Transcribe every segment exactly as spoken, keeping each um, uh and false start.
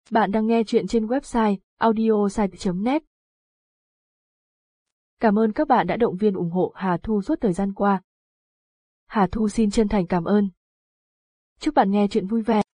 Bạn đang nghe chuyện trên website audiosite chấm net. Cảm ơn các bạn đã động viên ủng hộ Hà Thu suốt thời gian qua. Hà Thu xin chân thành cảm ơn. Chúc bạn nghe chuyện vui vẻ.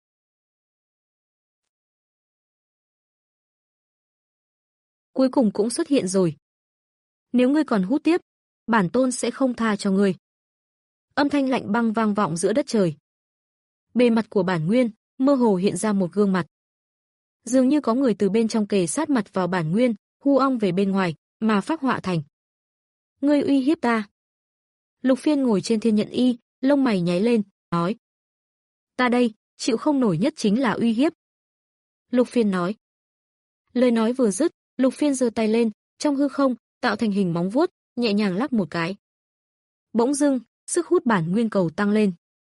Cuối cùng cũng xuất hiện rồi. Nếu ngươi còn hút tiếp, bản tôn sẽ không tha cho ngươi. Âm thanh lạnh băng vang vọng giữa đất trời. Bề mặt của bản nguyên, mơ hồ hiện ra một gương mặt. Dường như có người từ bên trong kề sát mặt vào bản nguyên, hu ong về bên ngoài, mà phác họa thành. Ngươi uy hiếp ta. Lục Phiên ngồi trên thiên nhận y, lông mày nháy lên, nói. Ta đây, chịu không nổi nhất chính là uy hiếp. Lục Phiên nói. Lời nói vừa dứt, Lục Phiên giơ tay lên, trong hư không, tạo thành hình móng vuốt, nhẹ nhàng lắc một cái. Bỗng dưng, sức hút bản nguyên cầu tăng lên.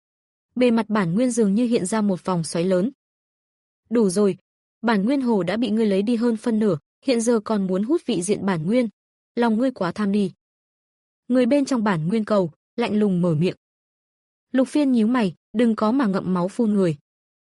Bề mặt bản nguyên dường như hiện ra một vòng xoáy lớn. Đủ rồi, bản nguyên hồ đã bị ngươi lấy đi hơn phân nửa, hiện giờ còn muốn hút vị diện bản nguyên, lòng ngươi quá tham đi. Người bên trong bản nguyên cầu, lạnh lùng mở miệng. Lục Phiên nhíu mày, đừng có mà ngậm máu phun người.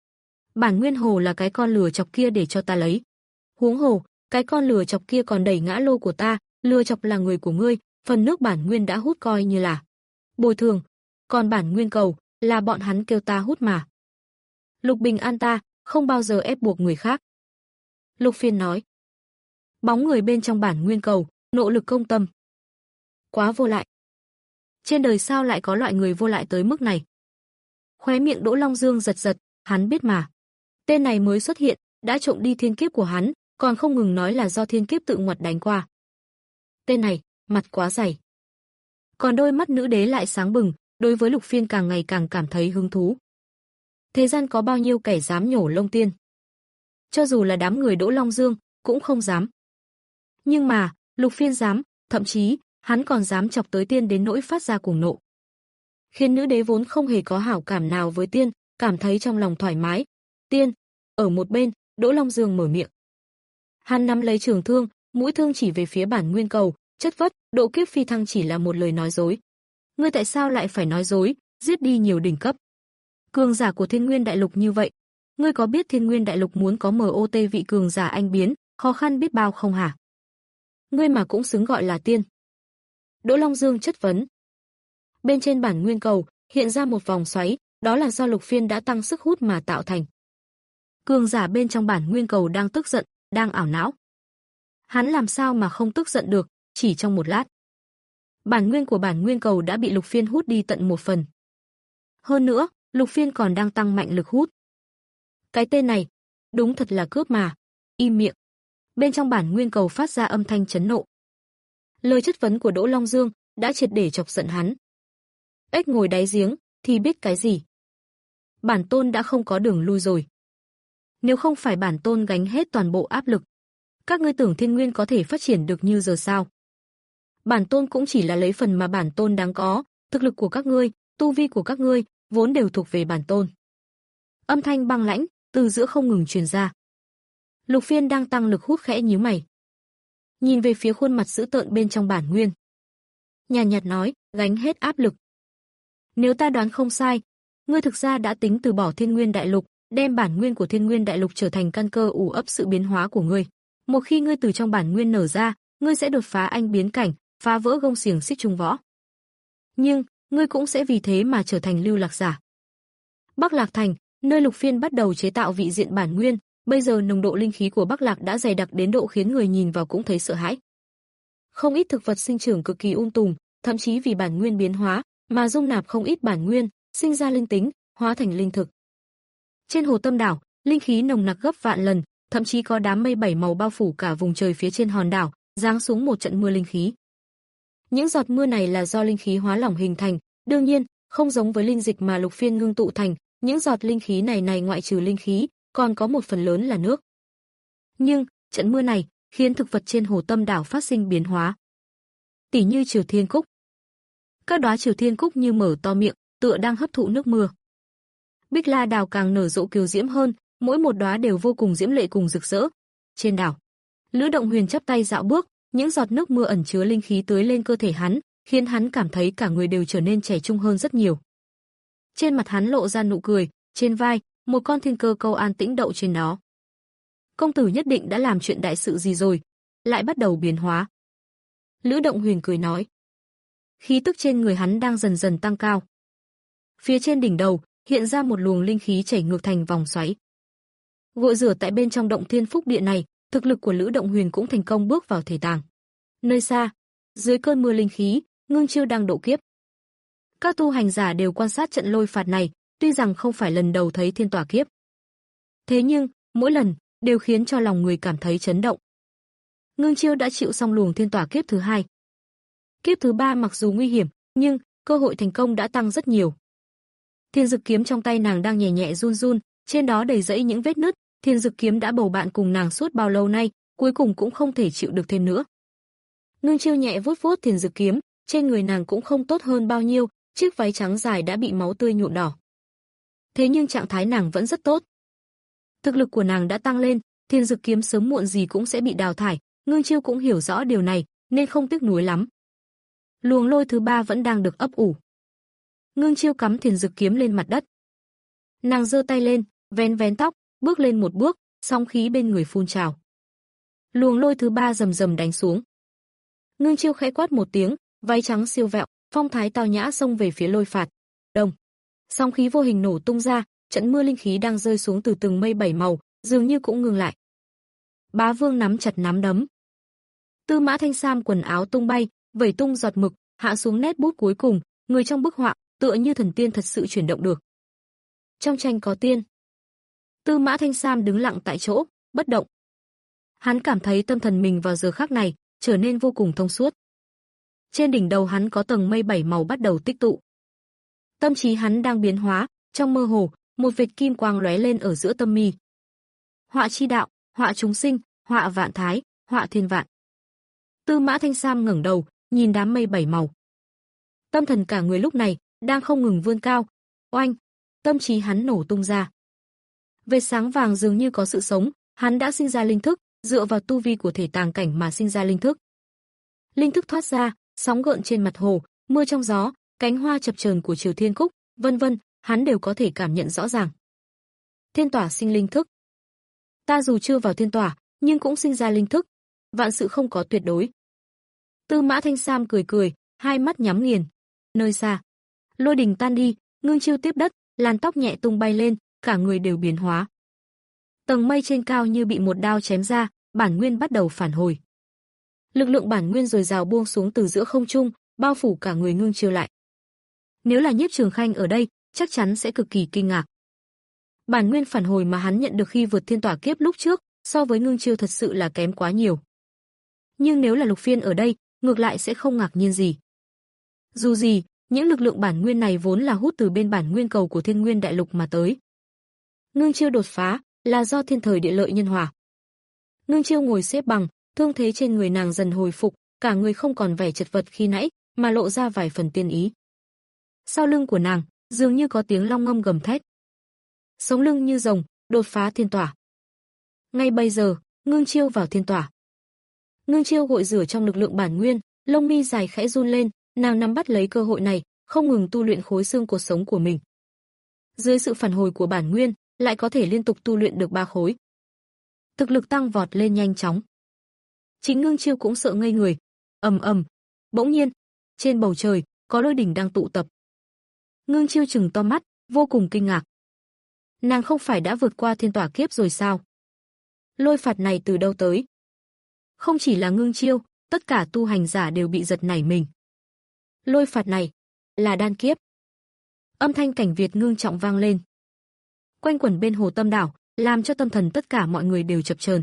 Bản nguyên hồ là cái con lừa chọc kia để cho ta lấy. Huống hồ, cái con lừa chọc kia còn đẩy ngã lô của ta, lừa chọc là người của ngươi, phần nước bản nguyên đã hút coi như là bồi thường, còn bản nguyên cầu là bọn hắn kêu ta hút mà. Lục bình an ta, không bao giờ ép buộc người khác. Lục Phiên nói. Bóng người bên trong bản nguyên cầu, nỗ lực công tâm. Quá vô lại. Trên đời sao lại có loại người vô lại tới mức này? Khóe miệng Đỗ Long Dương giật giật, hắn biết mà. Tên này mới xuất hiện, đã trộm đi thiên kiếp của hắn, còn không ngừng nói là do thiên kiếp tự ngoặt đánh qua. Tên này, mặt quá dày. Còn đôi mắt nữ đế lại sáng bừng, đối với Lục Phiên càng ngày càng cảm thấy hứng thú. Thế gian có bao nhiêu kẻ dám nhổ lông tiên? Cho dù là đám người Đỗ Long Dương, cũng không dám. Nhưng mà, Lục Phiên dám, thậm chí, hắn còn dám chọc tới tiên đến nỗi phát ra cuồng nộ. Khiến nữ đế vốn không hề có hảo cảm nào với tiên, cảm thấy trong lòng thoải mái. Tiên, ở một bên, Đỗ Long Dương mở miệng. Hắn nắm lấy trường thương, mũi thương chỉ về phía bản nguyên cầu, chất vấn, độ kiếp phi thăng chỉ là một lời nói dối. Ngươi tại sao lại phải nói dối, giết đi nhiều đỉnh cấp cường giả của Thiên Nguyên Đại Lục như vậy? Ngươi có biết Thiên Nguyên Đại Lục muốn có em o tê vị cường giả anh biến, khó khăn biết bao không hả? Ngươi mà cũng xứng gọi là tiên. Đỗ Long Dương chất vấn. Bên trên bản nguyên cầu, hiện ra một vòng xoáy, đó là do Lục Phiên đã tăng sức hút mà tạo thành. Cường giả bên trong bản nguyên cầu đang tức giận, đang ảo não. Hắn làm sao mà không tức giận được, chỉ trong một lát. Bản nguyên của bản nguyên cầu đã bị Lục Phiên hút đi tận một phần. Hơn nữa, Lục Phiên còn đang tăng mạnh lực hút. Cái tên này, đúng thật là cướp mà. Im miệng. Bên trong bản nguyên cầu phát ra âm thanh chấn nộ. Lời chất vấn của Đỗ Long Dương đã triệt để chọc giận hắn. Ếch ngồi đáy giếng thì biết cái gì? Bản tôn đã không có đường lui rồi. Nếu không phải bản tôn gánh hết toàn bộ áp lực, các ngươi tưởng Thiên Nguyên có thể phát triển được như giờ sao? Bản tôn cũng chỉ là lấy phần mà bản tôn đáng có, thực lực của các ngươi, tu vi của các ngươi vốn đều thuộc về bản tôn. Âm thanh băng lãnh từ giữa không ngừng truyền ra. Lục Phiên đang tăng lực hút khẽ nhíu mày, nhìn về phía khuôn mặt dữ tợn bên trong bản nguyên. Nhàn nhạt nói, gánh hết áp lực. Nếu ta đoán không sai, ngươi thực ra đã tính từ bỏ Thiên Nguyên Đại Lục, đem bản nguyên của Thiên Nguyên Đại Lục trở thành căn cơ ủ ấp sự biến hóa của ngươi. Một khi ngươi từ trong bản nguyên nở ra, ngươi sẽ đột phá anh biến cảnh, phá vỡ gông xiềng xích trung võ. Nhưng, ngươi cũng sẽ vì thế mà trở thành lưu lạc giả. Bắc Lạc Thành, nơi Lục Phiên bắt đầu chế tạo vị diện bản nguyên, bây giờ nồng độ linh khí của Bắc Lạc đã dày đặc đến độ khiến người nhìn vào cũng thấy sợ hãi. Không ít thực vật sinh trưởng cực kỳ um tùm, thậm chí vì bản nguyên biến hóa mà dung nạp không ít bản nguyên, sinh ra linh tính, hóa thành linh thực. Trên hồ Tâm đảo, linh khí nồng nặc gấp vạn lần, thậm chí có đám mây bảy màu bao phủ cả vùng trời phía trên hòn đảo, giáng xuống một trận mưa linh khí. Những giọt mưa này là do linh khí hóa lỏng hình thành, đương nhiên, không giống với linh dịch mà Lục Phiên ngưng tụ thành, những giọt linh khí này này ngoại trừ linh khí, còn có một phần lớn là nước. Nhưng, trận mưa này khiến thực vật trên hồ Tâm đảo phát sinh biến hóa. Tỉ như Triều Thiên Cúc. Các đóa Triều Thiên Cúc như mở to miệng, tựa đang hấp thụ nước mưa. Bích La đào càng nở rộ kiều diễm hơn, mỗi một đóa đều vô cùng diễm lệ cùng rực rỡ. Trên đảo, Lữ Động Huyền chắp tay dạo bước, những giọt nước mưa ẩn chứa linh khí tưới lên cơ thể hắn, khiến hắn cảm thấy cả người đều trở nên trẻ trung hơn rất nhiều. Trên mặt hắn lộ ra nụ cười, trên vai, một con thiên cơ câu an tĩnh đậu trên đó. công tử nhất định đã làm chuyện đại sự gì rồi, lại bắt đầu biến hóa. Lữ Động Huyền cười nói. Khí tức trên người hắn đang dần dần tăng cao. Phía trên đỉnh đầu hiện ra một luồng linh khí chảy ngược thành vòng xoáy. Gội rửa tại bên trong động Thiên Phúc Địa này, thực lực của Lữ Động Huyền cũng thành công bước vào thể tàng. Nơi xa, dưới cơn mưa linh khí, Ngưng Chiêu đang độ kiếp. Các tu hành giả đều quan sát trận lôi phạt này, tuy rằng không phải lần đầu thấy thiên tỏa kiếp. Thế nhưng, mỗi lần đều khiến cho lòng người cảm thấy chấn động. Ngưng Chiêu đã chịu xong luồng thiên tỏa kiếp thứ hai. Kiếp thứ ba mặc dù nguy hiểm, nhưng cơ hội thành công đã tăng rất nhiều. Thiên Dực kiếm trong tay nàng đang nhẹ nhẹ run run, trên đó đầy rẫy những vết nứt, Thiên Dực kiếm đã bầu bạn cùng nàng suốt bao lâu nay, cuối cùng cũng không thể chịu được thêm nữa. Ngưng Chiêu nhẹ vuốt vuốt Thiên Dực kiếm, trên người nàng cũng không tốt hơn bao nhiêu, chiếc váy trắng dài đã bị máu tươi nhuộm đỏ. Thế nhưng trạng thái nàng vẫn rất tốt. Thực lực của nàng đã tăng lên, Thiên Dực kiếm sớm muộn gì cũng sẽ bị đào thải, Ngưng Chiêu cũng hiểu rõ điều này, nên không tiếc nuối lắm. Luồng lôi thứ ba vẫn đang được ấp ủ. Ngưng Chiêu cắm Thiên Dực kiếm lên mặt đất. Nàng giơ tay lên, vén vén tóc, bước lên một bước, sóng khí bên người phun trào. Luồng lôi thứ ba rầm rầm đánh xuống. Ngưng Chiêu khẽ quát một tiếng, váy trắng siêu vẹo, phong thái tao nhã xông về phía lôi phạt. Đông, sóng khí vô hình nổ tung ra, trận mưa linh khí đang rơi xuống từ từng mây bảy màu, dường như cũng ngừng lại. Bá Vương nắm chặt nắm đấm. Tư Mã Thanh Sam quần áo tung bay, vẩy tung giọt mực, hạ xuống nét bút cuối cùng, người trong bức họa tựa như thần tiên thật sự chuyển động được. Trong tranh có tiên. Tư Mã Thanh Sam đứng lặng tại chỗ, bất động. Hắn cảm thấy tâm thần mình vào giờ khắc này trở nên vô cùng thông suốt. Trên đỉnh đầu hắn có tầng mây bảy màu bắt đầu tích tụ. Tâm trí hắn đang biến hóa, trong mơ hồ, một vệt kim quang lóe lên ở giữa tâm mi. Họa chi đạo, họa chúng sinh, họa vạn thái, họa thiên vạn. Tư Mã Thanh Sam ngẩng đầu, nhìn đám mây bảy màu. Tâm thần cả người lúc này đang không ngừng vươn cao. Oanh, tâm trí hắn nổ tung ra. Vệt sáng vàng dường như có sự sống, hắn đã sinh ra linh thức, dựa vào tu vi của thể tàng cảnh mà sinh ra linh thức. Linh thức thoát ra, sóng gợn trên mặt hồ, mưa trong gió, cánh hoa chập chờn của Triều Thiên Cúc, vân vân, hắn đều có thể cảm nhận rõ ràng. Thiên tỏa sinh linh thức. Ta dù chưa vào thiên tỏa, nhưng cũng sinh ra linh thức. Vạn sự không có tuyệt đối. Tư Mã Thanh Sam cười cười, hai mắt nhắm nghiền. Nơi xa, lôi đình tan đi, Ngưng Chiêu tiếp đất, làn tóc nhẹ tung bay lên, cả người đều biến hóa. Tầng mây trên cao như bị một đao chém ra, bản nguyên bắt đầu phản hồi. Lực lượng bản nguyên dồi dào buông xuống từ giữa không trung, bao phủ cả người Ngưng Chiêu lại. Nếu là Nhiếp Trường Khanh ở đây, chắc chắn sẽ cực kỳ kinh ngạc. Bản nguyên phản hồi mà hắn nhận được khi vượt thiên tỏa kiếp lúc trước, so với Ngưng Chiêu thật sự là kém quá nhiều. Nhưng nếu là Lục Phiên ở đây, ngược lại sẽ không ngạc nhiên gì. Dù gì, những lực lượng bản nguyên này vốn là hút từ bên bản nguyên cầu của Thiên Nguyên Đại Lục mà tới. Ngưng Chiêu đột phá là do thiên thời địa lợi nhân hòa. Ngưng Chiêu ngồi xếp bằng, thương thế trên người nàng dần hồi phục, cả người không còn vẻ chật vật khi nãy, mà lộ ra vài phần tiên ý. Sau lưng của nàng, dường như có tiếng long ngâm gầm thét. Sống lưng như rồng, đột phá thiên tỏa. Ngay bây giờ, Ngưng Chiêu vào thiên tỏa. Ngưng Chiêu gội rửa trong lực lượng bản nguyên, lông mi dài khẽ run lên, nàng nắm bắt lấy cơ hội này, không ngừng tu luyện khối xương cột sống của mình. Dưới sự phản hồi của bản nguyên, lại có thể liên tục tu luyện được ba khối. Thực lực tăng vọt lên nhanh chóng. Chính Ngưng Chiêu cũng sợ ngây người. Ầm ầm, bỗng nhiên, trên bầu trời có lôi đỉnh đang tụ tập. Ngưng Chiêu trừng to mắt, vô cùng kinh ngạc. Nàng không phải đã vượt qua thiên tỏa kiếp rồi sao? Lôi phạt này từ đâu tới? Không chỉ là Ngưng Chiêu, tất cả tu hành giả đều bị giật nảy mình. Lôi phạt này là đan kiếp. Âm thanh Cảnh Việt ngưng trọng vang lên. Quanh quẩn bên hồ Tâm Đảo, làm cho tâm thần tất cả mọi người đều chập chờn.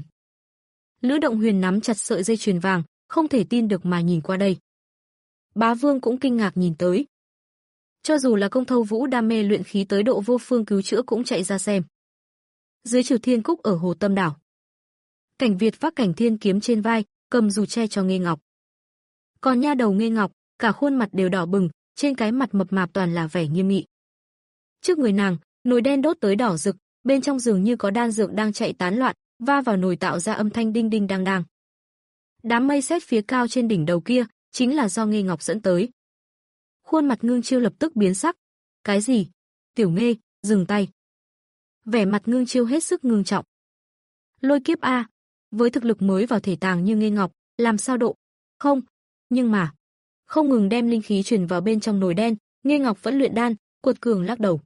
Lữ Động Huyền nắm chặt sợi dây chuyền vàng, không thể tin được mà nhìn qua đây. Bá Vương cũng kinh ngạc nhìn tới. Cho dù là Công Thâu Vũ đam mê luyện khí tới độ vô phương cứu chữa cũng chạy ra xem. Dưới Triều Thiên Cúc ở hồ Tâm Đảo, Cảnh Việt vác Cảnh Thiên kiếm trên vai, cầm dù che cho Nghê Ngọc. Còn nha đầu Nghê Ngọc, cả khuôn mặt đều đỏ bừng, trên cái mặt mập mạp toàn là vẻ nghiêm nghị. Trước người nàng, nồi đen đốt tới đỏ rực, bên trong dường như có đan dược đang chạy tán loạn, va vào nồi tạo ra âm thanh đinh đinh đang đang. Đám mây sét phía cao trên đỉnh đầu kia, chính là do Nghê Ngọc dẫn tới. Khuôn mặt Ngưng Chiêu lập tức biến sắc. Cái gì? Tiểu Nghê, dừng tay. Vẻ mặt Ngưng Chiêu hết sức ngưng trọng. Lôi kiếp a, với thực lực mới vào thể tàng như Nghê Ngọc, làm sao độ? Không, nhưng mà không ngừng đem linh khí truyền vào bên trong nồi đen, Nghê Ngọc vẫn luyện đan, cuột cường lắc đầu.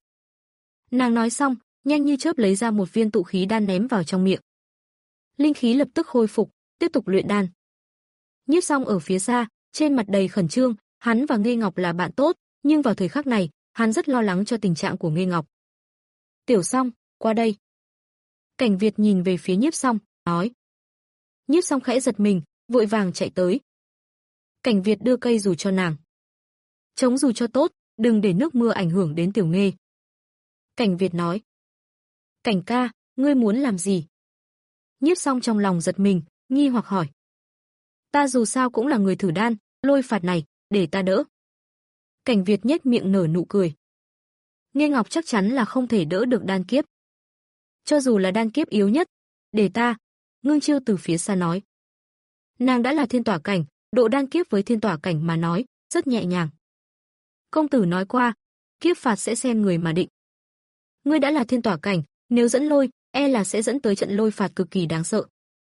Nàng nói xong, nhanh như chớp lấy ra một viên tụ khí đan ném vào trong miệng. Linh khí lập tức khôi phục, tiếp tục luyện đan. Nhiếp Song ở phía xa, trên mặt đầy khẩn trương, hắn và Nghê Ngọc là bạn tốt, nhưng vào thời khắc này, hắn rất lo lắng cho tình trạng của Nghê Ngọc. "Tiểu Song, qua đây." Cảnh Việt nhìn về phía Nhiếp Song, nói. Nhiếp Song khẽ giật mình, vội vàng chạy tới. Cảnh Việt đưa cây dù cho nàng. "Chống dù cho tốt, đừng để nước mưa ảnh hưởng đến Tiểu Nghê." Cảnh Việt nói. "Cảnh ca, ngươi muốn làm gì?" Nhiếp Song trong lòng giật mình, nghi hoặc hỏi. "Ta dù sao cũng là người thử đan, lôi phạt này, để ta đỡ." Cảnh Việt nhếch miệng nở nụ cười. Nghê Ngọc chắc chắn là không thể đỡ được đan kiếp. Cho dù là đan kiếp yếu nhất, để ta, Ngưng Chiêu từ phía xa nói. Nàng đã là thiên tỏa cảnh, độ đan kiếp với thiên tỏa cảnh mà nói, rất nhẹ nhàng. Công tử nói qua, kiếp phạt sẽ xem người mà định. Ngươi đã là thiên tỏa cảnh, nếu dẫn lôi, e là sẽ dẫn tới trận lôi phạt cực kỳ đáng sợ.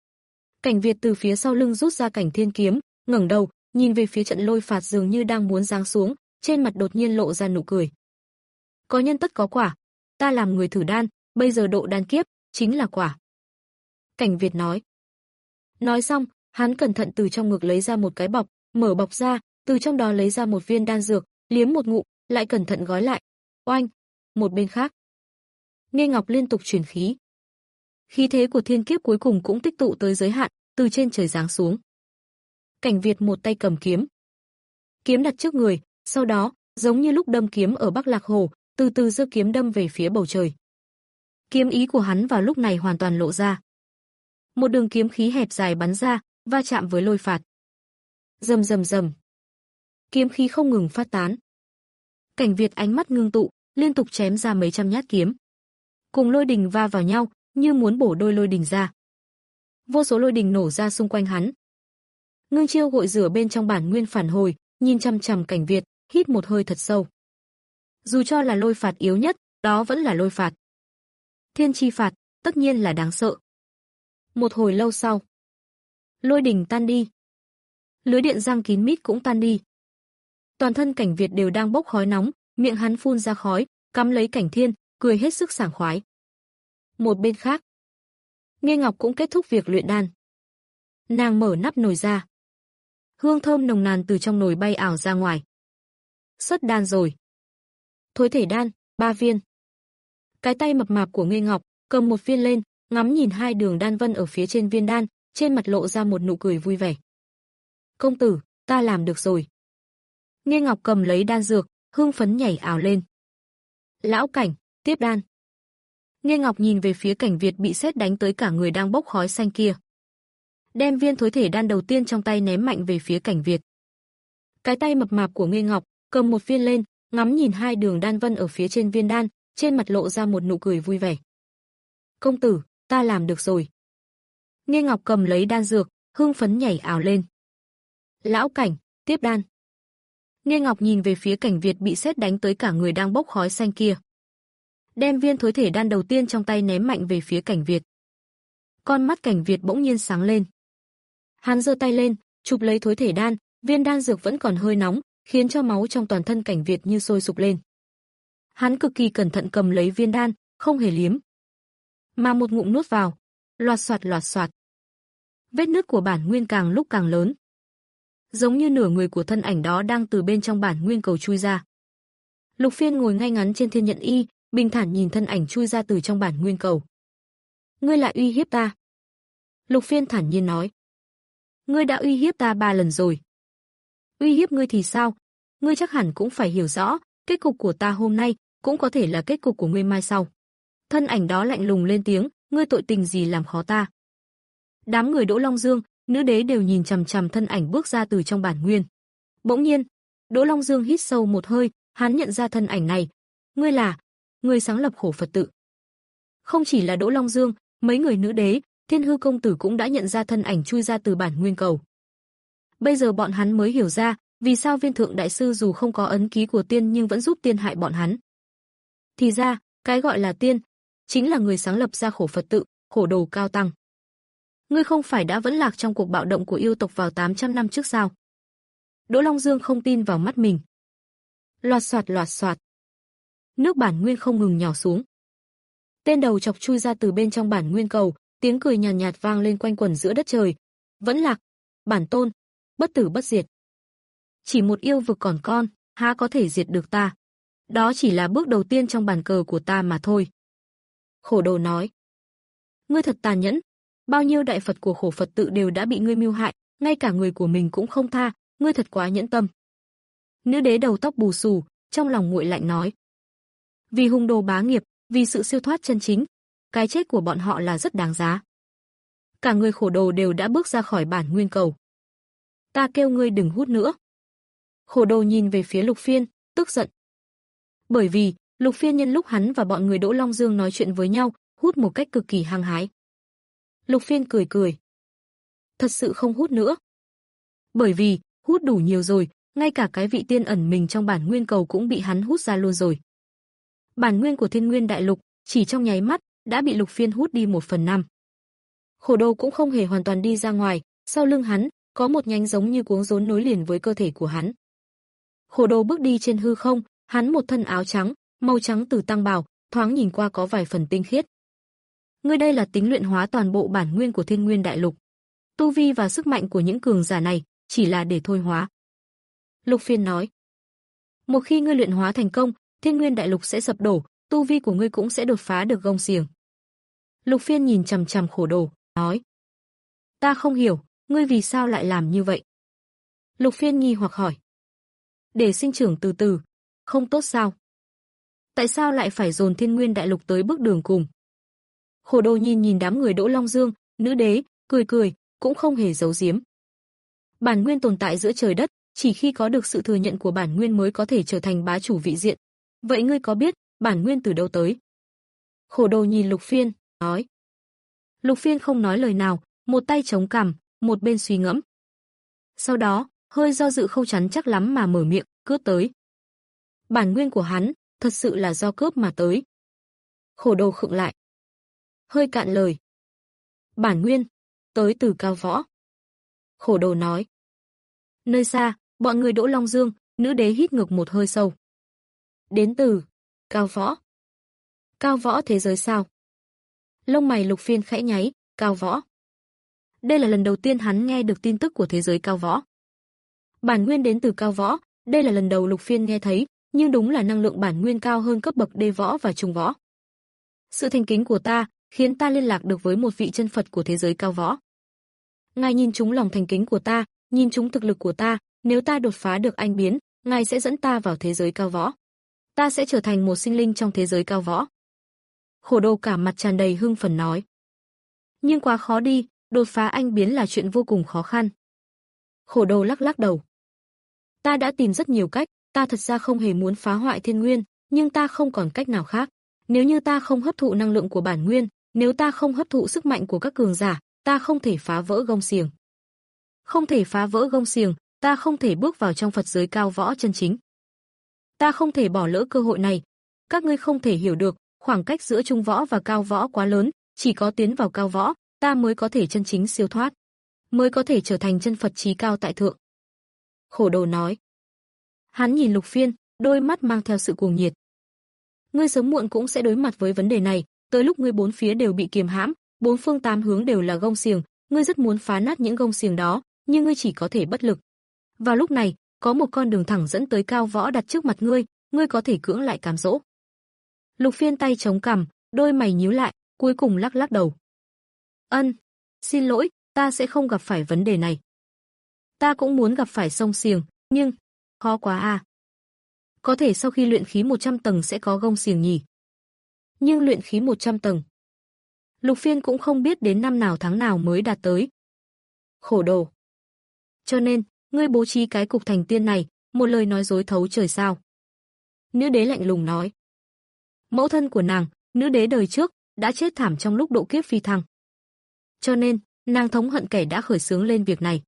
Cảnh Việt từ phía sau lưng rút ra cảnh thiên kiếm, ngẩng đầu, nhìn về phía trận lôi phạt dường như đang muốn giáng xuống, trên mặt đột nhiên lộ ra nụ cười. Có nhân tất có quả, ta làm người thử đan, bây giờ độ đan kiếp, chính là quả. Cảnh Việt nói. Nói xong, hắn cẩn thận từ trong ngực lấy ra một cái bọc, mở bọc ra, từ trong đó lấy ra một viên đan dược, liếm một ngụm, lại cẩn thận gói lại. Oanh! Một bên khác. Nghê Ngọc liên tục truyền khí. Khí thế của thiên kiếp cuối cùng cũng tích tụ tới giới hạn, từ trên trời giáng xuống. Cảnh Việt một tay cầm kiếm. Kiếm đặt trước người, sau đó, giống như lúc đâm kiếm ở Bắc Lạc Hồ, từ từ giơ kiếm đâm về phía bầu trời. Kiếm ý của hắn vào lúc này hoàn toàn lộ ra. Một đường kiếm khí hẹp dài bắn ra, va chạm với lôi phạt. Rầm rầm rầm. Kiếm khí không ngừng phát tán. Cảnh Việt ánh mắt ngưng tụ, liên tục chém ra mấy trăm nhát kiếm. Cùng lôi đình va vào nhau, như muốn bổ đôi lôi đình ra. Vô số lôi đình nổ ra xung quanh hắn. Ngưng Chiêu gội rửa bên trong bản nguyên phản hồi, nhìn chằm chằm Cảnh Việt, hít một hơi thật sâu. Dù cho là lôi phạt yếu nhất, đó vẫn là lôi phạt. Thiên chi phạt, tất nhiên là đáng sợ. Một hồi lâu sau, lôi đình tan đi. Lưới điện giăng kín mít cũng tan đi. Toàn thân Cảnh Việt đều đang bốc khói nóng, miệng hắn phun ra khói, cắm lấy Cảnh Thiên, cười hết sức sảng khoái. Một bên khác, Nghê Ngọc cũng kết thúc việc luyện đan. Nàng mở nắp nồi ra. Hương thơm nồng nàn từ trong nồi bay ảo ra ngoài. Xuất đan rồi. Thối thể đan, ba viên. Cái tay mập mạp của Nghê Ngọc cầm một viên lên, ngắm nhìn hai đường đan vân ở phía trên viên đan, trên mặt lộ ra một nụ cười vui vẻ. Công tử, ta làm được rồi. Nghê Ngọc cầm lấy đan dược, hưng phấn nhảy ảo lên. Lão Cảnh, tiếp đan. Nghê Ngọc nhìn về phía Cảnh Việt bị sét đánh tới cả người đang bốc khói xanh kia. Đem viên thối thể đan đầu tiên trong tay ném mạnh về phía Cảnh Việt. Cái tay mập mạp của Nghê Ngọc cầm một viên lên, ngắm nhìn hai đường đan vân ở phía trên viên đan, trên mặt lộ ra một nụ cười vui vẻ. Công tử, ta làm được rồi. Nghê Ngọc cầm lấy đan dược, hưng phấn nhảy ảo lên. Lão Cảnh, tiếp đan. Nghê Ngọc nhìn về phía Cảnh Việt bị sét đánh tới cả người đang bốc khói xanh kia. Đem viên thối thể đan đầu tiên trong tay ném mạnh về phía Cảnh Việt. Con mắt Cảnh Việt bỗng nhiên sáng lên. Hắn giơ tay lên, chụp lấy thối thể đan, viên đan dược vẫn còn hơi nóng, khiến cho máu trong toàn thân Cảnh Việt như sôi sục lên. Hắn cực kỳ cẩn thận cầm lấy viên đan, không hề liếm, mà một ngụm nuốt vào, loạt soạt loạt soạt. Vết nứt của bản nguyên càng lúc càng lớn, giống như nửa người của thân ảnh đó đang từ bên trong bản nguyên cầu chui ra. Lục Phiên ngồi ngay ngắn trên thiên nhận y, bình thản nhìn thân ảnh chui ra từ trong bản nguyên cầu. Ngươi lại uy hiếp ta. Lục Phiên thản nhiên nói. Ngươi đã uy hiếp ta ba lần rồi. Uy hiếp ngươi thì sao? Ngươi chắc hẳn cũng phải hiểu rõ, kết cục của ta hôm nay cũng có thể là kết cục của ngươi mai sau. Thân ảnh đó lạnh lùng lên tiếng, ngươi tội tình gì làm khó ta? Đám người Đỗ Long Dương, nữ đế đều nhìn chằm chằm thân ảnh bước ra từ trong bản nguyên. Bỗng nhiên, Đỗ Long Dương hít sâu một hơi, hắn nhận ra thân ảnh này. Ngươi là người sáng lập Khổ Phật tự. Không chỉ là Đỗ Long Dương, mấy người nữ đế, Thiên Hư công tử cũng đã nhận ra thân ảnh chui ra từ bản nguyên cầu. Bây giờ bọn hắn mới hiểu ra, vì sao Viên Thượng đại sư dù không có ấn ký của tiên nhưng vẫn giúp tiên hại bọn hắn. Thì ra, cái gọi là tiên chính là người sáng lập ra Khổ Phật tự, Khổ Đồ Cao Tăng. Ngươi không phải đã vẫn lạc trong cuộc bạo động của yêu tộc vào tám trăm năm trước sao? Đỗ Long Dương không tin vào mắt mình. Loạt soạt loạt soạt. Nước bản nguyên không ngừng nhỏ xuống. Tên đầu chọc chui ra từ bên trong bản nguyên cầu, tiếng cười nhàn nhạt, nhạt vang lên quanh quẩn giữa đất trời. Vẫn lạc, bản tôn, bất tử bất diệt. Chỉ một yêu vực còn con, há có thể diệt được ta? Đó chỉ là bước đầu tiên trong bàn cờ của ta mà thôi. Khổ đồ nói. Ngươi thật tàn nhẫn, bao nhiêu đại Phật của khổ Phật tự đều đã bị ngươi mưu hại, ngay cả người của mình cũng không tha, ngươi thật quá nhẫn tâm. Nữ đế đầu tóc bù xù, trong lòng nguội lạnh nói. Vì hung đồ bá nghiệp, vì sự siêu thoát chân chính, cái chết của bọn họ là rất đáng giá. Cả người khổ đồ đều đã bước ra khỏi bản nguyên cầu. Ta kêu ngươi đừng hút nữa. Khổ đồ nhìn về phía Lục Phiên, tức giận. Bởi vì, Lục Phiên nhân lúc hắn và bọn người Đỗ Long Dương nói chuyện với nhau, hút một cách cực kỳ hăng hái. Lục Phiên cười cười. Thật sự không hút nữa. Bởi vì, hút đủ nhiều rồi, ngay cả cái vị tiên ẩn mình trong bản nguyên cầu cũng bị hắn hút ra luôn rồi. Bản nguyên của Thiên Nguyên Đại Lục, chỉ trong nháy mắt, đã bị Lục Phiên hút đi một phần năm. Khổ đồ cũng không hề hoàn toàn đi ra ngoài, sau lưng hắn, có một nhánh giống như cuống rốn nối liền với cơ thể của hắn. Khổ đồ bước đi trên hư không, hắn một thân áo trắng, màu trắng từ tăng bào, thoáng nhìn qua có vài phần tinh khiết. Ngươi đây là tính luyện hóa toàn bộ bản nguyên của Thiên Nguyên Đại Lục. Tu vi và sức mạnh của những cường giả này, chỉ là để thôi hóa. Lục Phiên nói. Một khi ngươi luyện hóa thành công, Thiên Nguyên Đại Lục sẽ sập đổ, tu vi của ngươi cũng sẽ đột phá được gông xiềng. Lục Phiên nhìn chằm chằm khổ đồ, nói. Ta không hiểu, ngươi vì sao lại làm như vậy? Lục Phiên nghi hoặc hỏi. Để sinh trưởng từ từ, không tốt sao? Tại sao lại phải dồn Thiên Nguyên Đại Lục tới bước đường cùng? Khổ đồ nhìn nhìn đám người Đỗ Long Dương, nữ đế, cười cười, cũng không hề giấu giếm. Bản nguyên tồn tại giữa trời đất, chỉ khi có được sự thừa nhận của bản nguyên mới có thể trở thành bá chủ vị diện. Vậy ngươi có biết, bản nguyên từ đâu tới? Khổ đồ nhìn Lục Phiên, nói. Lục Phiên không nói lời nào, một tay chống cằm, một bên suy ngẫm. Sau đó, hơi do dự không chắn chắc lắm mà mở miệng, cướp tới. Bản nguyên của hắn, thật sự là do cướp mà tới. Khổ đồ khựng lại. Hơi cạn lời. Bản nguyên, tới từ Cao Võ. Khổ đồ nói. Nơi xa, bọn người Đỗ Long Dương, nữ đế hít ngược một hơi sâu. Đến từ Cao Võ. Cao Võ thế giới sao? Lông mày Lục Phiên khẽ nháy, Cao Võ. Đây là lần đầu tiên hắn nghe được tin tức của thế giới Cao Võ. Bản nguyên đến từ Cao Võ, đây là lần đầu Lục Phiên nghe thấy, nhưng đúng là năng lượng bản nguyên cao hơn cấp bậc đê võ và trung võ. Sự thành kính của ta, khiến ta liên lạc được với một vị chân Phật của thế giới Cao Võ. Ngài nhìn trúng lòng thành kính của ta, nhìn trúng thực lực của ta, nếu ta đột phá được anh biến, Ngài sẽ dẫn ta vào thế giới Cao Võ. Ta sẽ trở thành một sinh linh trong thế giới Cao Võ. Khổ đồ cả mặt tràn đầy hưng phấn nói. Nhưng quá khó đi, đột phá anh biến là chuyện vô cùng khó khăn. Khổ đồ lắc lắc đầu. Ta đã tìm rất nhiều cách, ta thật ra không hề muốn phá hoại thiên nguyên, nhưng ta không còn cách nào khác. Nếu như ta không hấp thụ năng lượng của bản nguyên, nếu ta không hấp thụ sức mạnh của các cường giả, ta không thể phá vỡ gông xiềng. Không thể phá vỡ gông xiềng, ta không thể bước vào trong Phật giới Cao Võ chân chính. Ta không thể bỏ lỡ cơ hội này. Các ngươi không thể hiểu được, khoảng cách giữa trung võ và cao võ quá lớn, chỉ có tiến vào cao võ, ta mới có thể chân chính siêu thoát, mới có thể trở thành chân Phật chí cao tại thượng. Khổ đồ nói. Hắn nhìn Lục Phiên, đôi mắt mang theo sự cuồng nhiệt. Ngươi sớm muộn cũng sẽ đối mặt với vấn đề này, tới lúc ngươi bốn phía đều bị kiềm hãm, bốn phương tám hướng đều là gông xiềng, ngươi rất muốn phá nát những gông xiềng đó, nhưng ngươi chỉ có thể bất lực. Vào lúc này, có một con đường thẳng dẫn tới cao võ đặt trước mặt ngươi, ngươi có thể cưỡng lại cám dỗ. Lục Phiên tay chống cằm, đôi mày nhíu lại, cuối cùng lắc lắc đầu. Ân, xin lỗi, ta sẽ không gặp phải vấn đề này. Ta cũng muốn gặp phải sông xiềng, nhưng khó quá à. Có thể sau khi luyện khí một trăm tầng sẽ có gông xiềng nhỉ? Nhưng luyện khí một trăm tầng, Lục Phiên cũng không biết đến năm nào tháng nào mới đạt tới. Khổ đồ. Cho nên, ngươi bố trí cái cục thành tiên này, một lời nói dối thấu trời sao? Nữ đế lạnh lùng nói. Mẫu thân của nàng, nữ đế đời trước, đã chết thảm trong lúc độ kiếp phi thăng. Cho nên, nàng thống hận kẻ đã khởi xướng lên việc này.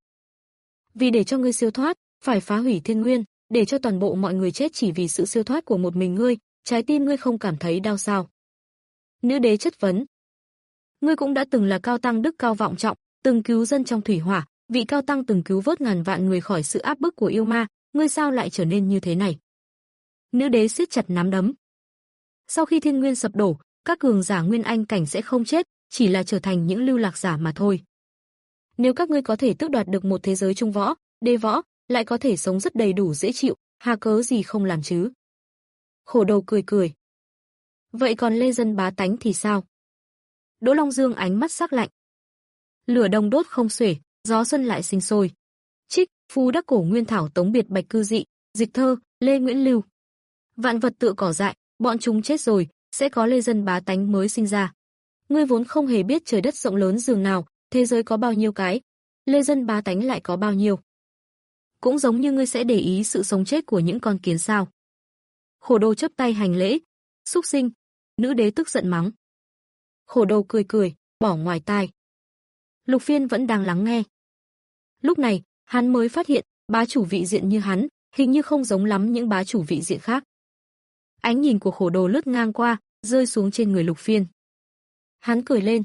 Vì để cho ngươi siêu thoát, phải phá hủy thiên nguyên, để cho toàn bộ mọi người chết chỉ vì sự siêu thoát của một mình ngươi, trái tim ngươi không cảm thấy đau sao? Nữ đế chất vấn. Ngươi cũng đã từng là cao tăng đức cao vọng trọng, từng cứu dân trong thủy hỏa, vị cao tăng từng cứu vớt ngàn vạn người khỏi sự áp bức của yêu ma, ngươi sao lại trở nên như thế này? Nữ đế siết chặt nắm đấm. Sau khi thiên nguyên sập đổ, các cường giả nguyên anh cảnh sẽ không chết, chỉ là trở thành những lưu lạc giả mà thôi. Nếu các ngươi có thể tước đoạt được một thế giới trung võ, đế võ, lại có thể sống rất đầy đủ dễ chịu, hà cớ gì không làm chứ? Khổ đầu cười cười. Vậy còn lê dân bá tánh thì sao? Đỗ Long Dương ánh mắt sắc lạnh. Lửa đồng đốt không xuể, gió xuân lại sinh sôi. Trích, Phú Đắc Cổ Nguyên Thảo Tống Biệt Bạch Cư Dị, dịch thơ, Lê Nguyễn Lưu. Vạn vật tựa cỏ dại, bọn chúng chết rồi, sẽ có lê dân bá tánh mới sinh ra. Ngươi vốn không hề biết trời đất rộng lớn dường nào, thế giới có bao nhiêu cái, lê dân bá tánh lại có bao nhiêu. Cũng giống như ngươi sẽ để ý sự sống chết của những con kiến sao? Khổ đầu chắp tay hành lễ. Súc sinh. Nữ đế tức giận mắng. Khổ đầu cười cười, bỏ ngoài tai. Lục Phiên vẫn đang lắng nghe. Lúc này, hắn mới phát hiện, bá chủ vị diện như hắn, hình như không giống lắm những bá chủ vị diện khác. Ánh nhìn của khổ đồ lướt ngang qua, rơi xuống trên người Lục Phiên. Hắn cười lên.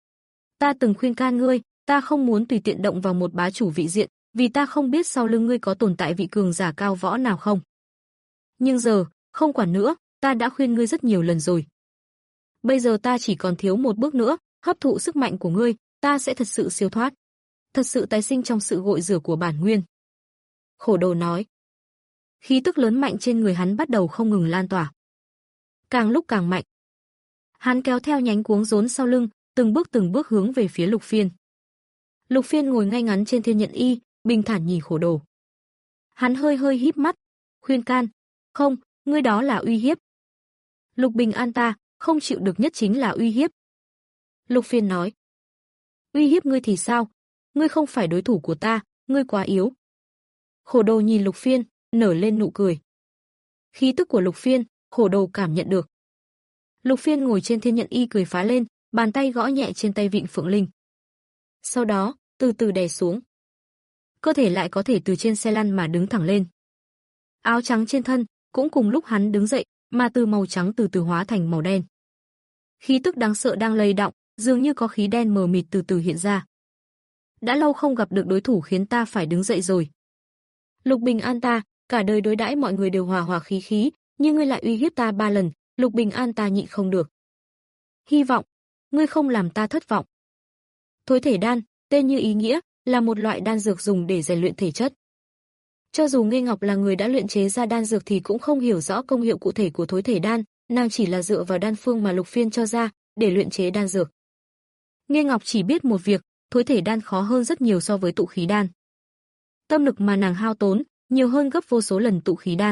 Ta từng khuyên can ngươi, ta không muốn tùy tiện động vào một bá chủ vị diện, vì ta không biết sau lưng ngươi có tồn tại vị cường giả cao võ nào không. Nhưng giờ, không quản nữa, ta đã khuyên ngươi rất nhiều lần rồi. Bây giờ ta chỉ còn thiếu một bước nữa, hấp thụ sức mạnh của ngươi, ta sẽ thật sự siêu thoát. Thật sự tái sinh trong sự gội rửa của bản nguyên. Khổ đồ nói. Khí tức lớn mạnh trên người hắn bắt đầu không ngừng lan tỏa. Càng lúc càng mạnh. Hắn kéo theo nhánh cuống rốn sau lưng, từng bước từng bước hướng về phía Lục Phiên. Lục Phiên ngồi ngay ngắn trên thiên nhận y, bình thản nhìn khổ đồ. Hắn hơi hơi híp mắt, khuyên can. Không, ngươi đó là uy hiếp. Lục Bình An ta, không chịu được nhất chính là uy hiếp. Lục Phiên nói. Uy hiếp ngươi thì sao? Ngươi không phải đối thủ của ta, ngươi quá yếu. Khổ đồ nhìn Lục Phiên, nở lên nụ cười. Khí tức của Lục Phiên, khổ đồ cảm nhận được. Lục Phiên ngồi trên thiên nhận y cười phá lên, bàn tay gõ nhẹ trên tay vịn Phượng Linh. Sau đó, từ từ đè xuống. Cơ thể lại có thể từ trên xe lăn mà đứng thẳng lên. Áo trắng trên thân, cũng cùng lúc hắn đứng dậy, mà từ màu trắng từ từ hóa thành màu đen. Khí tức đáng sợ đang lay động, dường như có khí đen mờ mịt từ từ hiện ra. Đã lâu không gặp được đối thủ khiến ta phải đứng dậy rồi. Lục Bình An ta, cả đời đối đãi mọi người đều hòa hòa khí khí, nhưng ngươi lại uy hiếp ta ba lần, Lục Bình An ta nhịn không được. Hy vọng, ngươi không làm ta thất vọng. Thối thể đan, tên như ý nghĩa, là một loại đan dược dùng để rèn luyện thể chất. Cho dù Nghê Ngọc là người đã luyện chế ra đan dược thì cũng không hiểu rõ công hiệu cụ thể của thối thể đan, nàng chỉ là dựa vào đan phương mà Lục Phiên cho ra để luyện chế đan dược. Nghê Ngọc chỉ biết một việc, thối thể đan khó hơn rất nhiều so với tụ khí đan. Tâm lực mà nàng hao tốn, nhiều hơn gấp vô số lần tụ khí đan.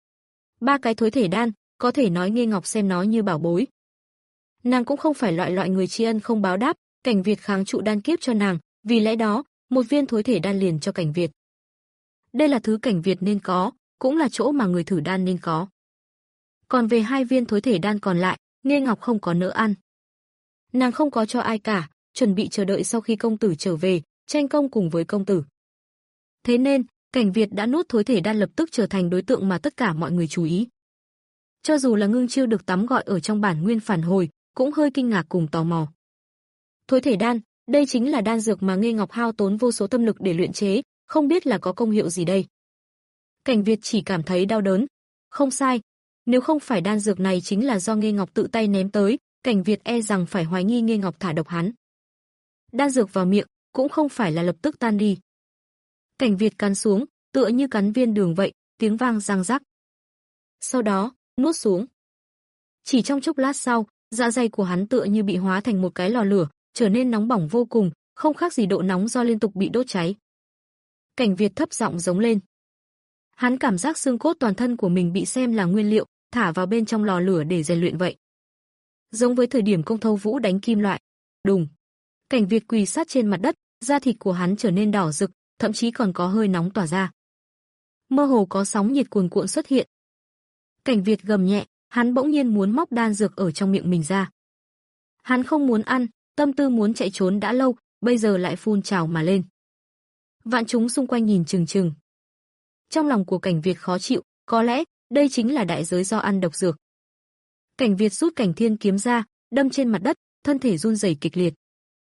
Ba cái thối thể đan, có thể nói Nghê Ngọc xem nó như bảo bối. Nàng cũng không phải loại loại người tri ân không báo đáp, Cảnh Việt kháng trụ đan kiếp cho nàng, vì lẽ đó, một viên thối thể đan liền cho Cảnh Việt. Đây là thứ Cảnh Việt nên có, cũng là chỗ mà người thử đan nên có. Còn về hai viên thối thể đan còn lại, Nghê Ngọc không có nỡ ăn. Nàng không có cho ai cả, chuẩn bị chờ đợi sau khi công tử trở về, tranh công cùng với công tử. Thế nên, Cảnh Việt đã nuốt thối thể đan lập tức trở thành đối tượng mà tất cả mọi người chú ý. Cho dù là Ngưng Chiêu được tắm gọi ở trong bản nguyên phản hồi, cũng hơi kinh ngạc cùng tò mò. Thối thể đan, đây chính là đan dược mà Nghê Ngọc hao tốn vô số tâm lực để luyện chế, không biết là có công hiệu gì đây. Cảnh Việt chỉ cảm thấy đau đớn. Không sai, nếu không phải đan dược này chính là do Nghê Ngọc tự tay ném tới, Cảnh Việt e rằng phải hoài nghi Nghê Ngọc thả độc hắn. Đan dược vào miệng, cũng không phải là lập tức tan đi. Cảnh Việt cắn xuống, tựa như cắn viên đường vậy, tiếng vang răng rắc. Sau đó, nuốt xuống. Chỉ trong chốc lát sau, dạ dày của hắn tựa như bị hóa thành một cái lò lửa, trở nên nóng bỏng vô cùng, không khác gì độ nóng do liên tục bị đốt cháy. Cảnh Việt thấp giọng giống lên. Hắn cảm giác xương cốt toàn thân của mình bị xem là nguyên liệu, thả vào bên trong lò lửa để rèn luyện vậy. Giống với thời điểm Công Thâu Vũ đánh kim loại. Đùng. Cảnh Việt quỳ sát trên mặt đất, da thịt của hắn trở nên đỏ rực, thậm chí còn có hơi nóng tỏa ra. Mơ hồ có sóng nhiệt cuồn cuộn xuất hiện. Cảnh Việt gầm nhẹ, hắn bỗng nhiên muốn móc đan dược ở trong miệng mình ra. Hắn không muốn ăn, tâm tư muốn chạy trốn đã lâu, bây giờ lại phun trào mà lên. Vạn chúng xung quanh nhìn chừng chừng. Trong lòng của Cảnh Việt khó chịu, có lẽ đây chính là đại giới do ăn độc dược. Cảnh Việt rút Cảnh Thiên kiếm ra, đâm trên mặt đất, thân thể run rẩy kịch liệt.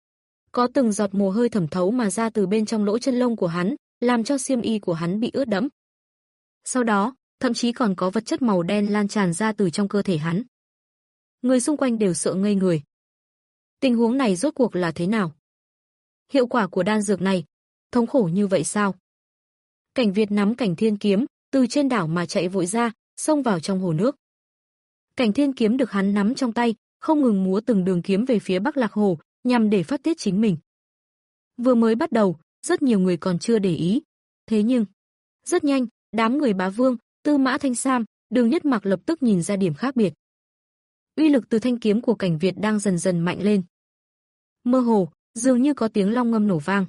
Có từng giọt mồ hôi thẩm thấu mà ra từ bên trong lỗ chân lông của hắn, làm cho xiêm y của hắn bị ướt đẫm. Sau đó, thậm chí còn có vật chất màu đen lan tràn ra từ trong cơ thể hắn. Người xung quanh đều sợ ngây người. Tình huống này rốt cuộc là thế nào? Hiệu quả của đan dược này, thống khổ như vậy sao? Cảnh Việt nắm Cảnh Thiên kiếm, từ trên đảo mà chạy vội ra, xông vào trong hồ nước. Cảnh Thiên kiếm được hắn nắm trong tay, không ngừng múa từng đường kiếm về phía Bắc Lạc Hồ, nhằm để phát tiết chính mình. Vừa mới bắt đầu, rất nhiều người còn chưa để ý. Thế nhưng, rất nhanh, đám người Bá Vương, Tư Mã Thanh Sam, Đường Nhất Mặc lập tức nhìn ra điểm khác biệt. Uy lực từ thanh kiếm của Cảnh Việt đang dần dần mạnh lên. Mơ hồ, dường như có tiếng long ngâm nổ vang.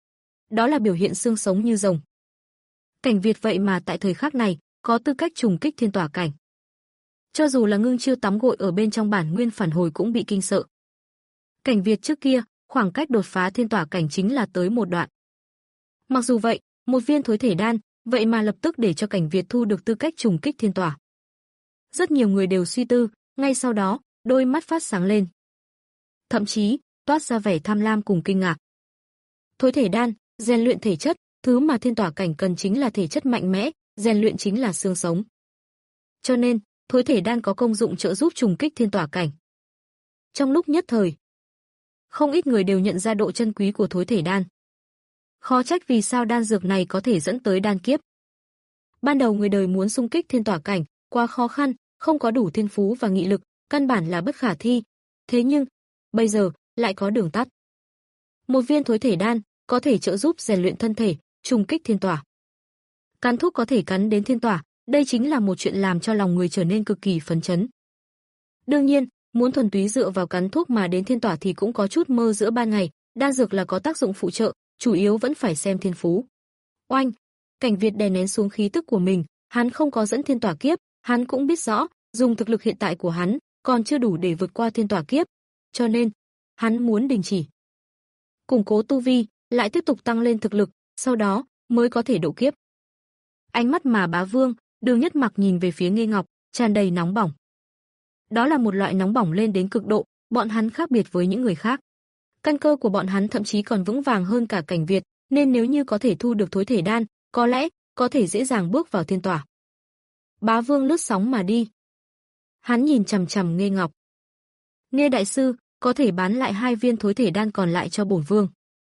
Đó là biểu hiện xương sống như rồng. Cảnh Việt vậy mà tại thời khắc này, có tư cách trùng kích thiên tỏa cảnh. Cho dù là Ngưng Chiêu tắm gội ở bên trong bản nguyên phản hồi cũng bị kinh sợ. Cảnh Việt trước kia, khoảng cách đột phá thiên tỏa cảnh chính là tới một đoạn. Mặc dù vậy, một viên thối thể đan, vậy mà lập tức để cho Cảnh Việt thu được tư cách trùng kích thiên tỏa. Rất nhiều người đều suy tư, ngay sau đó, đôi mắt phát sáng lên. Thậm chí, toát ra vẻ tham lam cùng kinh ngạc. Thối thể đan, rèn luyện thể chất, thứ mà thiên tỏa cảnh cần chính là thể chất mạnh mẽ, rèn luyện chính là xương sống. Cho nên, thối thể đan có công dụng trợ giúp trùng kích thiên tỏa cảnh. Trong lúc nhất thời, không ít người đều nhận ra độ chân quý của thối thể đan. Khó trách vì sao đan dược này có thể dẫn tới đan kiếp. Ban đầu người đời muốn xung kích thiên tỏa cảnh, quá khó khăn, không có đủ thiên phú và nghị lực, căn bản là bất khả thi. Thế nhưng, bây giờ, lại có đường tắt. Một viên thối thể đan, có thể trợ giúp rèn luyện thân thể, trùng kích thiên tỏa. Cắn thuốc có thể cắn đến thiên tỏa, đây chính là một chuyện làm cho lòng người trở nên cực kỳ phấn chấn. Đương nhiên, muốn thuần túy dựa vào cắn thuốc mà đến thiên tỏa thì cũng có chút mơ giữa ban ngày, đan dược là có tác dụng phụ trợ, chủ yếu vẫn phải xem thiên phú. Oanh, Cảnh Việt đè nén xuống khí tức của mình, hắn không có dẫn thiên tỏa kiếp, hắn cũng biết rõ, dùng thực lực hiện tại của hắn, còn chưa đủ để vượt qua thiên tỏa kiếp, cho nên, hắn muốn đình chỉ. Củng cố tu vi, lại tiếp tục tăng lên thực lực, sau đó, mới có thể độ kiếp. Ánh mắt mà Bá Vương, Đường Nhất Mặc nhìn về phía Nghê Ngọc, tràn đầy nóng bỏng. Đó là một loại nóng bỏng lên đến cực độ, bọn hắn khác biệt với những người khác. Căn cơ của bọn hắn thậm chí còn vững vàng hơn cả Cảnh Việt, nên nếu như có thể thu được thối thể đan, có lẽ có thể dễ dàng bước vào thiên tỏa. Bá Vương lướt sóng mà đi. Hắn nhìn chằm chằm Nghê Ngọc. Nghê đại sư, có thể bán lại hai viên thối thể đan còn lại cho bổn vương.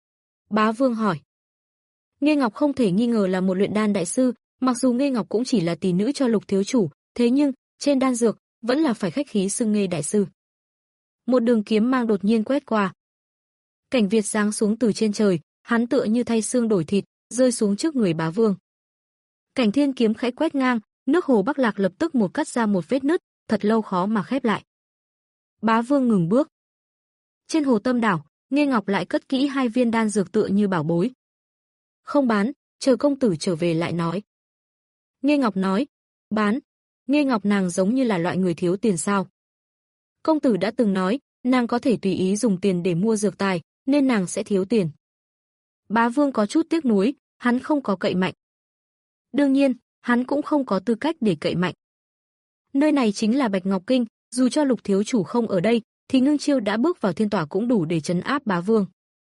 Bá Vương hỏi. Nghê Ngọc không thể nghi ngờ là một luyện đan đại sư, mặc dù Nghê Ngọc cũng chỉ là tỷ nữ cho Lục thiếu chủ, thế nhưng, trên đan dược, vẫn là phải khách khí xưng Nghê đại sư. Một đường kiếm mang đột nhiên quét qua. Cảnh Việt giáng xuống từ trên trời, hắn tựa như thay xương đổi thịt, rơi xuống trước người Bá Vương. Cảnh Thiên kiếm khẽ quét ngang, nước hồ Bắc Lạc lập tức một cắt ra một vết nứt, thật lâu khó mà khép lại. Bá Vương ngừng bước. Trên hồ Tâm đảo, Nghê Ngọc lại cất kỹ hai viên đan dược tựa như bảo bối. Không bán, chờ công tử trở về lại nói. Nghê Ngọc nói, bán. Nghê Ngọc nàng giống như là loại người thiếu tiền sao. Công tử đã từng nói, nàng có thể tùy ý dùng tiền để mua dược tài, nên nàng sẽ thiếu tiền. Bá Vương có chút tiếc nuối, hắn không có cậy mạnh. Đương nhiên, hắn cũng không có tư cách để cậy mạnh. Nơi này chính là Bạch Ngọc Kinh, dù cho Lục thiếu chủ không ở đây, thì Ngưng Chiêu đã bước vào thiên tỏa cũng đủ để trấn áp Bá Vương.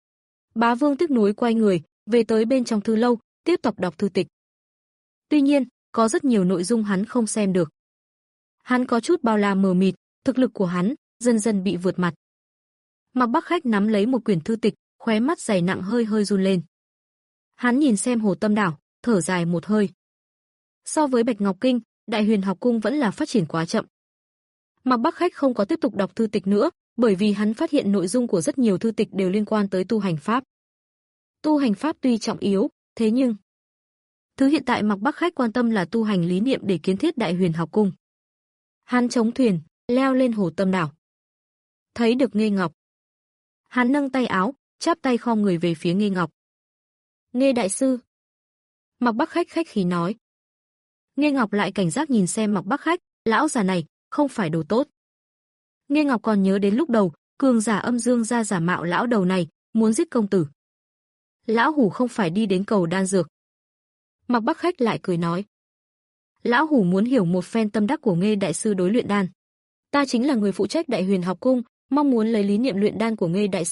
Bá Vương tiếc nuối quay người, về tới bên trong thư lâu, tiếp tục đọc thư tịch. Tuy nhiên, có rất nhiều nội dung hắn không xem được. Hắn có chút bao la mờ mịt, thực lực của hắn dần dần bị vượt mặt. Mạc Bắc Khách nắm lấy một quyển thư tịch, khóe mắt dày nặng hơi hơi run lên. Hắn nhìn xem hồ Tâm đảo, thở dài một hơi. So với Bạch Ngọc Kinh, Đại Huyền học cung vẫn là phát triển quá chậm. Mạc Bắc Khách không có tiếp tục đọc thư tịch nữa, bởi vì hắn phát hiện nội dung của rất nhiều thư tịch đều liên quan tới tu hành pháp. Tu hành pháp tuy trọng yếu, thế nhưng thứ hiện tại Mạc Bắc Khách quan tâm là tu hành lý niệm để kiến thiết Đại Huyền học cung. Hắn chống thuyền, leo lên hồ Tâm đảo. Thấy được Nghê Ngọc. Hắn nâng tay áo, chắp tay khom người về phía Nghê Ngọc. Nghê đại sư. Mạc Bắc Khách khách khí nói. Nghê Ngọc lại cảnh giác nhìn xem Mạc Bắc Khách, lão già này, không phải đồ tốt. Nghê Ngọc còn nhớ đến lúc đầu, cường giả âm dương ra giả mạo lão đầu này, muốn giết công tử. Lão hủ không phải đi đến cầu đan dược. Mạc Bắc Khách lại cười nói. Lão hủ muốn hiểu một phen tâm đắc của Nghê đại sư đối luyện đan. Ta chính là người phụ trách Đại Huyền học cung, mong muốn lấy lý niệm luyện đan của Nghê đại sư,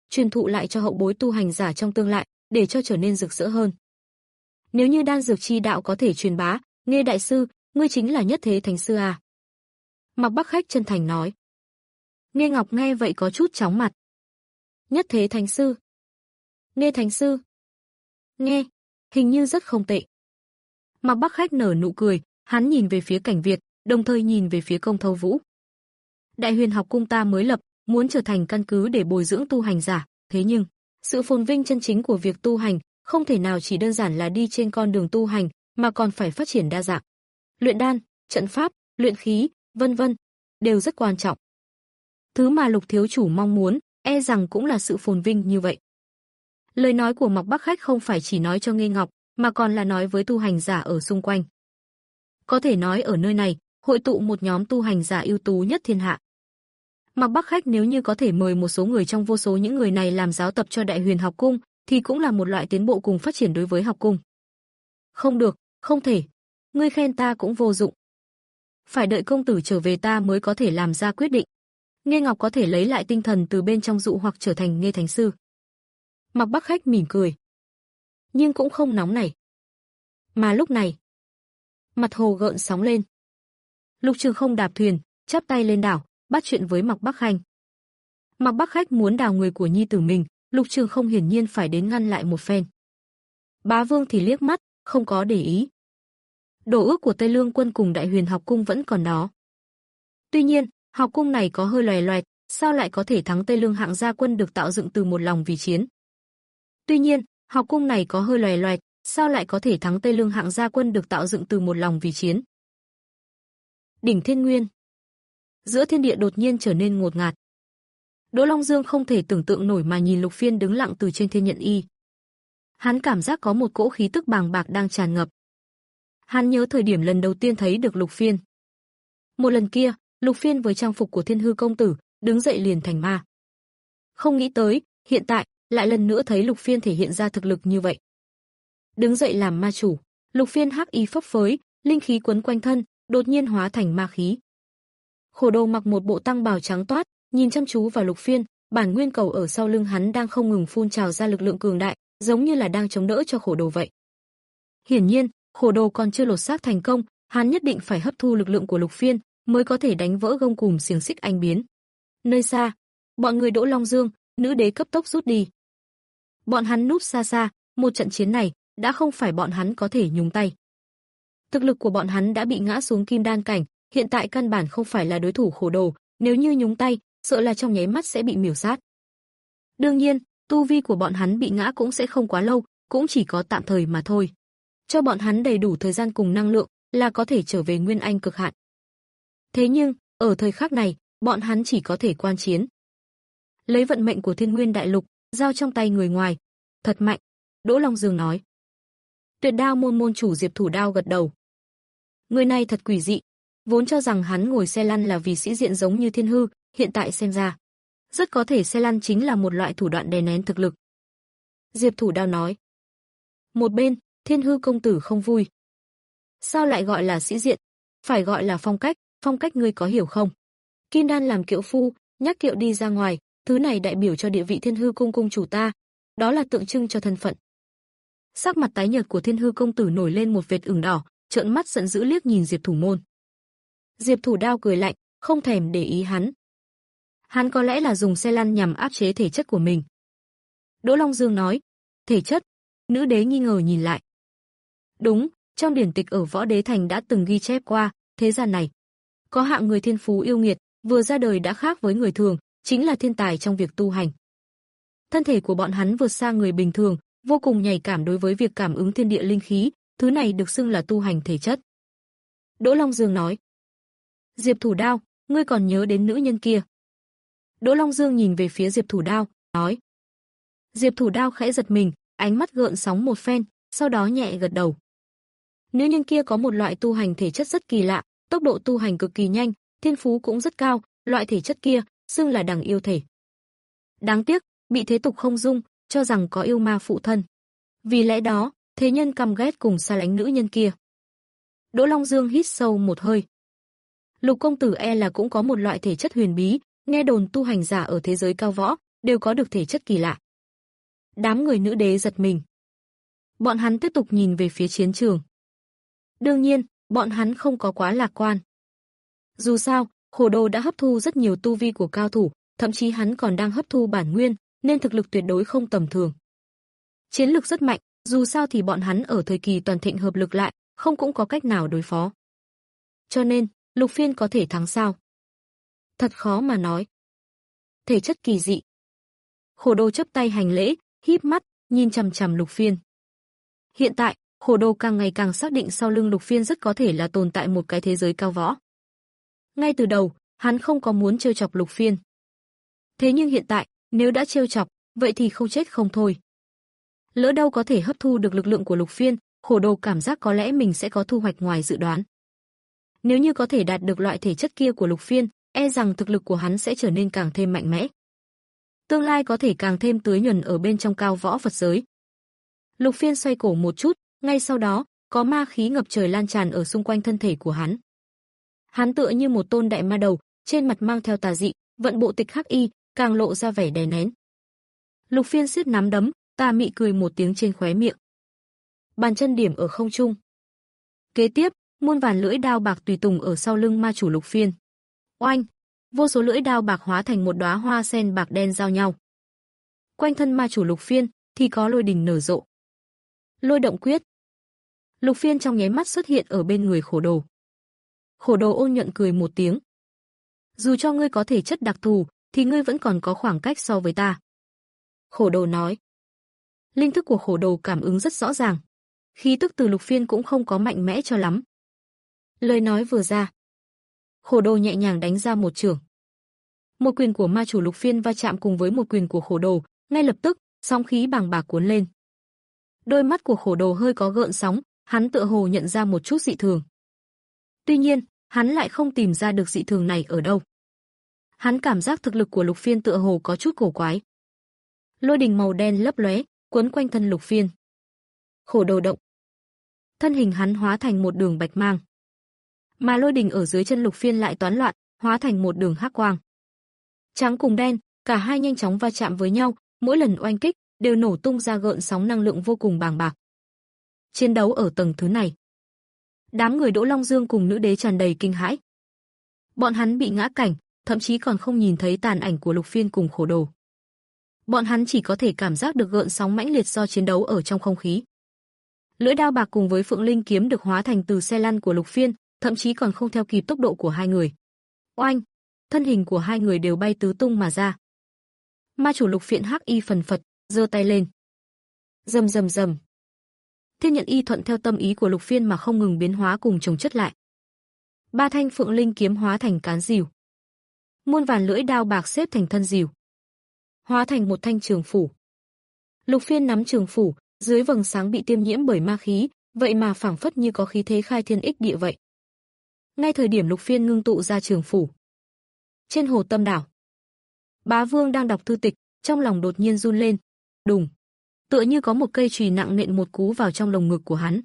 truyền thụ lại cho hậu bối tu hành giả trong tương lai, để cho trở nên rực rỡ hơn. Nếu như đan dược chi đạo có thể truyền bá, Nghê đại sư, ngươi chính là nhất thế thánh sư à? Mạc Bắc Khách chân thành nói. Nghê Ngọc nghe vậy có chút chóng mặt. Nhất thế thánh sư? Nghê thánh sư? Nghe, hình như rất không tệ. Mạc Bắc Khách nở nụ cười, hắn nhìn về phía Cảnh Việt, đồng thời nhìn về phía Công Thâu Vũ. Đại Huyền học cung ta mới lập, muốn trở thành căn cứ để bồi dưỡng tu hành giả, thế nhưng, sự phồn vinh chân chính của việc tu hành không thể nào chỉ đơn giản là đi trên con đường tu hành, mà còn phải phát triển đa dạng. Luyện đan, trận pháp, luyện khí, vân vân, đều rất quan trọng. Thứ mà Lục thiếu chủ mong muốn, e rằng cũng là sự phồn vinh như vậy. Lời nói của Mạc Bắc Khách không phải chỉ nói cho Nghê Ngọc, mà còn là nói với tu hành giả ở xung quanh. Có thể nói ở nơi này, hội tụ một nhóm tu hành giả ưu tú nhất thiên hạ. Mạc Bắc Khách nếu như có thể mời một số người trong vô số những người này làm giáo tập cho Đại Huyền học cung, thì cũng là một loại tiến bộ cùng phát triển đối với học cung. Không được, không thể. Ngươi khen ta cũng vô dụng. Phải đợi công tử trở về ta mới có thể làm ra quyết định. Nghê Ngọc có thể lấy lại tinh thần từ bên trong dụ hoặc trở thành Nghê thánh sư. Mạc Bắc Khách mỉm cười, nhưng cũng không nóng nảy. Mà lúc này, mặt hồ gợn sóng lên. Lục Trường Không đạp thuyền, chắp tay lên đảo, bắt chuyện với Mạc Bắc Khanh. Mạc Bắc Khách muốn đào người của nhi tử mình, Lục Trường Không hiển nhiên phải đến ngăn lại một phen. Bá Vương thì liếc mắt, không có để ý. Đồ ước của Tây Lương quân cùng Đại Huyền học cung vẫn còn đó. Tuy nhiên, học cung này có hơi loè loẹt, sao lại có thể thắng Tây Lương hạng gia quân được tạo dựng từ một lòng vì chiến? Tuy nhiên, học cung này có hơi loè loẹt, sao lại có thể thắng Tây Lương hạng gia quân được tạo dựng từ một lòng vì chiến? Đỉnh Thiên Nguyên. Giữa thiên địa đột nhiên trở nên ngột ngạt. Đỗ Long Dương không thể tưởng tượng nổi mà nhìn Lục Phiên đứng lặng từ trên thiên nhận y. Hắn cảm giác có một cỗ khí tức bàng bạc đang tràn ngập. Hắn nhớ thời điểm lần đầu tiên thấy được Lục Phiên. Một lần kia, Lục Phiên với trang phục của Thiên Hư công tử, đứng dậy liền thành ma. Không nghĩ tới, hiện tại, lại lần nữa thấy Lục Phiên thể hiện ra thực lực như vậy. Đứng dậy làm ma chủ, Lục Phiên hắc y phấp phới, linh khí quấn quanh thân, đột nhiên hóa thành ma khí. Khổ Đồ mặc một bộ tăng bào trắng toát, nhìn chăm chú vào Lục Phiên, bản nguyên cầu ở sau lưng hắn đang không ngừng phun trào ra lực lượng cường đại, giống như là đang chống đỡ cho Khổ Đồ vậy. Hiển nhiên, Khổ Đồ còn chưa lột xác thành công, hắn nhất định phải hấp thu lực lượng của Lục Phiên mới có thể đánh vỡ gông cùm xiềng xích anh biến. Nơi xa, bọn người Đỗ Long Dương, nữ đế cấp tốc rút đi. Bọn hắn núp xa xa, một trận chiến này đã không phải bọn hắn có thể nhúng tay. Thực lực của bọn hắn đã bị ngã xuống kim đan cảnh, hiện tại căn bản không phải là đối thủ Khổ Đồ, nếu như nhúng tay, sợ là trong nháy mắt sẽ bị miểu sát. Đương nhiên, tu vi của bọn hắn bị ngã cũng sẽ không quá lâu, cũng chỉ có tạm thời mà thôi. Cho bọn hắn đầy đủ thời gian cùng năng lượng là có thể trở về nguyên anh cực hạn. Thế nhưng, ở thời khắc này, bọn hắn chỉ có thể quan chiến. Lấy vận mệnh của Thiên Nguyên đại lục, giao trong tay người ngoài. Thật mạnh, Đỗ Long Dương nói. Tuyệt Đao môn môn chủ Diệp Thủ Đao gật đầu. Người này thật quỷ dị, vốn cho rằng hắn ngồi xe lăn là vì sĩ diện giống như Thiên Hư, hiện tại xem ra, rất có thể xe lăn chính là một loại thủ đoạn đè nén thực lực. Diệp Thủ Đao nói. Một bên, Thiên Hư công tử không vui. Sao lại gọi là sĩ diện? Phải gọi là phong cách, phong cách ngươi có hiểu không? Kim đan làm kiệu phu, nhắc kiệu đi ra ngoài, thứ này đại biểu cho địa vị Thiên Hư cung cung chủ ta, đó là tượng trưng cho thân phận. Sắc mặt tái nhợt của Thiên Hư công tử nổi lên một vệt ửng đỏ, trợn mắt giận dữ liếc nhìn Diệp Thủ Môn. Diệp Thủ Đao cười lạnh, không thèm để ý hắn. Hắn có lẽ là dùng xe lăn nhằm áp chế thể chất của mình. Đỗ Long Dương nói, thể chất? Nữ đế nghi ngờ nhìn lại. Đúng, trong điển tịch ở Võ Đế Thành đã từng ghi chép qua, thế gian này có hạng người thiên phú yêu nghiệt, vừa ra đời đã khác với người thường, chính là thiên tài trong việc tu hành. Thân thể của bọn hắn vượt xa người bình thường, vô cùng nhạy cảm đối với việc cảm ứng thiên địa linh khí, thứ này được xưng là tu hành thể chất. Đỗ Long Dương nói. Diệp Thủ Đao, ngươi còn nhớ đến nữ nhân kia? Đỗ Long Dương nhìn về phía Diệp Thủ Đao, nói. Diệp Thủ Đao khẽ giật mình, ánh mắt gợn sóng một phen, sau đó nhẹ gật đầu. Nữ nhân kia có một loại tu hành thể chất rất kỳ lạ, tốc độ tu hành cực kỳ nhanh, thiên phú cũng rất cao, loại thể chất kia xưng là đằng yêu thể. Đáng tiếc, bị thế tục không dung, cho rằng có yêu ma phụ thân. Vì lẽ đó, thế nhân căm ghét cùng xa lánh nữ nhân kia. Đỗ Long Dương hít sâu một hơi. Lục công tử e là cũng có một loại thể chất huyền bí, nghe đồn tu hành giả ở thế giới cao võ đều có được thể chất kỳ lạ. Đám người nữ đế giật mình. Bọn hắn tiếp tục nhìn về phía chiến trường. Đương nhiên, bọn hắn không có quá lạc quan. Dù sao, Khổ Đồ đã hấp thu rất nhiều tu vi của cao thủ, thậm chí hắn còn đang hấp thu bản nguyên, nên thực lực tuyệt đối không tầm thường. Chiến lực rất mạnh, dù sao thì bọn hắn ở thời kỳ toàn thịnh hợp lực lại, không cũng có cách nào đối phó. Cho nên, Lục Phiên có thể thắng sao? Thật khó mà nói. Thể chất kỳ dị. Khổ Đồ chắp tay hành lễ, híp mắt, nhìn chằm chằm Lục Phiên. Hiện tại, Khổ Đồ càng ngày càng xác định sau lưng Lục Phiên rất có thể là tồn tại một cái thế giới cao võ. Ngay từ đầu, hắn không có muốn trêu chọc Lục Phiên. Thế nhưng hiện tại, nếu đã trêu chọc, vậy thì không chết không thôi. Lỡ đâu có thể hấp thu được lực lượng của Lục Phiên, Khổ Đồ cảm giác có lẽ mình sẽ có thu hoạch ngoài dự đoán. Nếu như có thể đạt được loại thể chất kia của Lục Phiên, e rằng thực lực của hắn sẽ trở nên càng thêm mạnh mẽ. Tương lai có thể càng thêm tưới nhuần ở bên trong cao võ Phật giới. Lục Phiên xoay cổ một chút, ngay sau đó, có ma khí ngập trời lan tràn ở xung quanh thân thể của hắn. Hắn tựa như một tôn đại ma đầu, trên mặt mang theo tà dị, vận bộ tịch hắc y, càng lộ ra vẻ đè nén. Lục Phiên siết nắm đấm, tà mị cười một tiếng trên khóe miệng. Bàn chân điểm ở không trung. Kế tiếp, muôn vàn lưỡi đao bạc tùy tùng ở sau lưng ma chủ Lục Phiên. Oanh! Vô số lưỡi đao bạc hóa thành một đóa hoa sen bạc đen giao nhau. Quanh thân ma chủ Lục Phiên thì có lôi đình nở rộ. Lôi động quyết. Lục Phiên trong nháy mắt xuất hiện ở bên người Khổ Đồ. Khổ Đồ ôn nhuận cười một tiếng. Dù cho ngươi có thể chất đặc thù, thì ngươi vẫn còn có khoảng cách so với ta. Khổ Đồ nói. Linh thức của Khổ Đồ cảm ứng rất rõ ràng. Khí tức từ Lục Phiên cũng không có mạnh mẽ cho lắm. Lời nói vừa ra, Khổ Đồ nhẹ nhàng đánh ra một chưởng. Một quyền của ma chủ Lục Phiên va chạm cùng với một quyền của Khổ Đồ, ngay lập tức, sóng khí bàng bạc cuốn lên. Đôi mắt của Khổ Đồ hơi có gợn sóng, hắn tựa hồ nhận ra một chút dị thường. Tuy nhiên, hắn lại không tìm ra được dị thường này ở đâu. Hắn cảm giác thực lực của Lục Phiên tựa hồ có chút cổ quái. Lôi đình màu đen lấp lóe, quấn quanh thân Lục Phiên. Khổ Đồ động. Thân hình hắn hóa thành một đường bạch mang. Mà lôi đình ở dưới chân Lục Phiên lại toán loạn, hóa thành một đường hắc quang. Trắng cùng đen, cả hai nhanh chóng va chạm với nhau, mỗi lần oanh kích đều nổ tung ra gợn sóng năng lượng vô cùng bàng bạc. Chiến đấu ở tầng thứ này, đám người Đỗ Long Dương cùng nữ đế tràn đầy kinh hãi. Bọn hắn bị ngã cảnh, thậm chí còn không nhìn thấy tàn ảnh của Lục Phiên cùng Khổ Đồ. Bọn hắn chỉ có thể cảm giác được gợn sóng mãnh liệt do chiến đấu ở trong không khí. Lưỡi đao bạc cùng với Phượng Linh kiếm được hóa thành từ xe lăn của Lục Phiên, thậm chí còn không theo kịp tốc độ của hai người. Oanh, thân hình của hai người đều bay tứ tung mà ra. Ma chủ Lục Phiên hắc y phần phật, giơ tay lên. Rầm rầm rầm. Thiên nhận y thuận theo tâm ý của Lục Phiên mà không ngừng biến hóa cùng chồng chất lại. Ba thanh Phượng Linh kiếm hóa thành cán rìu. Muôn vàn lưỡi đao bạc xếp thành thân rìu, hóa thành một thanh trường phủ. Lục Phiên nắm trường phủ, dưới vầng sáng bị tiêm nhiễm bởi ma khí, vậy mà phảng phất như có khí thế khai thiên ích địa vậy. Ngay thời điểm Lục Phiên ngưng tụ ra trường phủ, trên hồ Tâm Đảo, Bá Vương đang đọc thư tịch, trong lòng đột nhiên run lên. Đùng, tựa như có một cây chùy nặng nện một cú vào trong lồng ngực của hắn.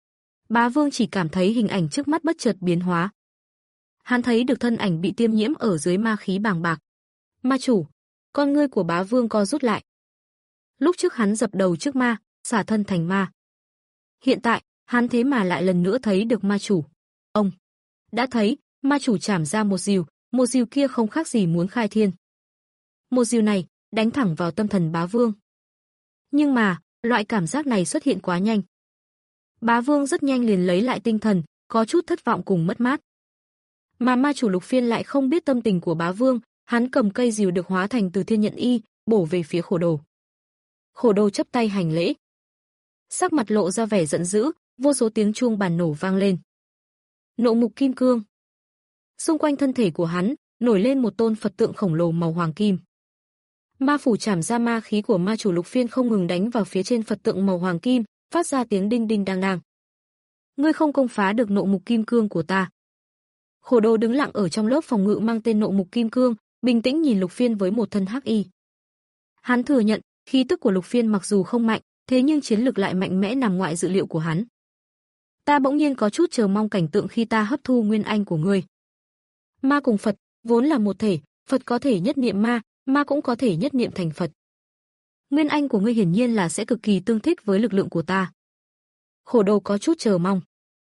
Bá Vương chỉ cảm thấy hình ảnh trước mắt bất chợt biến hóa. Hắn thấy được thân ảnh bị tiêm nhiễm ở dưới ma khí bàng bạc. Ma chủ, con ngươi của Bá Vương co rút lại. Lúc trước hắn dập đầu trước ma, xả thân thành ma. Hiện tại, hắn thế mà lại lần nữa thấy được ma chủ. Ông đã thấy, ma chủ chảm ra một rìu, một rìu kia không khác gì muốn khai thiên. Một rìu này đánh thẳng vào tâm thần Bá Vương. Nhưng mà, loại cảm giác này xuất hiện quá nhanh. Bá Vương rất nhanh liền lấy lại tinh thần, có chút thất vọng cùng mất mát. Mà ma chủ Lục Phiên lại không biết tâm tình của Bá Vương, hắn cầm cây rìu được hóa thành từ thiên nhận y, bổ về phía Khổ Đồ. Khổ Đồ chắp tay hành lễ. Sắc mặt lộ ra vẻ giận dữ, vô số tiếng chuông bàn nổ vang lên. Nộ mục kim cương. Xung quanh thân thể của hắn, nổi lên một tôn Phật tượng khổng lồ màu hoàng kim. Ma phủ chảm ra ma khí của ma chủ Lục Phiên không ngừng đánh vào phía trên Phật tượng màu hoàng kim, phát ra tiếng đinh đinh đang đang. Ngươi không công phá được nộ mục kim cương của ta. Khổ Đồ đứng lặng ở trong lớp phòng ngự mang tên nộ mục kim cương, bình tĩnh nhìn Lục Phiên với một thân hắc y. Hắn thừa nhận, khí tức của Lục Phiên mặc dù không mạnh, thế nhưng chiến lực lại mạnh mẽ nằm ngoại dự liệu của hắn. Ta bỗng nhiên có chút chờ mong cảnh tượng khi ta hấp thu nguyên anh của ngươi. Ma cùng Phật vốn là một thể, Phật có thể nhất niệm ma, ma cũng có thể nhất niệm thành Phật. Nguyên anh của ngươi hiển nhiên là sẽ cực kỳ tương thích với lực lượng của ta. Khổ đồ có chút chờ mong.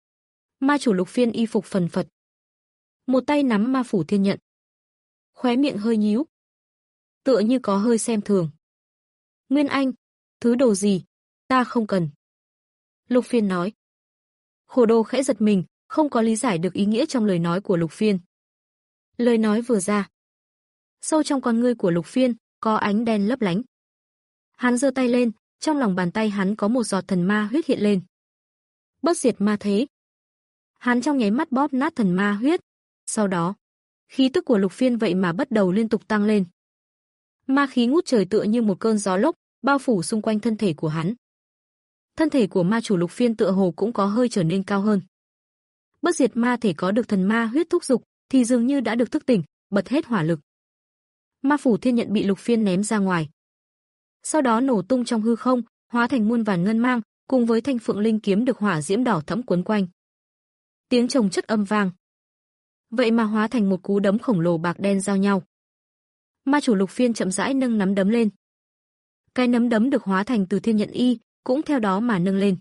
Ma chủ Lục Phiên y phục phần phật. Một tay nắm ma phủ thiên nhận. Khóe miệng hơi nhíu. Tựa như có hơi xem thường. Nguyên anh, thứ đồ gì, ta không cần. Lục Phiên nói. Khổ đồ khẽ giật mình, không có lý giải được ý nghĩa trong lời nói của Lục Phiên. Lời nói vừa ra. Sâu trong con ngươi của Lục Phiên, có ánh đen lấp lánh. Hắn giơ tay lên, trong lòng bàn tay hắn có một giọt thần ma huyết hiện lên. Bất diệt ma thế. Hắn trong nháy mắt bóp nát thần ma huyết. Sau đó, khí tức của Lục Phiên vậy mà bắt đầu liên tục tăng lên. Ma khí ngút trời tựa như một cơn gió lốc, bao phủ xung quanh thân thể của hắn. Thân thể của ma chủ Lục Phiên tựa hồ cũng có hơi trở nên cao hơn. Bất diệt ma thể có được thần ma huyết thúc dục, thì dường như đã được thức tỉnh, bật hết hỏa lực. Ma phủ thiên nhận bị Lục Phiên ném ra ngoài. Sau đó nổ tung trong hư không, hóa thành muôn vàn ngân mang, cùng với thanh phượng linh kiếm được hỏa diễm đỏ thẫm quấn quanh. Tiếng chồng chất âm vang. Vậy mà hóa thành một cú đấm khổng lồ bạc đen giao nhau. Ma chủ Lục Phiên chậm rãi nâng nắm đấm lên. Cái nắm đấm được hóa thành từ thiên nhận y, cũng theo đó mà nâng lên.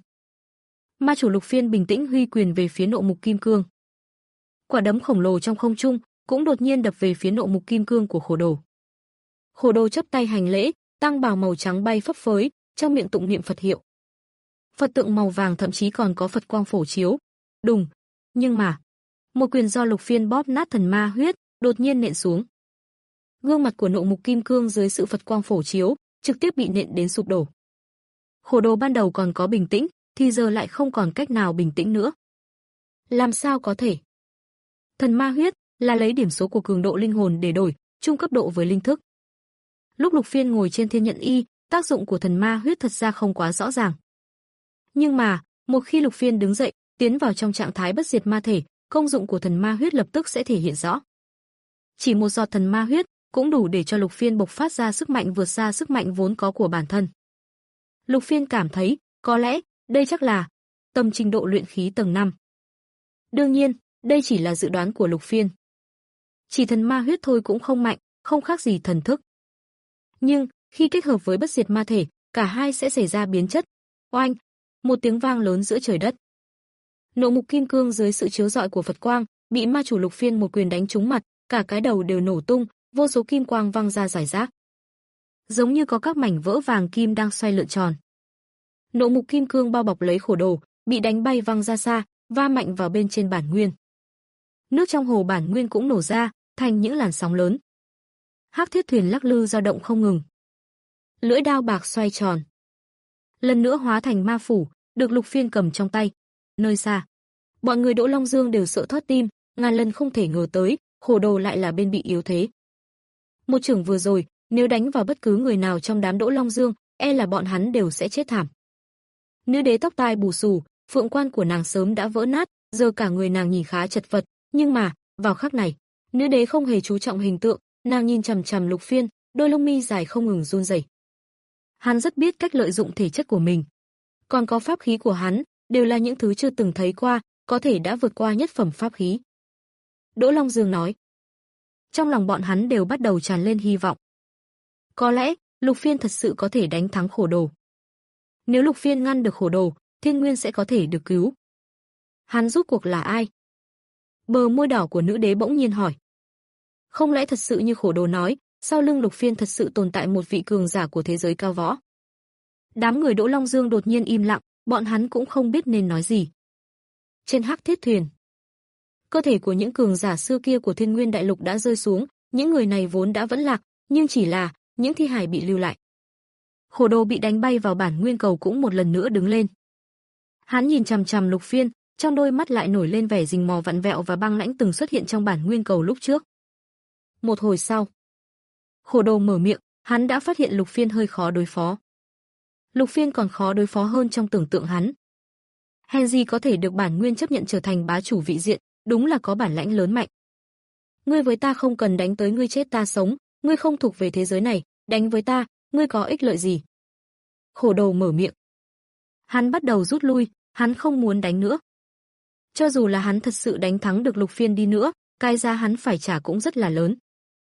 Ma chủ Lục Phiên bình tĩnh huy quyền về phía nộ mục kim cương. Quả đấm khổng lồ trong không trung cũng đột nhiên đập về phía nộ mục kim cương của Khổ đồ. Khổ đồ chắp tay hành lễ, tăng bào màu trắng bay phấp phới, trong miệng tụng niệm Phật hiệu. Phật tượng màu vàng thậm chí còn có Phật quang phổ chiếu. Đùng, nhưng mà, một quyền do Lục Phiên bóp nát thần ma huyết, đột nhiên nện xuống. Gương mặt của nộ mục kim cương dưới sự Phật quang phổ chiếu, trực tiếp bị nện đến sụp đổ. Khổ đồ ban đầu còn có bình tĩnh, thì giờ lại không còn cách nào bình tĩnh nữa. Làm sao có thể? Thần ma huyết là lấy điểm số của cường độ linh hồn để đổi, trung cấp độ với linh thức. Lúc Lục Phiên ngồi trên thiên nhận y, tác dụng của thần ma huyết thật ra không quá rõ ràng. Nhưng mà, một khi Lục Phiên đứng dậy, tiến vào trong trạng thái bất diệt ma thể, công dụng của thần ma huyết lập tức sẽ thể hiện rõ. Chỉ một giọt thần ma huyết cũng đủ để cho Lục Phiên bộc phát ra sức mạnh vượt xa sức mạnh vốn có của bản thân. Lục Phiên cảm thấy, có lẽ, đây chắc là tầm trình độ luyện khí tầng năm. Đương nhiên, đây chỉ là dự đoán của Lục Phiên. Chỉ thần ma huyết thôi cũng không mạnh, không khác gì thần thức. Nhưng, khi kết hợp với bất diệt ma thể, cả hai sẽ xảy ra biến chất. Oanh! Một tiếng vang lớn giữa trời đất. Nộ mục kim cương dưới sự chiếu rọi của Phật quang, bị ma chủ Lục Phiên một quyền đánh trúng mặt, cả cái đầu đều nổ tung, vô số kim quang văng ra rải rác. Giống như có các mảnh vỡ vàng kim đang xoay lượn tròn. Nộ mục kim cương bao bọc lấy Khổ đồ, bị đánh bay văng ra xa, va mạnh vào bên trên bản nguyên. Nước trong hồ bản nguyên cũng nổ ra, thành những làn sóng lớn. Hắc thiết thuyền lắc lư dao động không ngừng. Lưỡi đao bạc xoay tròn. Lần nữa hóa thành ma phủ, được Lục Phiên cầm trong tay. Nơi xa, bọn người Đỗ Long Dương đều sợ thót tim, ngàn lần không thể ngờ tới, Khổ đồ lại là bên bị yếu thế. Một chưởng vừa rồi, nếu đánh vào bất cứ người nào trong đám Đỗ Long Dương, e là bọn hắn đều sẽ chết thảm. Nữ đế tóc tai bù xù, phượng quan của nàng sớm đã vỡ nát, giờ cả người nàng nhìn khá chật vật, nhưng mà, vào khắc này, nữ đế không hề chú trọng hình tượng, nàng nhìn chằm chằm Lục Phiên, đôi lông mi dài không ngừng run rẩy. Hắn rất biết cách lợi dụng thể chất của mình, còn có pháp khí của hắn, đều là những thứ chưa từng thấy qua, có thể đã vượt qua nhất phẩm pháp khí. Đỗ Long Dương nói. Trong lòng bọn hắn đều bắt đầu tràn lên hy vọng. Có lẽ, Lục Phiên thật sự có thể đánh thắng Khổ đồ. Nếu Lục Phiên ngăn được Khổ đồ, Thiên Nguyên sẽ có thể được cứu. Hắn rốt cuộc là ai? Bờ môi đỏ của nữ đế bỗng nhiên hỏi. Không lẽ thật sự như Khổ đồ nói, sau lưng Lục Phiên thật sự tồn tại một vị cường giả của thế giới cao võ? Đám người Đỗ Long Dương đột nhiên im lặng, bọn hắn cũng không biết nên nói gì. Trên Hắc thiết thuyền, cơ thể của những cường giả xưa kia của Thiên Nguyên đại lục đã rơi xuống, những người này vốn đã vẫn lạc, nhưng chỉ là những thi hài bị lưu lại. Khổ đồ bị đánh bay vào bản nguyên cầu cũng một lần nữa đứng lên. Hắn nhìn chằm chằm Lục Phiên, trong đôi mắt lại nổi lên vẻ rình mò vặn vẹo và băng lãnh từng xuất hiện trong bản nguyên cầu lúc trước. Một hồi sau, Khổ đồ mở miệng, hắn đã phát hiện Lục Phiên hơi khó đối phó. Lục Phiên còn khó đối phó hơn trong tưởng tượng hắn. Hèn gì có thể được bản nguyên chấp nhận trở thành bá chủ vị diện, đúng là có bản lãnh lớn mạnh. Ngươi với ta không cần đánh tới ngươi chết ta sống, ngươi không thuộc về thế giới này, đánh với ta, ngươi có ích lợi gì? Khổ đồ mở miệng. Hắn bắt đầu rút lui, hắn không muốn đánh nữa. Cho dù là hắn thật sự đánh thắng được Lục Phiên đi nữa, cái giá hắn phải trả cũng rất là lớn.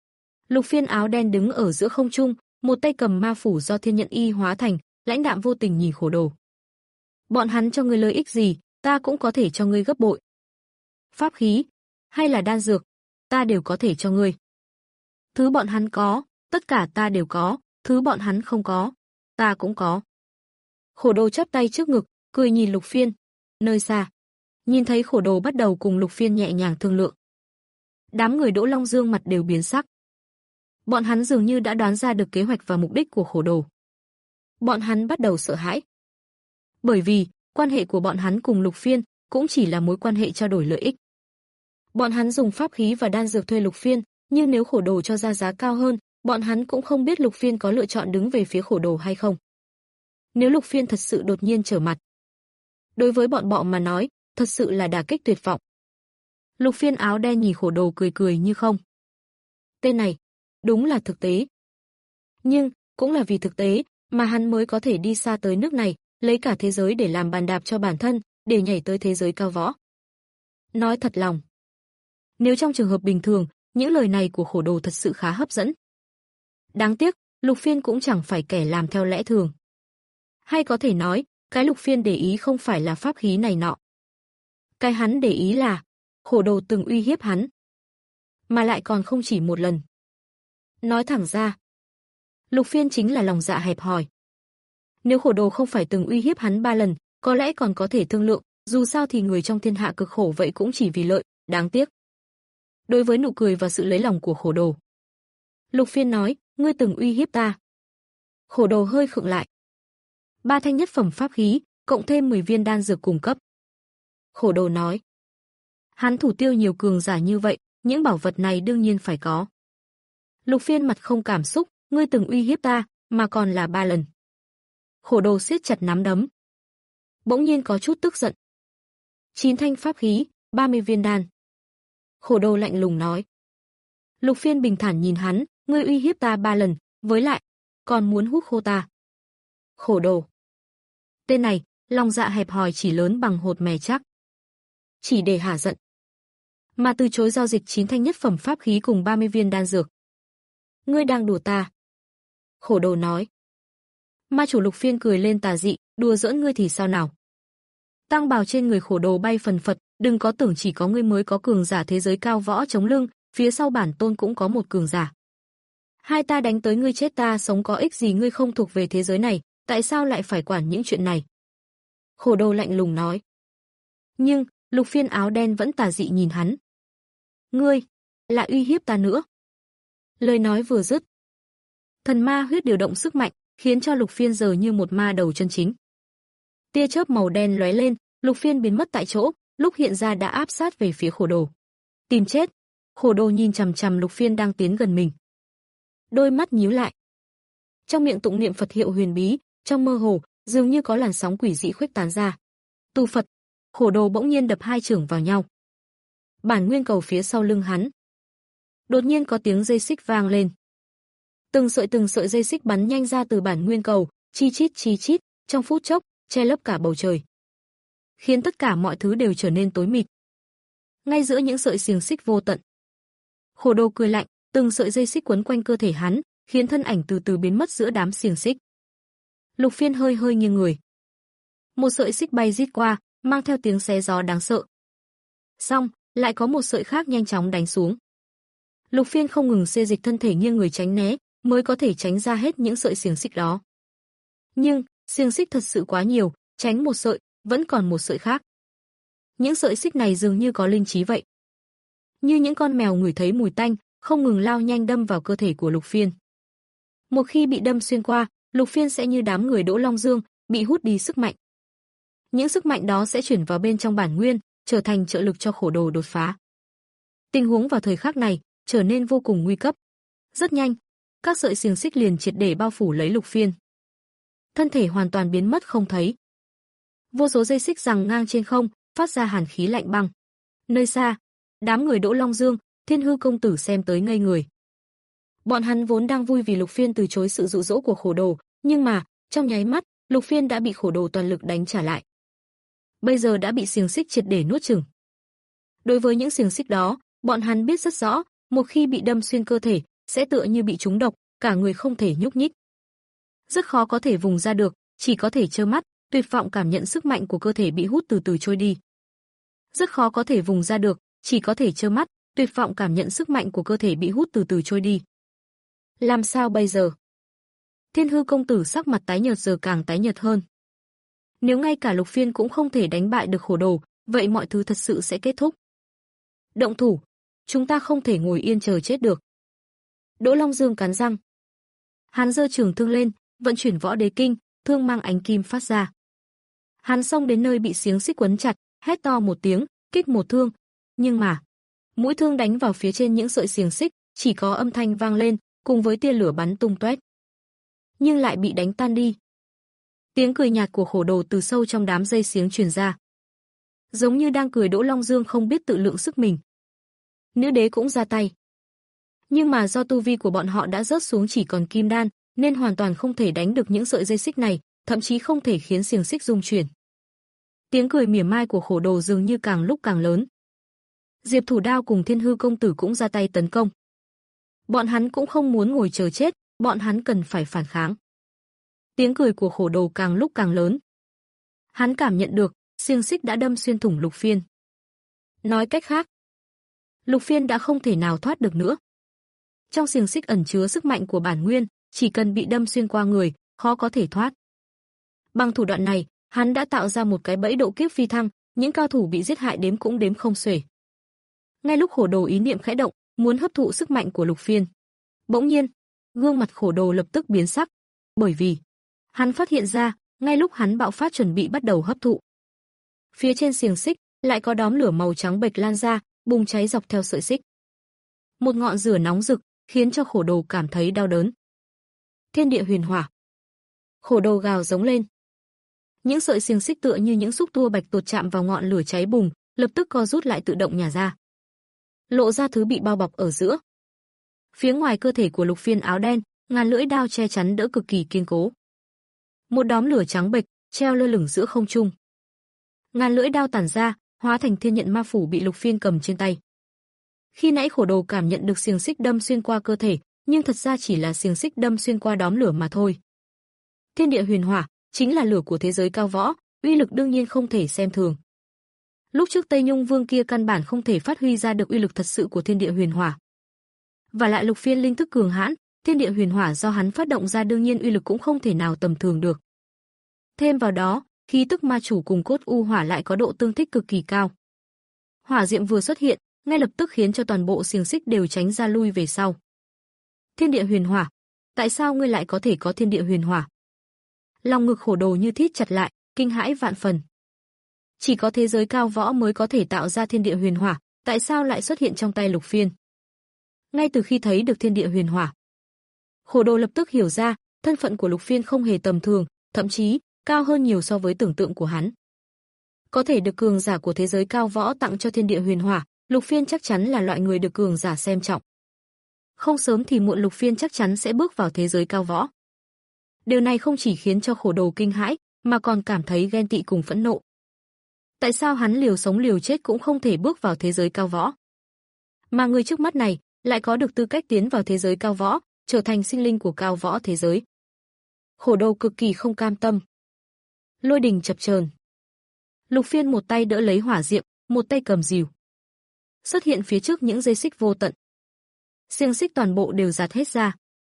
Lục Phiên áo đen đứng ở giữa không trung, một tay cầm ma phủ do thiên nhận y hóa thành, lãnh đạm vô tình nhìn Khổ Đồ. Bọn hắn cho ngươi lợi ích gì, ta cũng có thể cho ngươi gấp bội. Pháp khí, hay là đan dược, ta đều có thể cho ngươi. Thứ bọn hắn có, tất cả ta đều có, thứ bọn hắn không có, ta cũng có. Khổ Đồ chắp tay trước ngực, cười nhìn Lục Phiên. Nơi xa, nhìn thấy Khổ Đồ bắt đầu cùng Lục Phiên nhẹ nhàng thương lượng. Đám người Đỗ Long Dương mặt đều biến sắc. Bọn hắn dường như đã đoán ra được kế hoạch và mục đích của Khổ Đồ. Bọn hắn bắt đầu sợ hãi. Bởi vì, quan hệ của bọn hắn cùng Lục Phiên cũng chỉ là mối quan hệ trao đổi lợi ích. Bọn hắn dùng pháp khí và đan dược thuê Lục Phiên, nhưng nếu Khổ Đồ cho ra giá cao hơn, bọn hắn cũng không biết Lục Phiên có lựa chọn đứng về phía Khổ Đồ hay không. Nếu Lục Phiên thật sự đột nhiên trở mặt, đối với bọn họ mà nói, thật sự là đả kích tuyệt vọng. Lục Phiên áo đen nhìn Khổ Đồ cười cười như không. Tên này, đúng là thực tế. Nhưng, cũng là vì thực tế, mà hắn mới có thể đi xa tới nước này, lấy cả thế giới để làm bàn đạp cho bản thân, để nhảy tới thế giới cao võ. Nói thật lòng, nếu trong trường hợp bình thường, những lời này của Khổ Đồ thật sự khá hấp dẫn. Đáng tiếc, Lục Phiên cũng chẳng phải kẻ làm theo lẽ thường. Hay có thể nói, cái Lục Phiên để ý không phải là pháp khí này nọ. Cái hắn để ý là, Khổ Đồ từng uy hiếp hắn. Mà lại còn không chỉ một lần. Nói thẳng ra, Lục Phiên chính là lòng dạ hẹp hòi. Nếu Khổ Đồ không phải từng uy hiếp hắn ba lần, có lẽ còn có thể thương lượng, dù sao thì người trong thiên hạ cực khổ vậy cũng chỉ vì lợi, đáng tiếc. Đối với nụ cười và sự lấy lòng của Khổ Đồ, Lục Phiên nói, ngươi từng uy hiếp ta. Khổ Đồ hơi khựng lại. Ba thanh nhất phẩm pháp khí, cộng thêm mười viên đan dược cung cấp. Khổ Đồ nói, hắn thủ tiêu nhiều cường giả như vậy, những bảo vật này đương nhiên phải có. Lục Phiên mặt không cảm xúc, ngươi từng uy hiếp ta, mà còn là ba lần. Khổ Đồ siết chặt nắm đấm. Bỗng nhiên có chút tức giận. Chín thanh pháp khí, ba mươi viên đan. Khổ Đồ lạnh lùng nói. Lục Phiên bình thản nhìn hắn, ngươi uy hiếp ta ba lần, với lại, còn muốn hút khô ta. Khổ Đồ. Tên này, lòng dạ hẹp hòi chỉ lớn bằng hột mè chắc. Chỉ để hả giận. Mà từ chối giao dịch chín thanh nhất phẩm pháp khí cùng ba mươi viên đan dược. Ngươi đang đùa ta. Khổ Đồ nói. Ma chủ Lục Phiên cười lên tà dị, đùa giỡn ngươi thì sao nào. Tăng bào trên người Khổ Đồ bay phần phật, đừng có tưởng chỉ có ngươi mới có cường giả thế giới cao võ chống lưng, phía sau bản tôn cũng có một cường giả. Hai ta đánh tới ngươi chết ta sống có ích gì, ngươi không thuộc về thế giới này, tại sao lại phải quản những chuyện này? Khổ Đồ lạnh lùng nói. Nhưng, Lục Phiên áo đen vẫn tà dị nhìn hắn. Ngươi, lại uy hiếp ta nữa. Lời nói vừa dứt, thần ma huyết điều động sức mạnh, khiến cho Lục Phiên giờ như một ma đầu chân chính. Tia chớp màu đen lóe lên, Lục Phiên biến mất tại chỗ, lúc hiện ra đã áp sát về phía Khổ Đồ. Tìm chết. Khổ Đồ nhìn chằm chằm Lục Phiên đang tiến gần mình. Đôi mắt nhíu lại. Trong miệng tụng niệm Phật hiệu huyền bí, trong mơ hồ, dường như có làn sóng quỷ dị khuếch tán ra. Tu Phật. Khổ Đồ bỗng nhiên đập hai chưởng vào nhau. Bản nguyên cầu phía sau lưng hắn. Đột nhiên có tiếng dây xích vang lên. Từng sợi từng sợi dây xích bắn nhanh ra từ bản nguyên cầu, chi chít chi chít, trong phút chốc, che lấp cả bầu trời. Khiến tất cả mọi thứ đều trở nên tối mịt. Ngay giữa những sợi xiềng xích vô tận. Khổ Đồ cười lạnh, từng sợi dây xích quấn quanh cơ thể hắn, khiến thân ảnh từ từ biến mất giữa đám xiềng xích. Lục Phiên hơi hơi nghiêng người. Một sợi xích bay rít qua, mang theo tiếng xé gió đáng sợ. Xong, lại có một sợi khác nhanh chóng đánh xuống. Lục Phiên không ngừng xê dịch thân thể nghiêng người tránh né, mới có thể tránh ra hết những sợi xiềng xích đó. Nhưng, xiềng xích thật sự quá nhiều, tránh một sợi, vẫn còn một sợi khác. Những sợi xích này dường như có linh trí vậy. Như những con mèo ngửi thấy mùi tanh, không ngừng lao nhanh đâm vào cơ thể của Lục Phiên. Một khi bị đâm xuyên qua, Lục Phiên sẽ như đám người Đỗ Long Dương, bị hút đi sức mạnh. Những sức mạnh đó sẽ chuyển vào bên trong bản nguyên, trở thành trợ lực cho Khổ Đồ đột phá. Tình huống vào thời khắc này trở nên vô cùng nguy cấp. Rất nhanh, các sợi xiềng xích liền triệt để bao phủ lấy Lục Phiên. Thân thể hoàn toàn biến mất không thấy. Vô số dây xích giằng ngang trên không, phát ra hàn khí lạnh băng. Nơi xa, đám người Đỗ Long Dương, Thiên Hư công tử xem tới ngây người. Bọn hắn vốn đang vui vì Lục Phiên từ chối sự dụ dỗ của Khổ Đồ, nhưng mà, trong nháy mắt, Lục Phiên đã bị Khổ Đồ toàn lực đánh trả lại. Bây giờ đã bị xiềng xích triệt để nuốt chửng. Đối với những xiềng xích đó, bọn hắn biết rất rõ, một khi bị đâm xuyên cơ thể, sẽ tựa như bị trúng độc, cả người không thể nhúc nhích. Rất khó có thể vùng ra được, chỉ có thể trơ mắt, tuyệt vọng cảm nhận sức mạnh của cơ thể bị hút từ từ trôi đi. Rất khó có thể vùng ra được, chỉ có thể trơ mắt, tuyệt vọng cảm nhận sức mạnh của cơ thể bị hút từ từ trôi đi. Làm sao bây giờ? Thiên Hư công tử sắc mặt tái nhợt giờ càng tái nhợt hơn. Nếu ngay cả Lục Phiên cũng không thể đánh bại được Khổ Đồ, vậy mọi thứ thật sự sẽ kết thúc. Động thủ, chúng ta không thể ngồi yên chờ chết được. Đỗ Long Dương cắn răng. Hắn giơ trường thương lên, vận chuyển võ đế kinh, thương mang ánh kim phát ra. Hắn xông đến nơi bị xiềng xích quấn chặt, hét to một tiếng, kích một thương, nhưng mà mũi thương đánh vào phía trên những sợi xiềng xích, chỉ có âm thanh vang lên, cùng với tia lửa bắn tung tóe, nhưng lại bị đánh tan đi. Tiếng cười nhạt của Khổ Đồ từ sâu trong đám dây xiềng truyền ra, giống như đang cười. Đỗ Long Dương không biết tự lượng sức mình. Nữ đế cũng ra tay, nhưng mà do tu vi của bọn họ đã rớt xuống chỉ còn kim đan, nên hoàn toàn không thể đánh được những sợi dây xích này, thậm chí không thể khiến xiềng xích rung chuyển. Tiếng cười mỉa mai của Khổ Đồ dường như càng lúc càng lớn. Diệp Thủ Đao cùng Thiên Hư công tử cũng ra tay tấn công. Bọn hắn cũng không muốn ngồi chờ chết, bọn hắn cần phải phản kháng. Tiếng cười của Khổ Đồ càng lúc càng lớn. Hắn cảm nhận được, xiềng xích đã đâm xuyên thủng Lục Phiên. Nói cách khác, Lục Phiên đã không thể nào thoát được nữa. Trong xiềng xích ẩn chứa sức mạnh của bản nguyên, chỉ cần bị đâm xuyên qua người, khó có thể thoát. Bằng thủ đoạn này, hắn đã tạo ra một cái bẫy độ kiếp phi thăng, những cao thủ bị giết hại đếm cũng đếm không xuể. Ngay lúc Khổ Đồ ý niệm khẽ động, muốn hấp thụ sức mạnh của Lục Phiên, bỗng nhiên, gương mặt Khổ Đồ lập tức biến sắc, bởi vì hắn phát hiện ra, ngay lúc hắn bạo phát chuẩn bị bắt đầu hấp thụ, phía trên xiềng xích lại có đốm lửa màu trắng bệch lan ra, bùng cháy dọc theo sợi xích. Một ngọn lửa nóng rực, khiến cho Khổ Đồ cảm thấy đau đớn. Thiên địa huyền hỏa. Khổ Đồ gào giống lên. Những sợi xiềng xích tựa như những xúc tua bạch tuộc chạm vào ngọn lửa cháy bùng, lập tức co rút lại tự động nhả ra, lộ ra thứ bị bao bọc ở giữa. Phía ngoài cơ thể của Lục Phiên áo đen, ngàn lưỡi đao che chắn đỡ cực kỳ kiên cố. Một đốm lửa trắng bệch treo lơ lửng giữa không trung. Ngàn lưỡi đao tản ra, hóa thành thiên nhận ma phủ bị Lục Phiên cầm trên tay. Khi nãy Khổ Đồ cảm nhận được xiềng xích đâm xuyên qua cơ thể, nhưng thật ra chỉ là xiềng xích đâm xuyên qua đốm lửa mà thôi. Thiên địa huyền hỏa chính là lửa của thế giới cao võ, uy lực đương nhiên không thể xem thường. Lúc trước Tây Nhung Vương kia căn bản không thể phát huy ra được uy lực thật sự của thiên địa huyền hỏa. Và lại Lục Phiên linh thức cường hãn, thiên địa huyền hỏa do hắn phát động ra đương nhiên uy lực cũng không thể nào tầm thường được. Thêm vào đó, khí tức ma chủ cùng cốt u hỏa lại có độ tương thích cực kỳ cao. Hỏa diệm vừa xuất hiện, ngay lập tức khiến cho toàn bộ xiềng xích đều tránh ra lui về sau. Thiên địa huyền hỏa, tại sao ngươi lại có thể có thiên địa huyền hỏa? Lòng ngực Khổ Đồ như thít chặt lại, kinh hãi vạn phần. Chỉ có thế giới cao võ mới có thể tạo ra thiên địa huyền hỏa, tại sao lại xuất hiện trong tay Lục Phiên? Ngay từ khi thấy được thiên địa huyền hỏa, Khổ Đồ lập tức hiểu ra, thân phận của Lục Phiên không hề tầm thường, thậm chí cao hơn nhiều so với tưởng tượng của hắn. Có thể được cường giả của thế giới cao võ tặng cho thiên địa huyền hỏa, Lục Phiên chắc chắn là loại người được cường giả xem trọng. Không sớm thì muộn Lục Phiên chắc chắn sẽ bước vào thế giới cao võ. Điều này không chỉ khiến cho Khổ Đồ kinh hãi, mà còn cảm thấy ghen tị cùng phẫn nộ. Tại sao hắn liều sống liều chết cũng không thể bước vào thế giới cao võ? Mà người trước mắt này lại có được tư cách tiến vào thế giới cao võ, trở thành sinh linh của cao võ thế giới. Khổ Đồ cực kỳ không cam tâm. Lôi đình chập chờn. Lục Phiên một tay đỡ lấy hỏa diệm, một tay cầm rìu. Xuất hiện phía trước những dây xích vô tận. Xiềng xích toàn bộ đều giạt hết ra,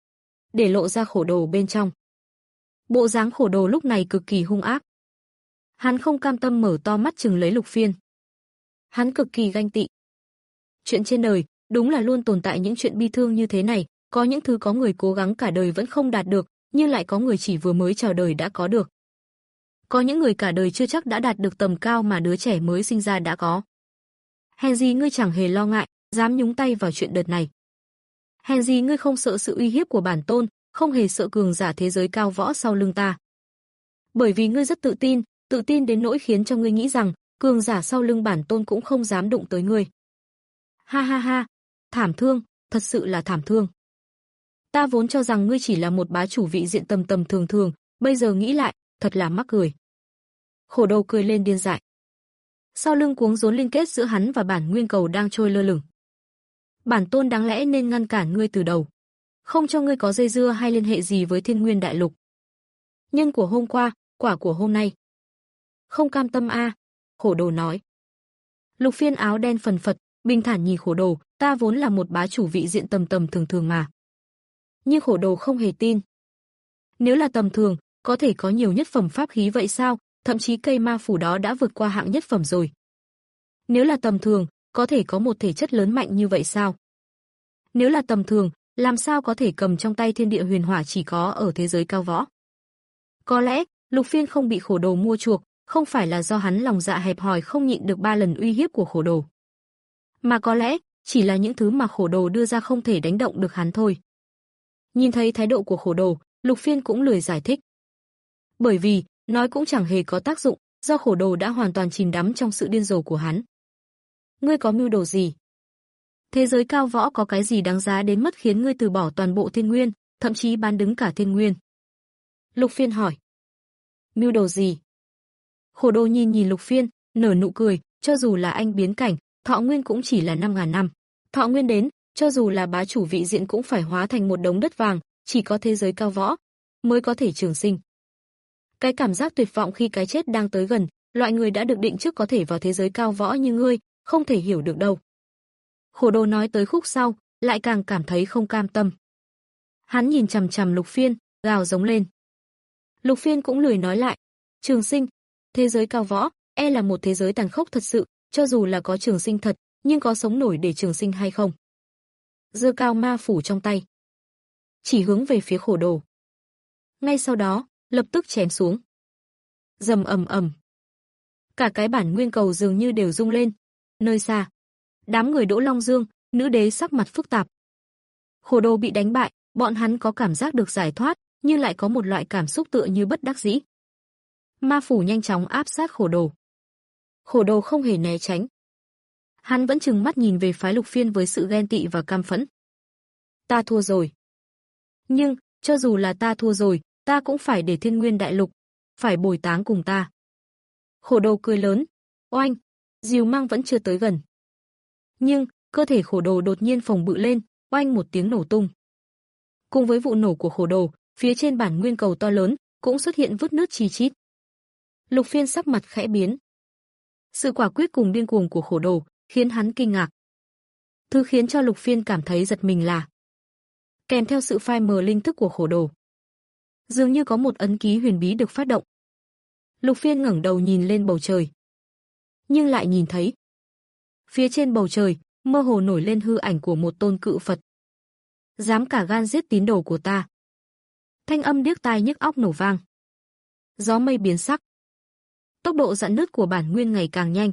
để lộ ra Khổ Đồ bên trong. Bộ dáng Khổ Đồ lúc này cực kỳ hung ác. Hắn không cam tâm mở to mắt trừng lấy Lục Phiên. Hắn cực kỳ ganh tị. Chuyện trên đời, đúng là luôn tồn tại những chuyện bi thương như thế này, có những thứ có người cố gắng cả đời vẫn không đạt được, nhưng lại có người chỉ vừa mới chào đời đã có được. Có những người cả đời chưa chắc đã đạt được tầm cao mà đứa trẻ mới sinh ra đã có. Hèn gì ngươi chẳng hề lo ngại, dám nhúng tay vào chuyện đợt này. Hèn gì ngươi không sợ sự uy hiếp của bản tôn, không hề sợ cường giả thế giới cao võ sau lưng ta. Bởi vì ngươi rất tự tin, tự tin đến nỗi khiến cho ngươi nghĩ rằng cường giả sau lưng bản tôn cũng không dám đụng tới ngươi. Ha ha ha, thảm thương, thật sự là thảm thương. Ta vốn cho rằng ngươi chỉ là một bá chủ vị diện tầm tầm thường thường, bây giờ nghĩ lại, thật là mắc cười. Khổ Đồ cười lên điên dại. Sau lưng cuống rốn liên kết giữa hắn và bản nguyên cầu đang trôi lơ lửng. Bản tôn đáng lẽ nên ngăn cản ngươi từ đầu, không cho ngươi có dây dưa hay liên hệ gì với Thiên Nguyên Đại Lục. Nhân của hôm qua, quả của hôm nay. Không cam tâm a, Khổ Đồ nói. Lục Phiên áo đen phần phật, bình thản nhìn Khổ Đồ, ta vốn là một bá chủ vị diện tầm tầm thường thường mà. Nhưng Khổ Đồ không hề tin. Nếu là tầm thường, có thể có nhiều nhất phẩm pháp khí vậy sao, thậm chí cây ma phủ đó đã vượt qua hạng nhất phẩm rồi. Nếu là tầm thường, có thể có một thể chất lớn mạnh như vậy sao? Nếu là tầm thường, làm sao có thể cầm trong tay thiên địa huyền hỏa chỉ có ở thế giới cao võ? Có lẽ, Lục Phiên không bị Khổ Đồ mua chuộc, không phải là do hắn lòng dạ hẹp hòi không nhịn được ba lần uy hiếp của Khổ Đồ. Mà có lẽ, chỉ là những thứ mà Khổ Đồ đưa ra không thể đánh động được hắn thôi. Nhìn thấy thái độ của Khổ Đồ, Lục Phiên cũng lười giải thích. Bởi vì, nói cũng chẳng hề có tác dụng, do Khổ Đồ đã hoàn toàn chìm đắm trong sự điên rồ của hắn. Ngươi có mưu đồ gì? Thế giới cao võ có cái gì đáng giá đến mức khiến ngươi từ bỏ toàn bộ thiên nguyên, thậm chí bán đứng cả thiên nguyên? Lục Phiên hỏi. Mưu đồ gì? Khổ Đồ nhìn nhìn Lục Phiên, nở nụ cười, cho dù là anh biến cảnh, thọ nguyên cũng chỉ là năm ngàn năm. Thọ nguyên đến, cho dù là bá chủ vị diện cũng phải hóa thành một đống đất vàng, chỉ có thế giới cao võ mới có thể trường sinh. Cái cảm giác tuyệt vọng khi cái chết đang tới gần, loại người đã được định trước có thể vào thế giới cao võ như ngươi, không thể hiểu được đâu. Khổ Đồ nói tới khúc sau, lại càng cảm thấy không cam tâm. Hắn nhìn chằm chằm Lục Phiên, gào giống lên. Lục Phiên cũng lười nói lại. Trường sinh, thế giới cao võ, e là một thế giới tàn khốc thật sự, cho dù là có trường sinh thật, nhưng có sống nổi để trường sinh hay không? Giơ cao ma phủ trong tay, chỉ hướng về phía Khổ Đồ. Ngay sau đó, lập tức chém xuống. Rầm ầm ầm. Cả cái bản nguyên cầu dường như đều rung lên. Nơi xa, đám người Đỗ Long Dương, nữ đế sắc mặt phức tạp. Khổ Đồ bị đánh bại, bọn hắn có cảm giác được giải thoát, nhưng lại có một loại cảm xúc tựa như bất đắc dĩ. Ma phủ nhanh chóng áp sát Khổ Đồ. Khổ Đồ không hề né tránh. Hắn vẫn trừng mắt nhìn về phái Lục Phiên với sự ghen tị và căm phẫn. Ta thua rồi. Nhưng, cho dù là ta thua rồi, ta cũng phải để Thiên Nguyên Đại Lục phải bồi táng cùng ta. Khổ Đồ cười lớn. Oanh, Diều Mang vẫn chưa tới gần. Nhưng, cơ thể Khổ Đồ đột nhiên phồng bự lên, oanh một tiếng nổ tung. Cùng với vụ nổ của Khổ Đồ, phía trên bản nguyên cầu to lớn cũng xuất hiện vết nứt chi chít. Lục Phiên sắc mặt khẽ biến. Sự quả quyết cùng điên cuồng của Khổ Đồ khiến hắn kinh ngạc. Thứ khiến cho Lục Phiên cảm thấy giật mình là kèm theo sự phai mờ linh thức của Khổ Đồ, dường như có một ấn ký huyền bí được phát động. Lục Phiên ngẩng đầu nhìn lên bầu trời, nhưng lại nhìn thấy phía trên bầu trời mơ hồ nổi lên hư ảnh của một tôn cự Phật. Dám cả gan giết tín đồ của ta. Thanh âm điếc tai nhức óc nổ vang. Gió mây biến sắc. Tốc độ rạn nứt của bản nguyên ngày càng nhanh.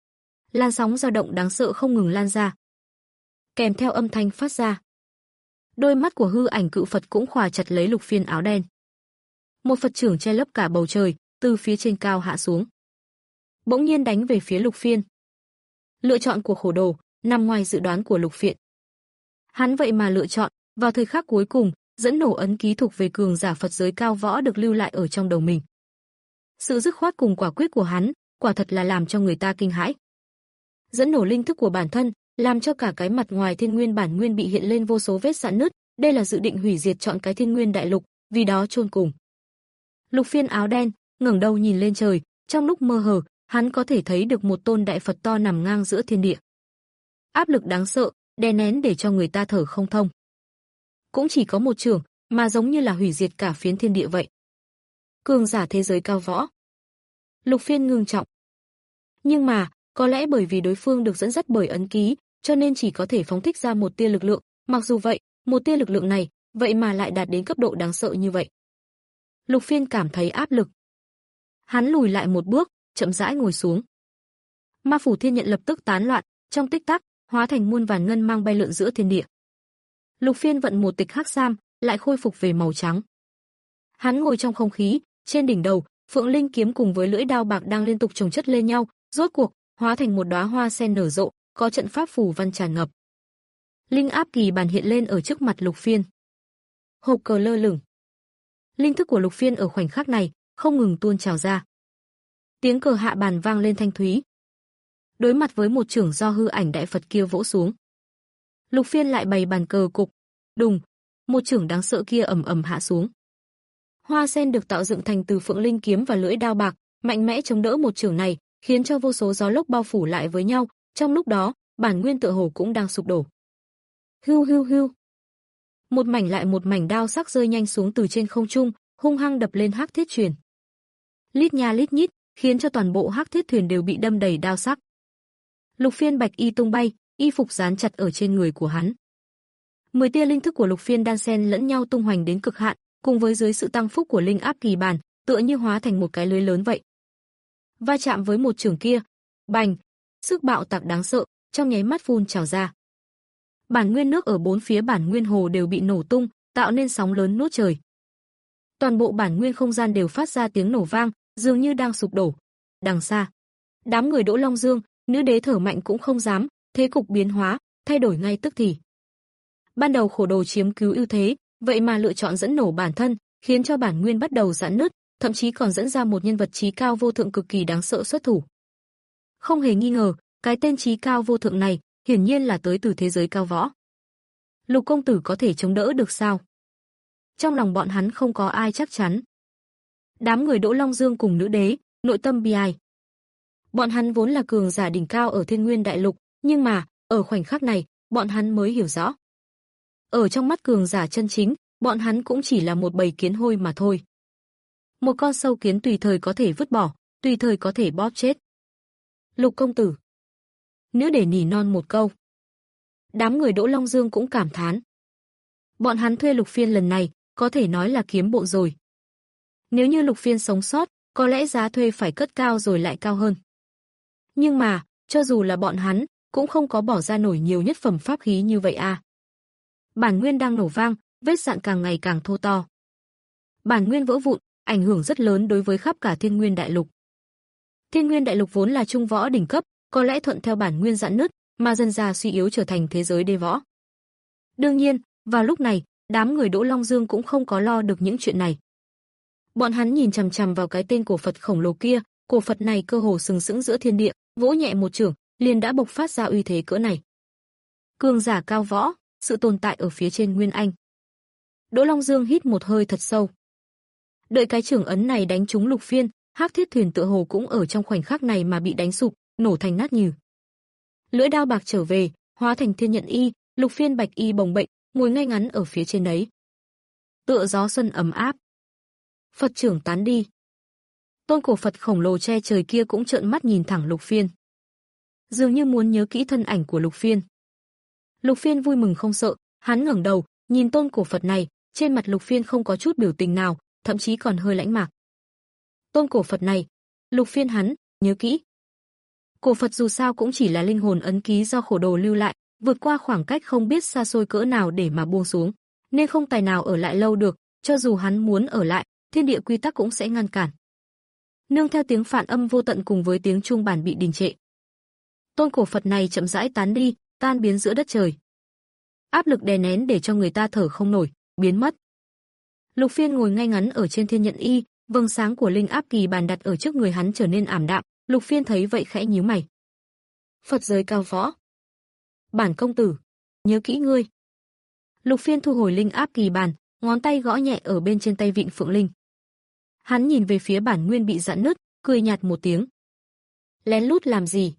Làn sóng dao động đáng sợ không ngừng lan ra. Kèm theo âm thanh phát ra, đôi mắt của hư ảnh cự Phật cũng khóa chặt lấy Lục Phiên áo đen. Một Phật trưởng che lấp cả bầu trời, từ phía trên cao hạ xuống, bỗng nhiên đánh về phía Lục Phiên. Lựa chọn của Khổ Đồ nằm ngoài dự đoán của Lục Phiên. Hắn vậy mà lựa chọn vào thời khắc cuối cùng dẫn nổ ấn ký thuộc về cường giả Phật giới cao võ được lưu lại ở trong đầu mình. Sự dứt khoát cùng quả quyết của hắn, quả thật là làm cho người ta kinh hãi. Dẫn nổ linh thức của bản thân, làm cho cả cái mặt ngoài thiên nguyên bản nguyên bị hiện lên vô số vết rạn nứt, đây là dự định hủy diệt chọn cái thiên nguyên đại lục, vì đó chôn cùng. Lục Phiên áo đen ngẩng đầu nhìn lên trời, trong lúc mơ hồ, hắn có thể thấy được một tôn đại Phật to nằm ngang giữa thiên địa. Áp lực đáng sợ, đè nén để cho người ta thở không thông. Cũng chỉ có một trường, mà giống như là hủy diệt cả phiến thiên địa vậy. Cường giả thế giới cao võ. Lục Phiên ngưng trọng. Nhưng mà, có lẽ bởi vì đối phương được dẫn dắt bởi ấn ký, cho nên chỉ có thể phóng thích ra một tia lực lượng, mặc dù vậy, một tia lực lượng này, vậy mà lại đạt đến cấp độ đáng sợ như vậy. Lục Phiên cảm thấy áp lực. Hắn lùi lại một bước, chậm rãi ngồi xuống. Ma phủ thiên nhận lập tức tán loạn, trong tích tắc, hóa thành muôn vàn ngân mang bay lượn giữa thiên địa. Lục Phiên vận một tịch hắc sam, lại khôi phục về màu trắng. Hắn ngồi trong không khí, trên đỉnh đầu, Phượng Linh kiếm cùng với lưỡi đao bạc đang liên tục chồng chất lên nhau, rốt cuộc hóa thành một đóa hoa sen nở rộ, có trận pháp phù văn tràn ngập. Linh áp kỳ bàn hiện lên ở trước mặt Lục Phiên. Hộp cờ lơ lửng. Linh thức của Lục Phiên ở khoảnh khắc này không ngừng tuôn trào ra. Tiếng cờ hạ bàn vang lên thanh thúy. Đối mặt với một chưởng do hư ảnh đại Phật kia vỗ xuống, Lục Phiên lại bày bàn cờ cục, đùng, một chưởng đáng sợ kia ầm ầm hạ xuống. Hoa sen được tạo dựng thành từ phượng linh kiếm và lưỡi đao bạc, mạnh mẽ chống đỡ một chưởng này, khiến cho vô số gió lốc bao phủ lại với nhau, trong lúc đó, bản nguyên tựa hồ cũng đang sụp đổ. Hưu hưu hưu. Một mảnh lại một mảnh đao sắc rơi nhanh xuống từ trên không trung, hung hăng đập lên Hắc Thiết Thuyền. Lít nha lít nhít, khiến cho toàn bộ Hắc Thiết Thuyền đều bị đâm đầy đao sắc. Lục Phiên bạch y tung bay, y phục dán chặt ở trên người của hắn. Mười tia linh thức của Lục Phiên đan xen lẫn nhau tung hoành đến cực hạn, cùng với dưới sự tăng phúc của linh áp kỳ bàn, tựa như hóa thành một cái lưới lớn vậy. Va chạm với một chưởng kia, bành, sức bạo tạc đáng sợ, trong nháy mắt phun trào ra. Bản nguyên nước ở bốn phía bản nguyên hồ đều bị nổ tung, tạo nên sóng lớn nuốt trời. Toàn bộ bản nguyên không gian đều phát ra tiếng nổ vang, dường như đang sụp đổ. Đằng xa, đám người Đỗ Long Dương, nữ đế thở mạnh cũng không dám, thế cục biến hóa, thay đổi ngay tức thì. Ban đầu Khổ Đồ chiếm cứu ưu thế, vậy mà lựa chọn dẫn nổ bản thân, khiến cho bản nguyên bắt đầu giãn nứt, thậm chí còn dẫn ra một nhân vật trí cao vô thượng cực kỳ đáng sợ xuất thủ. Không hề nghi ngờ, cái tên trí cao vô thượng này, hiển nhiên là tới từ thế giới cao võ. Lục công tử có thể chống đỡ được sao? Trong lòng bọn hắn không có ai chắc chắn. Đám người Đỗ Long Dương cùng nữ đế, nội tâm bi ai. Bọn hắn vốn là cường giả đỉnh cao ở Thiên Nguyên Đại Lục, nhưng mà, ở khoảnh khắc này, bọn hắn mới hiểu rõ. Ở trong mắt cường giả chân chính, bọn hắn cũng chỉ là một bầy kiến hôi mà thôi. Một con sâu kiến tùy thời có thể vứt bỏ, tùy thời có thể bóp chết. Lục công tử. Nữ đế nỉ non một câu. Đám người Đỗ Long Dương cũng cảm thán. Bọn hắn thuê Lục Phiên lần này, có thể nói là kiếm bộ rồi. Nếu như Lục Phiên sống sót, có lẽ giá thuê phải cất cao rồi lại cao hơn. Nhưng mà, cho dù là bọn hắn, cũng không có bỏ ra nổi nhiều nhất phẩm pháp khí như vậy à. Bản nguyên đang nổ vang, vết dạn càng ngày càng thô to. Bản nguyên vỡ vụn, ảnh hưởng rất lớn đối với khắp cả Thiên Nguyên Đại Lục. Thiên Nguyên Đại Lục vốn là trung võ đỉnh cấp, có lẽ thuận theo bản nguyên giãn nứt, mà dần dà suy yếu trở thành thế giới đê võ. Đương nhiên, vào lúc này, đám người Đỗ Long Dương cũng không có lo được những chuyện này. Bọn hắn nhìn chằm chằm vào cái tên cổ Phật khổng lồ kia, cổ Phật này cơ hồ sừng sững giữa thiên địa, vỗ nhẹ một chưởng, liền đã bộc phát ra uy thế cỡ này. Cường giả cao võ, sự tồn tại ở phía trên Nguyên Anh. Đỗ Long Dương hít một hơi thật sâu. Đợi cái chưởng ấn này đánh trúng Lục Phiên, Hắc Thiết Thuyền tựa hồ cũng ở trong khoảnh khắc này mà bị đánh sụp, nổ thành nát nhừ. Lưỡi đao bạc trở về, hóa thành thiên nhận y, Lục Phiên bạch y bồng bềnh, ngồi ngay ngắn ở phía trên đấy. Tựa gió xuân ấm áp. Phật trưởng tán đi. Tôn cổ Phật khổng lồ che trời kia cũng trợn mắt nhìn thẳng Lục Phiên. Dường như muốn nhớ kỹ thân ảnh của Lục Phiên. Lục Phiên vui mừng không sợ, hắn ngẩng đầu, nhìn tôn cổ Phật này, trên mặt Lục Phiên không có chút biểu tình nào, thậm chí còn hơi lãnh mạc. Tôn cổ Phật này, Lục Phiên hắn, nhớ kỹ. Cổ Phật dù sao cũng chỉ là linh hồn ấn ký do Khổ Đồ lưu lại, vượt qua khoảng cách không biết xa xôi cỡ nào để mà buông xuống, nên không tài nào ở lại lâu được, cho dù hắn muốn ở lại, thiên địa quy tắc cũng sẽ ngăn cản. Nương theo tiếng phản âm vô tận cùng với tiếng chuông bản bị đình trệ. Tôn cổ Phật này chậm rãi tán đi, tan biến giữa đất trời. Áp lực đè nén để cho người ta thở không nổi, biến mất. Lục Phiên ngồi ngay ngắn ở trên thiên nhận y, vầng sáng của linh áp kỳ bàn đặt ở trước người hắn trở nên ảm đạm, Lục Phiên thấy vậy khẽ nhíu mày. Phật giới cao võ. Bản công tử, nhớ kỹ ngươi. Lục Phiên thu hồi linh áp kỳ bàn, ngón tay gõ nhẹ ở bên trên tay vịn phượng linh. Hắn nhìn về phía bản nguyên bị giãn nứt, cười nhạt một tiếng. Lén lút làm gì?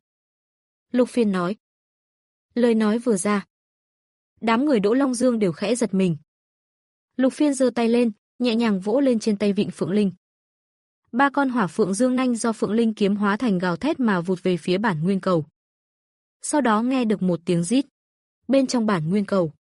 Lục Phiên nói. Lời nói vừa ra, đám người Đỗ Long Dương đều khẽ giật mình. Lục Phiên giơ tay lên, nhẹ nhàng vỗ lên trên tay vịn phượng linh. Ba con hỏa phượng dương nanh do phượng linh kiếm hóa thành gào thét mà vụt về phía bản nguyên cầu. Sau đó nghe được một tiếng rít. Bên trong bản nguyên cầu,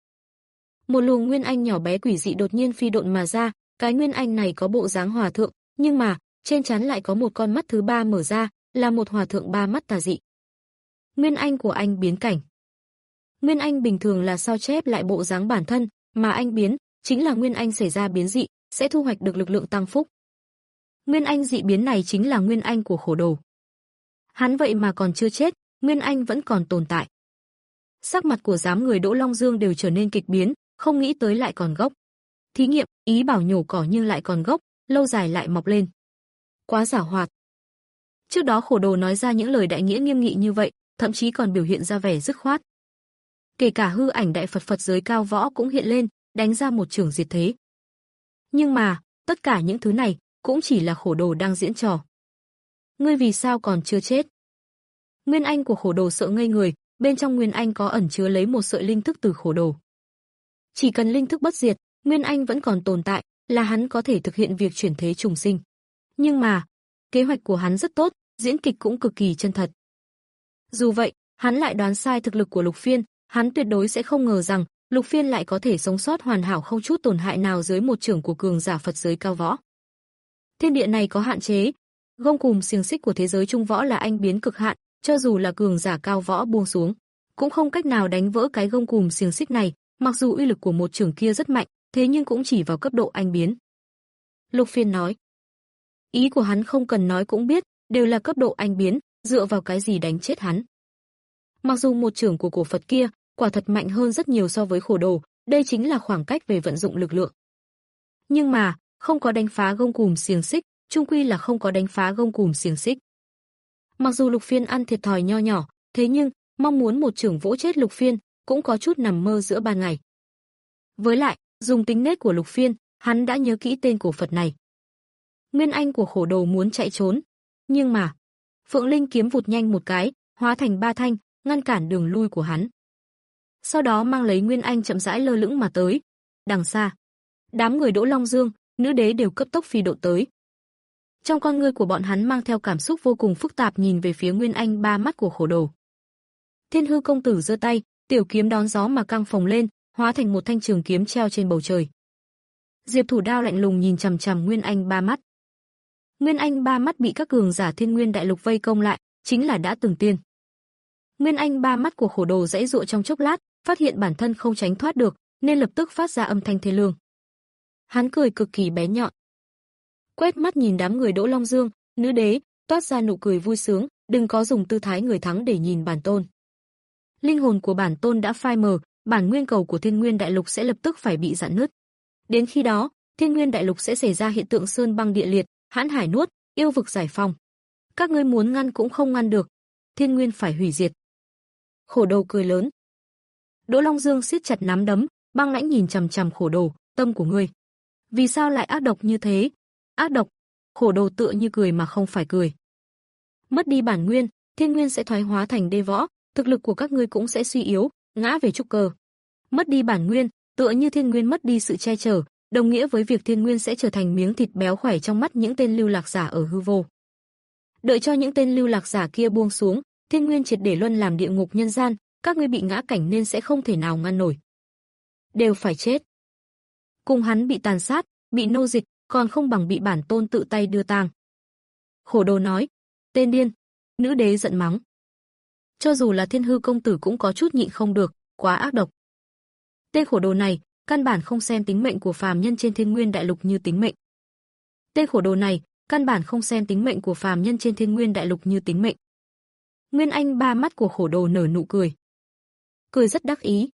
một luồng nguyên anh nhỏ bé quỷ dị đột nhiên phi độn mà ra, cái nguyên anh này có bộ dáng hòa thượng, nhưng mà trên trán lại có một con mắt thứ ba mở ra, là một hòa thượng ba mắt tà dị. Nguyên anh của anh biến cảnh. Nguyên anh bình thường là sao chép lại bộ dáng bản thân, mà anh biến chính là nguyên anh xảy ra biến dị, sẽ thu hoạch được lực lượng tăng phúc. Nguyên anh dị biến này chính là nguyên anh của Khổ Đồ. Hắn vậy mà còn chưa chết, nguyên anh vẫn còn tồn tại. Sắc mặt của đám người Đỗ Long Dương đều trở nên kịch biến, không nghĩ tới lại còn gốc. Thí nghiệm, ý bảo nhổ cỏ nhưng lại còn gốc, lâu dài lại mọc lên. Quá giảo hoạt. Trước đó Khổ Đồ nói ra những lời đại nghĩa nghiêm nghị như vậy, thậm chí còn biểu hiện ra vẻ dứt khoát. Kể cả hư ảnh đại Phật Phật giới cao võ cũng hiện lên, đánh ra một chưởng diệt thế. Nhưng mà, tất cả những thứ này cũng chỉ là Khổ Đồ đang diễn trò. Ngươi vì sao còn chưa chết? Nguyên anh của Khổ Đồ sợ ngây người, bên trong Nguyên anh có ẩn chứa lấy một sợi linh thức từ Khổ Đồ. Chỉ cần linh thức bất diệt, Nguyên anh vẫn còn tồn tại, là hắn có thể thực hiện việc chuyển thế trùng sinh. Nhưng mà, kế hoạch của hắn rất tốt, diễn kịch cũng cực kỳ chân thật. Dù vậy, hắn lại đoán sai thực lực của Lục Phiên, hắn tuyệt đối sẽ không ngờ rằng Lục Phiên lại có thể sống sót hoàn hảo không chút tổn hại nào dưới một chưởng của cường giả Phật giới cao võ. Thiên địa này có hạn chế, gông cùm xiềng xích của thế giới trung võ là anh biến cực hạn, cho dù là cường giả cao võ buông xuống, cũng không cách nào đánh vỡ cái gông cùm xiềng xích này, mặc dù uy lực của một chưởng kia rất mạnh, thế nhưng cũng chỉ vào cấp độ anh biến. Lục Phiên nói. Ý của hắn không cần nói cũng biết, đều là cấp độ anh biến, dựa vào cái gì đánh chết hắn. Mặc dù một chưởng của cổ Phật kia quả thật mạnh hơn rất nhiều so với Khổ Đồ, đây chính là khoảng cách về vận dụng lực lượng. Nhưng mà, không có đánh phá gông cùm xiềng xích, chung quy là không có đánh phá gông cùm xiềng xích. Mặc dù Lục Phiên ăn thiệt thòi nho nhỏ, thế nhưng, mong muốn một chưởng vỗ chết Lục Phiên, cũng có chút nằm mơ giữa ban ngày. Với lại, dùng tính nết của Lục Phiên, hắn đã nhớ kỹ tên cổ Phật này. Nguyên anh của Khổ Đồ muốn chạy trốn, nhưng mà, Phượng Linh kiếm vụt nhanh một cái, hóa thành ba thanh, ngăn cản đường lui của hắn. Sau đó mang lấy Nguyên anh chậm rãi lơ lửng mà tới. Đằng xa, đám người Đỗ Long Dương, Nữ Đế đều cấp tốc phi độ tới. Trong con ngươi của bọn hắn mang theo cảm xúc vô cùng phức tạp nhìn về phía Nguyên anh ba mắt của Khổ Đồ. Thiên Hư công tử giơ tay, tiểu kiếm đón gió mà căng phồng lên, hóa thành một thanh trường kiếm treo trên bầu trời. Diệp Thủ Đao lạnh lùng nhìn chằm chằm Nguyên anh ba mắt. Nguyên anh ba mắt bị các cường giả Thiên Nguyên đại lục vây công lại, chính là đã từng tiên. Nguyên anh ba mắt của Khổ Đồ giãy giụa trong chốc lát, phát hiện bản thân không tránh thoát được, nên lập tức phát ra âm thanh thê lương. Hắn cười cực kỳ bén nhọn, quét mắt nhìn đám người Đỗ Long Dương, Nữ Đế, toát ra nụ cười vui sướng, đừng có dùng tư thái người thắng để nhìn bản tôn. Linh hồn của bản tôn đã phai mờ, bản nguyên cầu của Thiên Nguyên đại lục sẽ lập tức phải bị rạn nứt. Đến khi đó, Thiên Nguyên đại lục sẽ xảy ra hiện tượng sơn băng địa liệt, hãn hải nuốt, yêu vực giải phong. Các ngươi muốn ngăn cũng không ngăn được, Thiên Nguyên phải hủy diệt. Khổ Đồ cười lớn. Đỗ Long Dương siết chặt nắm đấm, băng lãnh nhìn chằm chằm Khổ Đồ, tâm của ngươi, vì sao lại ác độc như thế? Ác độc? Khổ Đồ tựa như cười mà không phải cười. Mất đi bản nguyên, Thiên Nguyên sẽ thoái hóa thành đê võ, thực lực của các ngươi cũng sẽ suy yếu, ngã về trúc cơ. Mất đi bản nguyên, tựa như Thiên Nguyên mất đi sự che chở, đồng nghĩa với việc Thiên Nguyên sẽ trở thành miếng thịt béo khỏe trong mắt những tên lưu lạc giả ở hư vô. Đợi cho những tên lưu lạc giả kia buông xuống, Thiên Nguyên triệt để luân làm địa ngục nhân gian, các ngươi bị ngã cảnh nên sẽ không thể nào ngăn nổi. Đều phải chết. Cùng hắn bị tàn sát, bị nô dịch, còn không bằng bị bản tôn tự tay đưa tang. Khổ Đồ nói, tên điên. Nữ Đế giận mắng. Cho dù là Thiên Hư công tử cũng có chút nhịn không được, quá ác độc. Tên Khổ Đồ này, căn bản không xem tính mệnh của phàm nhân trên Thiên Nguyên đại lục như tính mệnh. Tên Khổ Đồ này, căn bản không xem tính mệnh của phàm nhân trên Thiên Nguyên đại lục như tính mệnh. Nguyên anh ba mắt của Khổ Đồ nở nụ cười. Cười rất đắc ý.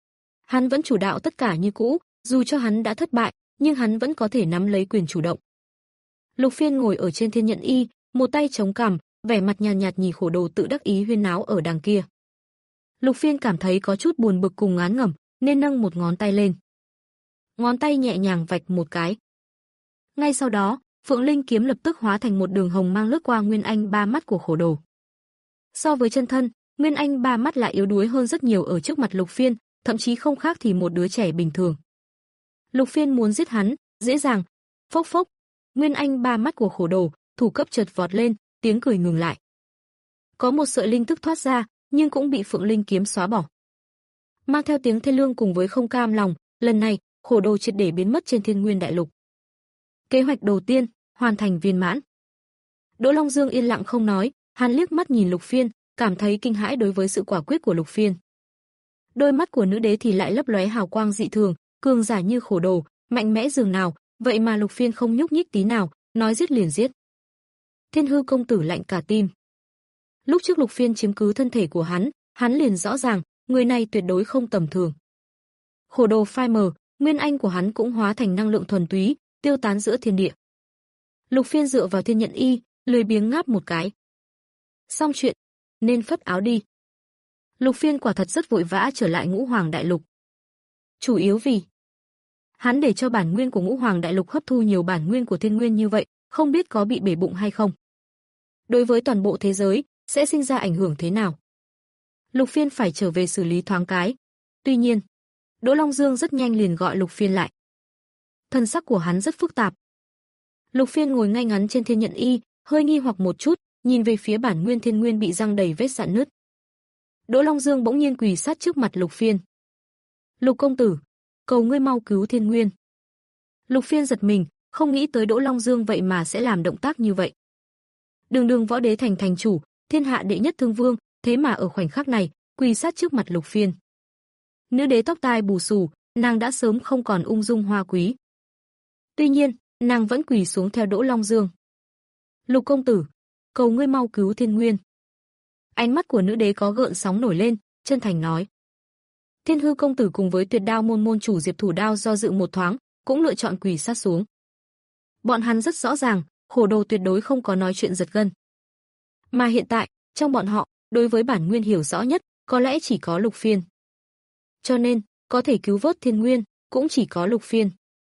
Hắn vẫn chủ đạo tất cả như cũ, dù cho hắn đã thất bại, nhưng hắn vẫn có thể nắm lấy quyền chủ động. Lục Phiên ngồi ở trên thiên nhận y, một tay chống cằm, vẻ mặt nhàn nhạt, nhạt nhìn Khổ Đồ tự đắc ý huyên náo ở đằng kia. Lục Phiên cảm thấy có chút buồn bực cùng ngán ngẩm, nên nâng một ngón tay lên. Ngón tay nhẹ nhàng vạch một cái. Ngay sau đó, Phượng Linh kiếm lập tức hóa thành một đường hồng mang lướt qua Nguyên anh ba mắt của Khổ Đồ. So với chân thân, Nguyên anh ba mắt lại yếu đuối hơn rất nhiều ở trước mặt Lục Phiên, thậm chí không khác thì một đứa trẻ bình thường. Lục Phiên muốn giết hắn, dễ dàng. Phốc phốc, Nguyên anh ba mắt của Khổ Đồ, thủ cấp chợt vọt lên, tiếng cười ngừng lại. Có một sợi linh thức thoát ra, nhưng cũng bị Phượng Linh kiếm xóa bỏ. Mang theo tiếng thê lương cùng với không cam lòng, lần này, Khổ Đồ triệt để biến mất trên Thiên Nguyên đại lục. Kế hoạch đầu tiên, hoàn thành viên mãn. Đỗ Long Dương yên lặng không nói, hắn liếc mắt nhìn Lục Phiên, cảm thấy kinh hãi đối với sự quả quyết của Lục Phiên. Đôi mắt của Nữ Đế thì lại lấp lóe hào quang dị thường, cường giả như Khổ Đồ, mạnh mẽ dường nào, vậy mà Lục Phiên không nhúc nhích tí nào, nói giết liền giết. Thiên Hư công tử lạnh cả tim. Lúc trước Lục Phiên chiếm cứ thân thể của hắn, hắn liền rõ ràng, người này tuyệt đối không tầm thường. Khổ Đồ phai mờ, nguyên anh của hắn cũng hóa thành năng lượng thuần túy, tiêu tán giữa thiên địa. Lục Phiên dựa vào thiên nhận y, lười biếng ngáp một cái. Xong chuyện, nên phất áo đi. Lục Phiên quả thật rất vội vã trở lại Ngũ Hoàng đại lục. Chủ yếu vì Hắn để cho bản nguyên của Ngũ Hoàng Đại Lục hấp thu nhiều bản nguyên của thiên nguyên như vậy, không biết có bị bể bụng hay không. Đối với toàn bộ thế giới, sẽ sinh ra ảnh hưởng thế nào? Lục Phiên phải trở về xử lý thoáng cái. Tuy nhiên, Đỗ Long Dương rất nhanh liền gọi Lục Phiên lại. Thân sắc của hắn rất phức tạp. Lục Phiên ngồi ngay ngắn trên thiên nhận y, hơi nghi hoặc một chút, nhìn về phía bản nguyên thiên nguyên bị răng đầy vết rạn nứt. Đỗ Long Dương bỗng nhiên quỳ sát trước mặt Lục Phiên. Lục công tử, cầu ngươi mau cứu thiên nguyên. Lục Phiên giật mình, không nghĩ tới Đỗ Long Dương vậy mà sẽ làm động tác như vậy. Đường đường võ đế thành thành chủ, thiên hạ đệ nhất thương vương, thế mà ở khoảnh khắc này, quỳ sát trước mặt Lục Phiên. Nữ đế tóc tai bù xù, nàng đã sớm không còn ung dung hoa quý. Tuy nhiên, nàng vẫn quỳ xuống theo Đỗ Long Dương. Lục công tử, cầu ngươi mau cứu thiên nguyên. Ánh mắt của nữ đế có gợn sóng nổi lên, chân thành nói. Thiên hư công tử cùng với Tuyệt Đao môn môn chủ Diệp Thủ Đao do dự một thoáng, cũng lựa chọn quỳ sát xuống. Bọn hắn rất rõ ràng, Khổ Đồ tuyệt đối không có nói chuyện giật gân. Mà hiện tại, trong bọn họ, đối với bản nguyên hiểu rõ nhất, có lẽ chỉ có Lục Phiên. Cho nên, có thể cứu vớt thiên nguyên, cũng chỉ có Lục Phiên.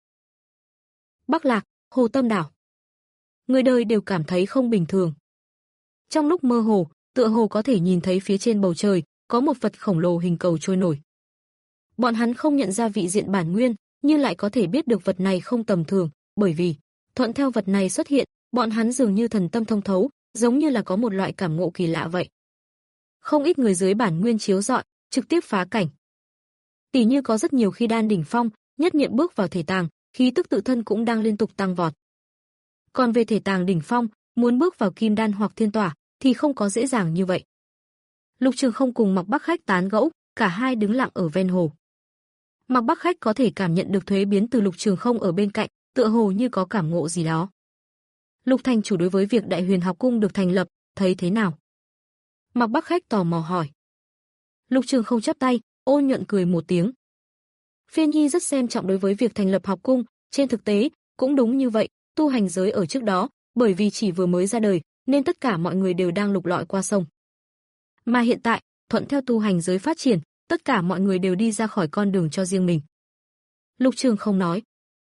Bắc Lạc, Hồ Tâm Đảo. Người đời đều cảm thấy không bình thường. Trong lúc mơ hồ, tựa hồ có thể nhìn thấy phía trên bầu trời, có một vật khổng lồ hình cầu trôi nổi. Bọn hắn không nhận ra vị diện bản nguyên, nhưng lại có thể biết được vật này không tầm thường, bởi vì, thuận theo vật này xuất hiện, bọn hắn dường như thần tâm thông thấu, giống như là có một loại cảm ngộ kỳ lạ vậy. Không ít người dưới bản nguyên chiếu rọi, trực tiếp phá cảnh. Tỷ như có rất nhiều khi đan đỉnh phong, nhất niệm bước vào thể tàng, khí tức tự thân cũng đang liên tục tăng vọt. Còn về thể tàng đỉnh phong, muốn bước vào kim đan hoặc thiên tỏa, thì không có dễ dàng như vậy. Lục Trường Không cùng Mạc Bắc Khách tán gẫu, cả hai đứng lặng ở ven hồ. Mạc Bắc Khách có thể cảm nhận được thuế biến từ Lục Trường Không ở bên cạnh, tựa hồ như có cảm ngộ gì đó. Lục thành chủ đối với việc Đại Huyền học cung được thành lập, thấy thế nào? Mạc Bắc Khách tò mò hỏi. Lục Trường Không chắp tay, ôn nhuận cười một tiếng. Phiên Nhi rất xem trọng đối với việc thành lập học cung, trên thực tế, cũng đúng như vậy, tu hành giới ở trước đó, bởi vì chỉ vừa mới ra đời, nên tất cả mọi người đều đang lục lọi qua sông. Mà hiện tại, thuận theo tu hành giới phát triển, tất cả mọi người đều đi ra khỏi con đường cho riêng mình. Lục Trường Không nói.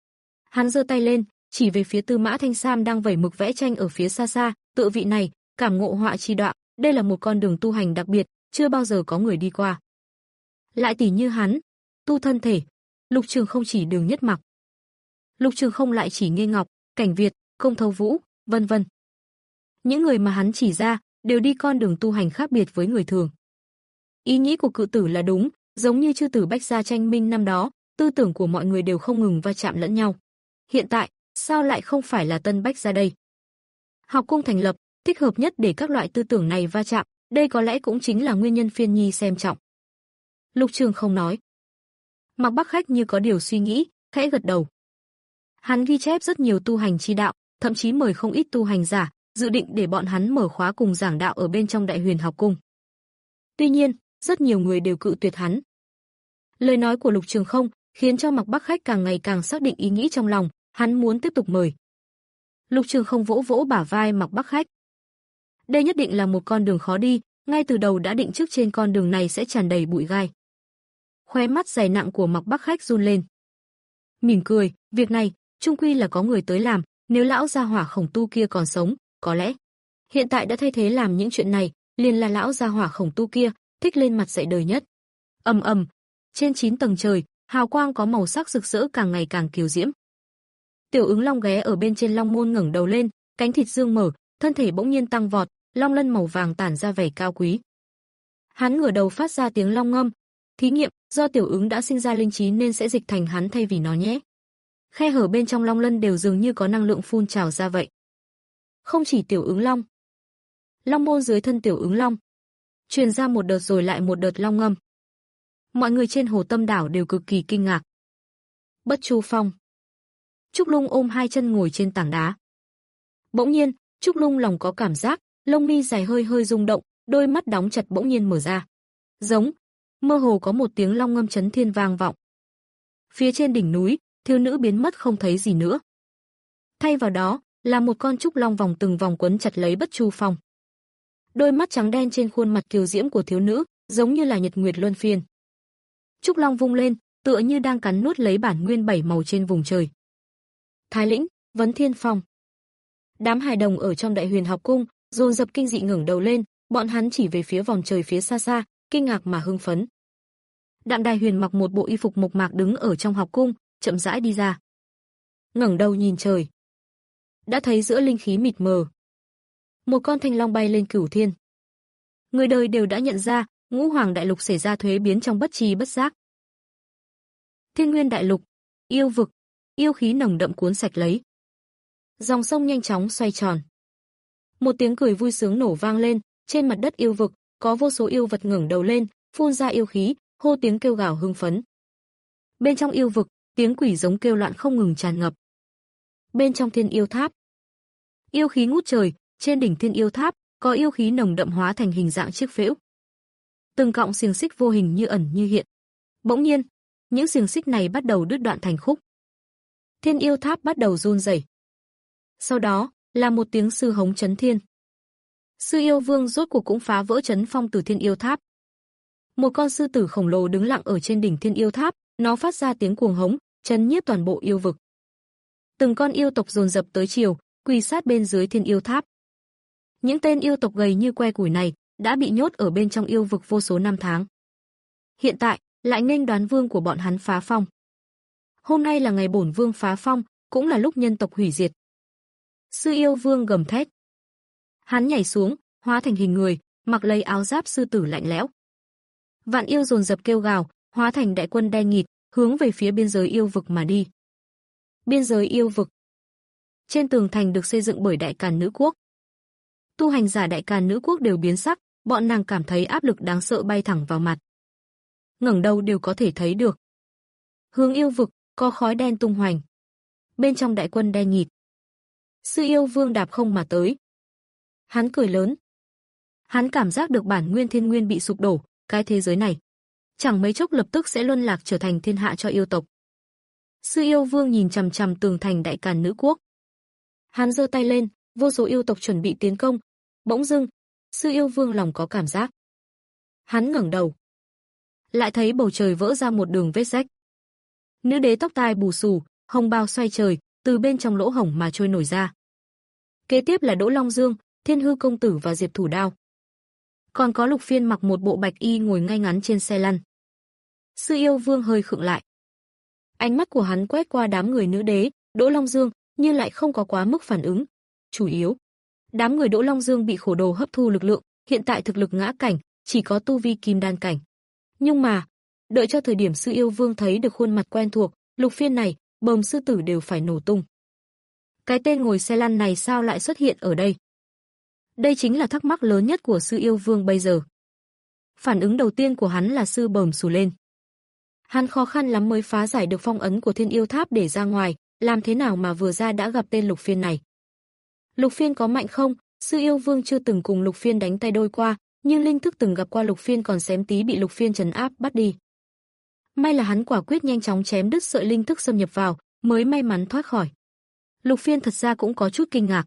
Hắn giơ tay lên, chỉ về phía Tư Mã Thanh Sam đang vẩy mực vẽ tranh ở phía xa xa, tựa vị này, cảm ngộ họa chi đạo, đây là một con đường tu hành đặc biệt, chưa bao giờ có người đi qua. Lại tỷ như hắn, tu thân thể, Lục Trường Không chỉ Đường Nhất Mặc. Lục Trường Không lại chỉ Nghê Ngọc, Cảnh Việt, Công Thâu Vũ, vân vân. Những người mà hắn chỉ ra, đều đi con đường tu hành khác biệt với người thường. Ý nghĩ của cự tử là đúng, giống như chư tử Bách gia tranh minh năm đó, tư tưởng của mọi người đều không ngừng va chạm lẫn nhau. Hiện tại, sao lại không phải là Tân Bách gia đây? Học cung thành lập, thích hợp nhất để các loại tư tưởng này va chạm, đây có lẽ cũng chính là nguyên nhân Phiên Nhi xem trọng. Lục Trường Không nói. Mạc Bắc Khách như có điều suy nghĩ, khẽ gật đầu. Hắn ghi chép rất nhiều tu hành chi đạo, thậm chí mời không ít tu hành giả, dự định để bọn hắn mở khóa cùng giảng đạo ở bên trong Đại Huyền học cung. Tuy nhiên, rất nhiều người đều cự tuyệt hắn. Lời nói của Lục Trường Không khiến cho Mạc Bắc Khách càng ngày càng xác định ý nghĩ trong lòng, hắn muốn tiếp tục mời. Lục Trường Không vỗ vỗ bả vai Mạc Bắc Khách. Đây nhất định là một con đường khó đi, ngay từ đầu đã định trước trên con đường này sẽ tràn đầy bụi gai. Khóe mắt dày nặng của Mạc Bắc Khách run lên. Mỉm cười, việc này, chung quy là có người tới làm, nếu lão gia hỏa Khổng Tu kia còn sống, có lẽ hiện tại đã thay thế làm những chuyện này, liền là lão gia hỏa Khổng Tu kia, thích lên mặt dạy đời nhất. Ầm ầm, trên chín tầng trời, hào quang có màu sắc rực rỡ càng ngày càng kiều diễm. Tiểu Ứng Long ghé ở bên trên long môn ngẩng đầu lên, cánh thịt dương mở, thân thể bỗng nhiên tăng vọt, long lân màu vàng tản ra vẻ cao quý. Hắn ngửa đầu phát ra tiếng long ngâm. Thí nghiệm, do Tiểu Ứng đã sinh ra linh trí nên sẽ dịch thành hắn thay vì nó nhé. Khe hở bên trong long lân đều dường như có năng lượng phun trào ra vậy. Không chỉ Tiểu Ứng Long, long môn dưới thân Tiểu Ứng Long truyền ra một đợt rồi lại một đợt long ngâm. Mọi người trên Hồ Tâm Đảo đều cực kỳ kinh ngạc. Bất Chu Phong. Trúc Lung ôm hai chân ngồi trên tảng đá. Bỗng nhiên, Trúc Lung lòng có cảm giác, lông mi dài hơi hơi rung động, đôi mắt đóng chặt bỗng nhiên mở ra. Giống, mơ hồ có một tiếng long ngâm chấn thiên vang vọng. Phía trên đỉnh núi, thiếu nữ biến mất không thấy gì nữa. Thay vào đó, là một con trúc long vòng từng vòng quấn chặt lấy Bất Chu Phong. Đôi mắt trắng đen trên khuôn mặt kiều diễm của thiếu nữ, giống như là nhật nguyệt luân phiên. Trúc long vung lên, tựa như đang cắn nuốt lấy bản nguyên bảy màu trên vùng trời. Thái lĩnh, Vấn Thiên Phong. Đám hài đồng ở trong Đại Huyền học cung dồn dập kinh dị ngẩng đầu lên, bọn hắn chỉ về phía vòng trời phía xa xa, kinh ngạc mà hưng phấn. Đạm Đài Huyền mặc một bộ y phục mộc mạc đứng ở trong học cung, chậm rãi đi ra. Ngẩng đầu nhìn trời, đã thấy giữa linh khí mịt mờ, một con thanh long bay lên cửu thiên. Người đời đều đã nhận ra, Ngũ Hoàng Đại Lục xảy ra thuế biến trong bất tri bất giác. Thiên Nguyên Đại Lục, yêu vực, yêu khí nồng đậm cuốn sạch lấy. Dòng sông nhanh chóng xoay tròn. Một tiếng cười vui sướng nổ vang lên, trên mặt đất yêu vực, có vô số yêu vật ngẩng đầu lên, phun ra yêu khí, hô tiếng kêu gào hưng phấn. Bên trong yêu vực, tiếng quỷ giống kêu loạn không ngừng tràn ngập. Bên trong Thiên Yêu Tháp, yêu khí ngút trời, trên đỉnh Thiên Yêu Tháp có yêu khí nồng đậm hóa thành hình dạng chiếc phễu. Từng cọng xiềng xích vô hình như ẩn như hiện. Bỗng nhiên, những xiềng xích này bắt đầu đứt đoạn thành khúc. Thiên Yêu Tháp bắt đầu run rẩy. Sau đó, là một tiếng sư hống chấn thiên. Sư Yêu Vương rốt cuộc cũng phá vỡ chấn phong từ Thiên Yêu Tháp. Một con sư tử khổng lồ đứng lặng ở trên đỉnh Thiên Yêu Tháp, nó phát ra tiếng cuồng hống, chấn nhiếp toàn bộ yêu vực. Từng con yêu tộc dồn dập tới chiều, quỳ sát bên dưới Thiên Yêu Tháp. Những tên yêu tộc gầy như que củi này đã bị nhốt ở bên trong yêu vực vô số năm tháng. Hiện tại, lại nghênh đoán vương của bọn hắn phá phong. Hôm nay là ngày bổn vương phá phong, cũng là lúc nhân tộc hủy diệt. Sư Yêu Vương gầm thét. Hắn nhảy xuống, hóa thành hình người, mặc lấy áo giáp sư tử lạnh lẽo. Vạn yêu dồn dập kêu gào, hóa thành đại quân đen nghịt, hướng về phía biên giới yêu vực mà đi. Biên giới yêu vực. Trên tường thành được xây dựng bởi Đại Càn Nữ Quốc. Tu hành giả Đại Càn Nữ Quốc đều biến sắc, bọn nàng cảm thấy áp lực đáng sợ bay thẳng vào mặt. Ngẩng đầu đều có thể thấy được. Hướng yêu vực, có khói đen tung hoành. Bên trong đại quân đen nghịt. Sư Yêu Vương đạp không mà tới. Hắn cười lớn. Hắn cảm giác được bản nguyên thiên nguyên bị sụp đổ, cái thế giới này chẳng mấy chốc lập tức sẽ luân lạc trở thành thiên hạ cho yêu tộc. Sư Yêu Vương nhìn chằm chằm tường thành Đại Càn Nữ Quốc. Hắn giơ tay lên, vô số yêu tộc chuẩn bị tiến công. Bỗng dưng, Sư Yêu Vương lòng có cảm giác. Hắn ngẩng đầu, lại thấy bầu trời vỡ ra một đường vết rách. Nữ đế tóc tai bù xù, hồng bào xoay trời, từ bên trong lỗ hổng mà trôi nổi ra. Kế tiếp là Đỗ Long Dương, Thiên Hư công tử và Diệp Thủ Đao. Còn có Lục Phiên mặc một bộ bạch y ngồi ngay ngắn trên xe lăn. Sư Yêu Vương hơi khựng lại. Ánh mắt của hắn quét qua đám người nữ đế, Đỗ Long Dương, nhưng lại không có quá mức phản ứng. Chủ yếu, đám người Đỗ Long Dương bị khổ đồ hấp thu lực lượng, hiện tại thực lực ngã cảnh, chỉ có tu vi kim đan cảnh. Nhưng mà, đợi cho thời điểm Sư Yêu Vương thấy được khuôn mặt quen thuộc, Lục Phiên này, bờm sư tử đều phải nổ tung. Cái tên ngồi xe lăn này sao lại xuất hiện ở đây? Đây chính là thắc mắc lớn nhất của Sư Yêu Vương bây giờ. Phản ứng đầu tiên của hắn là sư bờm xù lên. Hắn khó khăn lắm mới phá giải được phong ấn của Thiên Yêu Tháp để ra ngoài, làm thế nào mà vừa ra đã gặp tên Lục Phiên này. Lục Phiên có mạnh không? Sư Yêu Vương chưa từng cùng Lục Phiên đánh tay đôi qua, nhưng linh thức từng gặp qua Lục Phiên còn xém tí bị Lục Phiên trấn áp bắt đi. May là hắn quả quyết nhanh chóng chém đứt sợi linh thức xâm nhập vào, mới may mắn thoát khỏi. Lục Phiên thật ra cũng có chút kinh ngạc.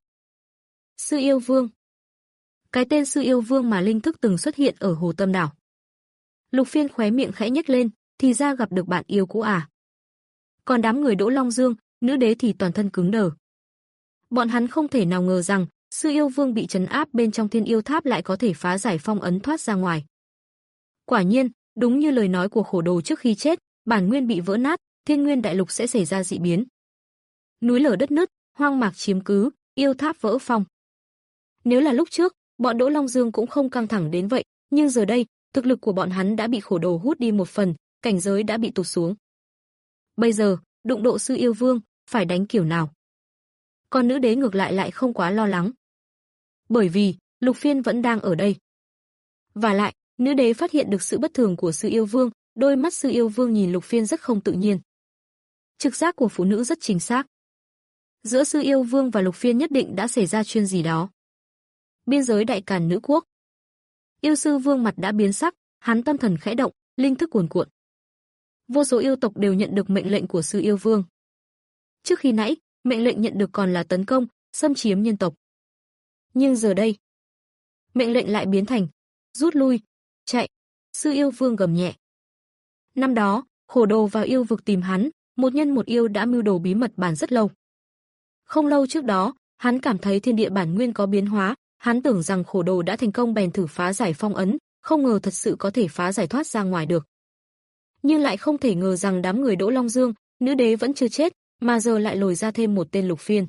Sư Yêu Vương. Cái tên Sư Yêu Vương mà linh thức từng xuất hiện ở Hồ Tâm Đảo. Lục Phiên khóe miệng khẽ nhếch lên, thì ra gặp được bạn yêu cũ à. Còn đám người Đỗ Long Dương, nữ đế thì toàn thân cứng đờ. Bọn hắn không thể nào ngờ rằng, Sư Yêu Vương bị trấn áp bên trong Thiên Yêu Tháp lại có thể phá giải phong ấn thoát ra ngoài. Quả nhiên, đúng như lời nói của khổ đồ trước khi chết, bản nguyên bị vỡ nát, Thiên Nguyên Đại Lục sẽ xảy ra dị biến. Núi lở đất nứt, hoang mạc chiếm cứ, yêu tháp vỡ phong. Nếu là lúc trước, bọn Đỗ Long Dương cũng không căng thẳng đến vậy, nhưng giờ đây, thực lực của bọn hắn đã bị khổ đồ hút đi một phần, cảnh giới đã bị tụt xuống. Bây giờ, đụng độ Sư Yêu Vương, phải đánh kiểu nào? Còn nữ đế ngược lại lại không quá lo lắng. Bởi vì, Lục Phiên vẫn đang ở đây. Và lại, nữ đế phát hiện được sự bất thường của Sư Yêu Vương, đôi mắt Sư Yêu Vương nhìn Lục Phiên rất không tự nhiên. Trực giác của phụ nữ rất chính xác. Giữa Sư Yêu Vương và Lục Phiên nhất định đã xảy ra chuyện gì đó. Biên giới Đại Càn Nữ Quốc. Yêu Sư Vương mặt đã biến sắc, hắn tâm thần khẽ động, linh thức cuồn cuộn. Vô số yêu tộc đều nhận được mệnh lệnh của Sư Yêu Vương. Trước khi nãy, mệnh lệnh nhận được còn là tấn công, xâm chiếm nhân tộc. Nhưng giờ đây, mệnh lệnh lại biến thành rút lui, chạy. Sư Yêu Vương gầm nhẹ. Năm đó, Khổ đồ vào yêu vực tìm hắn, một nhân một yêu đã mưu đồ bí mật bản rất lâu. Không lâu trước đó, hắn cảm thấy thiên địa bản nguyên có biến hóa, hắn tưởng rằng khổ đồ đã thành công bèn thử phá giải phong ấn, không ngờ thật sự có thể phá giải thoát ra ngoài được. Nhưng lại không thể ngờ rằng đám người Đỗ Long Dương, nữ đế vẫn chưa chết, mà giờ lại lồi ra thêm một tên Lục Phiên.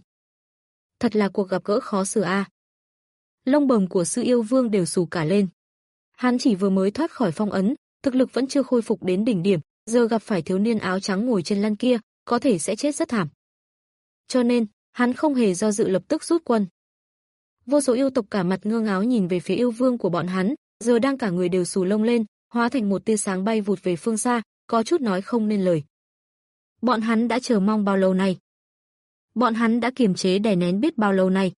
Thật là cuộc gặp gỡ khó xử a. À. Lông bầm của Sư Yêu Vương đều xù cả lên. Hắn chỉ vừa mới thoát khỏi phong ấn, thực lực vẫn chưa khôi phục đến đỉnh điểm, giờ gặp phải thiếu niên áo trắng ngồi trên lăn kia, có thể sẽ chết rất thảm. Cho nên, hắn không hề do dự lập tức rút quân. Vô số yêu tộc cả mặt ngơ ngáo nhìn về phía yêu vương của bọn hắn, giờ đang cả người đều xù lông lên, hóa thành một tia sáng bay vụt về phương xa, có chút nói không nên lời. Bọn hắn đã chờ mong bao lâu nay? Bọn hắn đã kiềm chế đè nén biết bao lâu nay?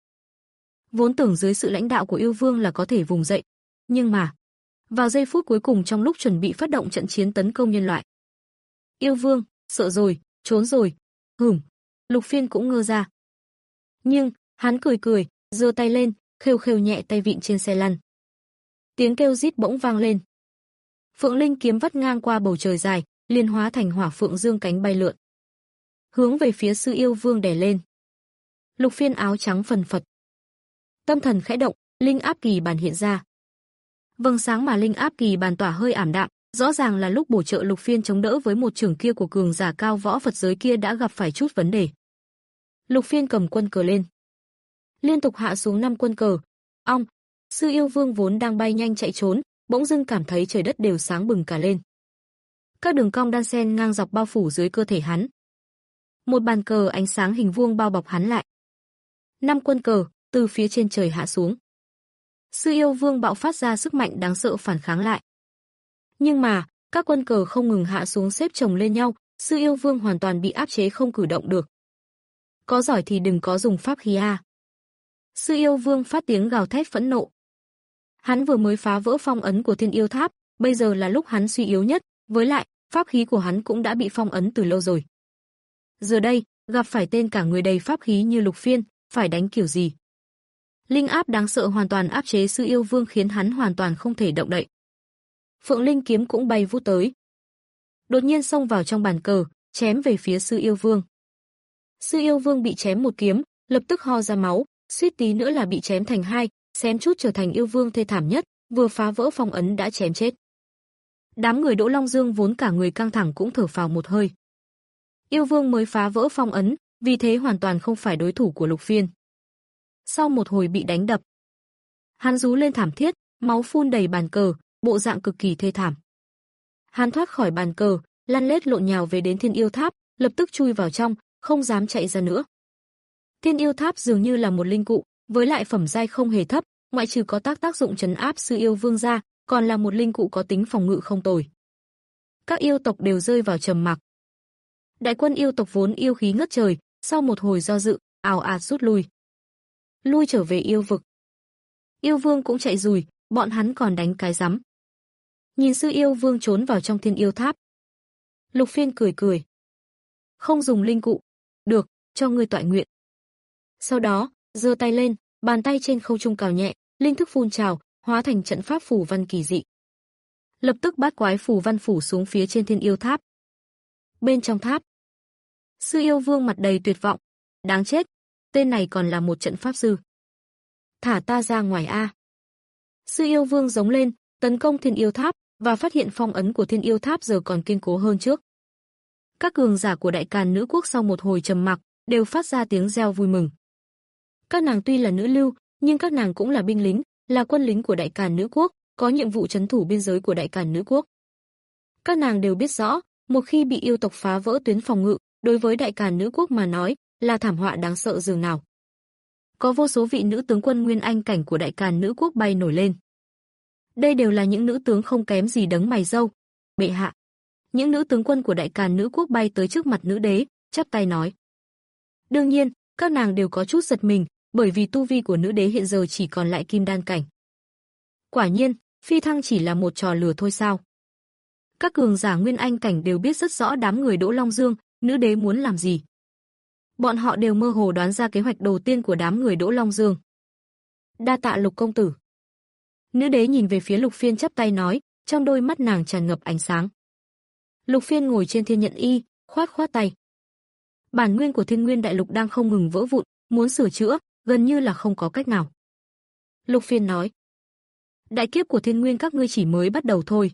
Vốn tưởng dưới sự lãnh đạo của yêu vương là có thể vùng dậy, nhưng mà, vào giây phút cuối cùng trong lúc chuẩn bị phát động trận chiến tấn công nhân loại, yêu vương, sợ rồi, trốn rồi. Hửm, Lục Phiên cũng ngơ ra. Nhưng, hắn cười cười, giơ tay lên, khêu khêu nhẹ tay vịn trên xe lăn. Tiếng kêu rít bỗng vang lên. Phượng Linh kiếm vắt ngang qua bầu trời dài, liền hóa thành hỏa phượng dương cánh bay lượn, hướng về phía Sư Yêu Vương đè lên. Lục Phiên áo trắng phần phật. Tâm thần khẽ động, linh áp kỳ bàn hiện ra. Vầng sáng mà linh áp kỳ bàn tỏa hơi ảm đạm, rõ ràng là lúc bổ trợ Lục Phiên chống đỡ với một chưởng kia của cường giả cao võ Phật giới kia đã gặp phải chút vấn đề. Lục Phiên cầm quân cờ lên, liên tục hạ xuống năm quân cờ. Ong, Sư Yêu Vương vốn đang bay nhanh chạy trốn, bỗng dưng cảm thấy trời đất đều sáng bừng cả lên. Các đường cong đan xen ngang dọc bao phủ dưới cơ thể hắn. Một bàn cờ ánh sáng hình vuông bao bọc hắn lại. Năm quân cờ từ phía trên trời hạ xuống. Sư Yêu Vương bạo phát ra sức mạnh đáng sợ phản kháng lại. Nhưng mà, các quân cờ không ngừng hạ xuống xếp chồng lên nhau, Sư Yêu Vương hoàn toàn bị áp chế không cử động được. Có giỏi thì đừng có dùng pháp khí a. Sư Yêu Vương phát tiếng gào thét phẫn nộ. Hắn vừa mới phá vỡ phong ấn của Thiên Yêu Tháp, bây giờ là lúc hắn suy yếu nhất, với lại, pháp khí của hắn cũng đã bị phong ấn từ lâu rồi. Giờ đây, gặp phải tên cả người đầy pháp khí như Lục Phiên, phải đánh kiểu gì? Linh áp đáng sợ hoàn toàn áp chế Sư Yêu Vương khiến hắn hoàn toàn không thể động đậy. Phượng Linh kiếm cũng bay vút tới. Đột nhiên xông vào trong bàn cờ, chém về phía Sư Yêu Vương. Sư Yêu Vương bị chém một kiếm, lập tức ho ra máu, suýt tí nữa là bị chém thành hai, xém chút trở thành yêu vương thê thảm nhất, vừa phá vỡ phong ấn đã chém chết. Đám người Đỗ Long Dương vốn cả người căng thẳng cũng thở phào một hơi. Yêu vương mới phá vỡ phong ấn, vì thế hoàn toàn không phải đối thủ của Lục Phiên. Sau một hồi bị đánh đập, hắn rú lên thảm thiết, máu phun đầy bàn cờ, bộ dạng cực kỳ thê thảm. Hắn thoát khỏi bàn cờ, lăn lết lộn nhào về đến Thiên Yêu Tháp, lập tức chui vào trong, không dám chạy ra nữa. Thiên Yêu Tháp dường như là một linh cụ, với lại phẩm giai không hề thấp, ngoại trừ có tác tác dụng trấn áp Sư Yêu Vương ra, còn là một linh cụ có tính phòng ngự không tồi. Các yêu tộc đều rơi vào trầm mặc. Đại quân yêu tộc vốn yêu khí ngất trời, sau một hồi do dự, ào ạt rút lui. Lui trở về yêu vực. Yêu Vương cũng chạy rùi, bọn hắn còn đánh cái rắm. Nhìn Sư Yêu Vương trốn vào trong Thiên Yêu Tháp. Lục Phiên cười cười. Không dùng linh cụ. Được, cho ngươi tọa nguyện. Sau đó, giơ tay lên, bàn tay trên không trung cào nhẹ, linh thức phun trào, hóa thành trận pháp phù văn kỳ dị. Lập tức bát quái phù văn phủ xuống phía trên Thiên Yêu Tháp. Bên trong tháp, Sư Yêu Vương mặt đầy tuyệt vọng. Đáng chết, tên này còn là một trận pháp sư. Thả ta ra ngoài a. Sư Yêu Vương giống lên, tấn công Thiên Yêu Tháp, và phát hiện phong ấn của Thiên Yêu Tháp giờ còn kiên cố hơn trước. Các cường giả của Đại Càn Nữ Quốc sau một hồi trầm mặc, đều phát ra tiếng reo vui mừng. Các nàng tuy là nữ lưu, nhưng các nàng cũng là binh lính, là quân lính của Đại Càn Nữ Quốc, có nhiệm vụ trấn thủ biên giới của Đại Càn Nữ Quốc. Các nàng đều biết rõ, một khi bị yêu tộc phá vỡ tuyến phòng ngự, đối với Đại Càn Nữ Quốc mà nói, là thảm họa đáng sợ dường nào. Có vô số vị nữ tướng quân nguyên anh cảnh của Đại Càn Nữ Quốc bay nổi lên. Đây đều là những nữ tướng không kém gì Đấng Mày Râu. Bệ hạ. Những nữ tướng quân của Đại Càn Nữ Quốc bay tới trước mặt nữ đế, chắp tay nói. Đương nhiên, các nàng đều có chút giật mình, bởi vì tu vi của nữ đế hiện giờ chỉ còn lại kim đan cảnh. Quả nhiên, phi thăng chỉ là một trò lừa thôi sao? Các cường giả nguyên anh cảnh đều biết rất rõ đám người Đỗ Long Dương, nữ đế muốn làm gì. Bọn họ đều mơ hồ đoán ra kế hoạch đầu tiên của đám người Đỗ Long Dương. Đa tạ Lục công tử. Nữ đế nhìn về phía Lục Phiên chắp tay nói, trong đôi mắt nàng tràn ngập ánh sáng. Lục Phiên ngồi trên thiên nhận y, khoát khoát tay. Bản nguyên của Thiên Nguyên Đại Lục đang không ngừng vỡ vụn, muốn sửa chữa, gần như là không có cách nào. Lục Phiên nói. Đại kiếp của Thiên Nguyên các ngươi chỉ mới bắt đầu thôi.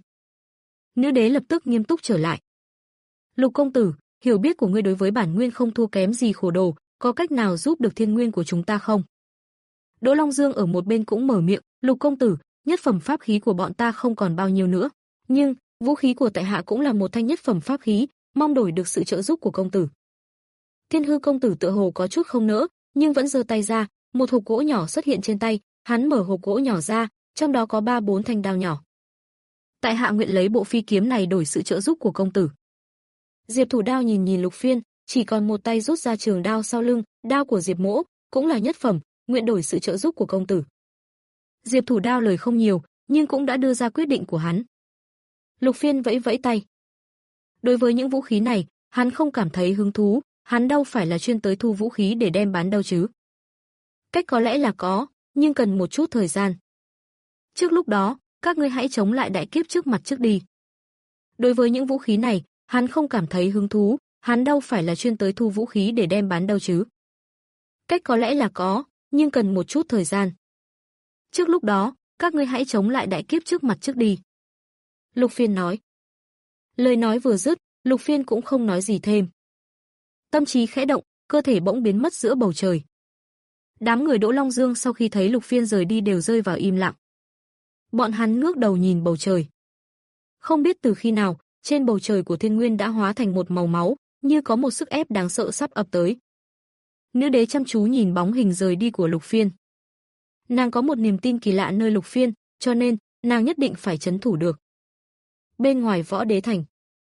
Nữ đế lập tức nghiêm túc trở lại. Lục công tử, hiểu biết của ngươi đối với bản nguyên không thua kém gì khổ đồ, có cách nào giúp được Thiên Nguyên của chúng ta không? Đỗ Long Dương ở một bên cũng mở miệng, Lục công tử, nhất phẩm pháp khí của bọn ta không còn bao nhiêu nữa, nhưng vũ khí của tại hạ cũng là một thanh nhất phẩm pháp khí, mong đổi được sự trợ giúp của công tử. Thiên Hư công tử tựa hồ có chút không nỡ, nhưng vẫn giơ tay ra, một hộp gỗ nhỏ xuất hiện trên tay, hắn mở hộp gỗ nhỏ ra, trong đó có ba bốn thanh đao nhỏ. Tại hạ nguyện lấy bộ phi kiếm này đổi sự trợ giúp của công tử. Diệp Thủ Đao nhìn nhìn Lục Phiên, chỉ còn một tay rút ra trường đao sau lưng, đao của Diệp Mỗ cũng là nhất phẩm, nguyện đổi sự trợ giúp của công tử. Diệp Thủ Đao lời không nhiều, nhưng cũng đã đưa ra quyết định của hắn. Lục Phiên vẫy vẫy tay. Đối với những vũ khí này, hắn không cảm thấy hứng thú, hắn đâu phải là chuyên tới thu vũ khí để đem bán đâu chứ. Cách có lẽ là có, nhưng cần một chút thời gian. Trước lúc đó, các ngươi hãy chống lại đại kiếp trước mặt trước đi. Đối với những vũ khí này, hắn không cảm thấy hứng thú, hắn đâu phải là chuyên tới thu vũ khí để đem bán đâu chứ. Cách có lẽ là có, nhưng cần một chút thời gian. Trước lúc đó, các ngươi hãy chống lại đại kiếp trước mặt trước đi. Lục Phiên nói. Lời nói vừa dứt, Lục Phiên cũng không nói gì thêm. Tâm trí khẽ động, cơ thể bỗng biến mất giữa bầu trời. Đám người Đỗ Long Dương sau khi thấy Lục Phiên rời đi đều rơi vào im lặng. Bọn hắn ngước đầu nhìn bầu trời. Không biết từ khi nào, trên bầu trời của Thiên Nguyên đã hóa thành một màu máu, như có một sức ép đáng sợ sắp ập tới. Nữ đế chăm chú nhìn bóng hình rời đi của Lục Phiên. Nàng có một niềm tin kỳ lạ nơi Lục Phiên, cho nên nàng nhất định phải trấn thủ được. Bên ngoài Võ Đế Thành,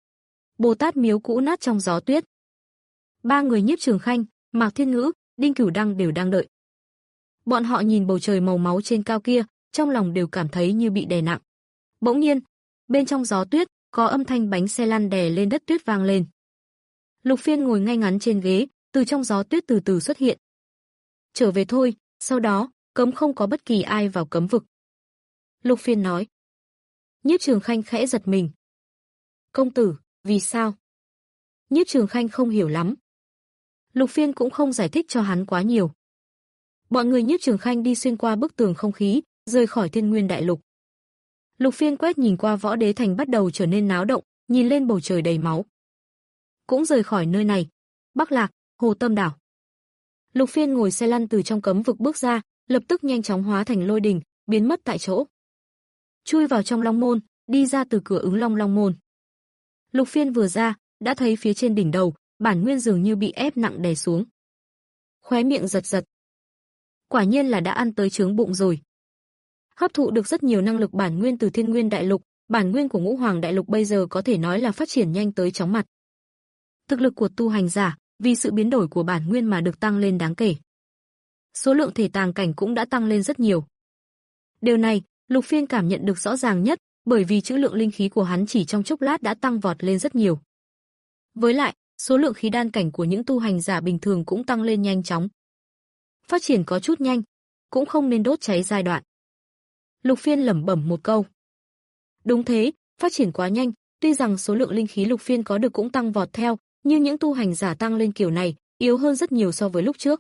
Bồ Tát miếu cũ nát trong gió tuyết. Ba người Nhiếp Trường Khanh, Mạc Thiên Ngữ, Đinh Cửu Đăng đều đang đợi. Bọn họ nhìn bầu trời màu máu trên cao kia, trong lòng đều cảm thấy như bị đè nặng. Bỗng nhiên, bên trong gió tuyết, có âm thanh bánh xe lăn đè lên đất tuyết vang lên. Lục Phiên ngồi ngay ngắn trên ghế, từ trong gió tuyết từ từ xuất hiện. Trở về thôi, sau đó, cấm không có bất kỳ ai vào cấm vực. Lục Phiên nói. Nhiếp Trường Khanh khẽ giật mình. Công tử, vì sao? Nhiếp Trường Khanh không hiểu lắm. Lục Phiên cũng không giải thích cho hắn quá nhiều. Bọn người Nhiếp Trường Khanh đi xuyên qua bức tường không khí, rời khỏi Thiên Nguyên Đại Lục. Lục Phiên quét nhìn qua Võ Đế Thành bắt đầu trở nên náo động, nhìn lên bầu trời đầy máu. Cũng rời khỏi nơi này. Bắc Lạc, Hồ Tâm Đảo. Lục Phiên ngồi xe lăn từ trong cấm vực bước ra, lập tức nhanh chóng hóa thành lôi đình, biến mất tại chỗ. Chui vào trong Long Môn, đi ra từ cửa ứng Long Long Môn. Lục Phiên vừa ra, đã thấy phía trên đỉnh đầu, bản nguyên dường như bị ép nặng đè xuống. Khóe miệng giật giật. Quả nhiên là đã ăn tới trướng bụng rồi. Hấp thụ được rất nhiều năng lực bản nguyên từ Thiên Nguyên Đại Lục, bản nguyên của Ngũ Hoàng Đại Lục bây giờ có thể nói là phát triển nhanh tới chóng mặt. Thực lực của tu hành giả, vì sự biến đổi của bản nguyên mà được tăng lên đáng kể. Số lượng thể tàng cảnh cũng đã tăng lên rất nhiều. Điều này, Lục Phiên cảm nhận được rõ ràng nhất, bởi vì trữ lượng linh khí của hắn chỉ trong chốc lát đã tăng vọt lên rất nhiều. Với lại, số lượng khí đan cảnh của những tu hành giả bình thường cũng tăng lên nhanh chóng. Phát triển có chút nhanh, cũng không nên đốt cháy giai đoạn. Lục Phiên lẩm bẩm một câu. Đúng thế, phát triển quá nhanh, tuy rằng số lượng linh khí Lục Phiên có được cũng tăng vọt theo, nhưng những tu hành giả tăng lên kiểu này, yếu hơn rất nhiều so với lúc trước.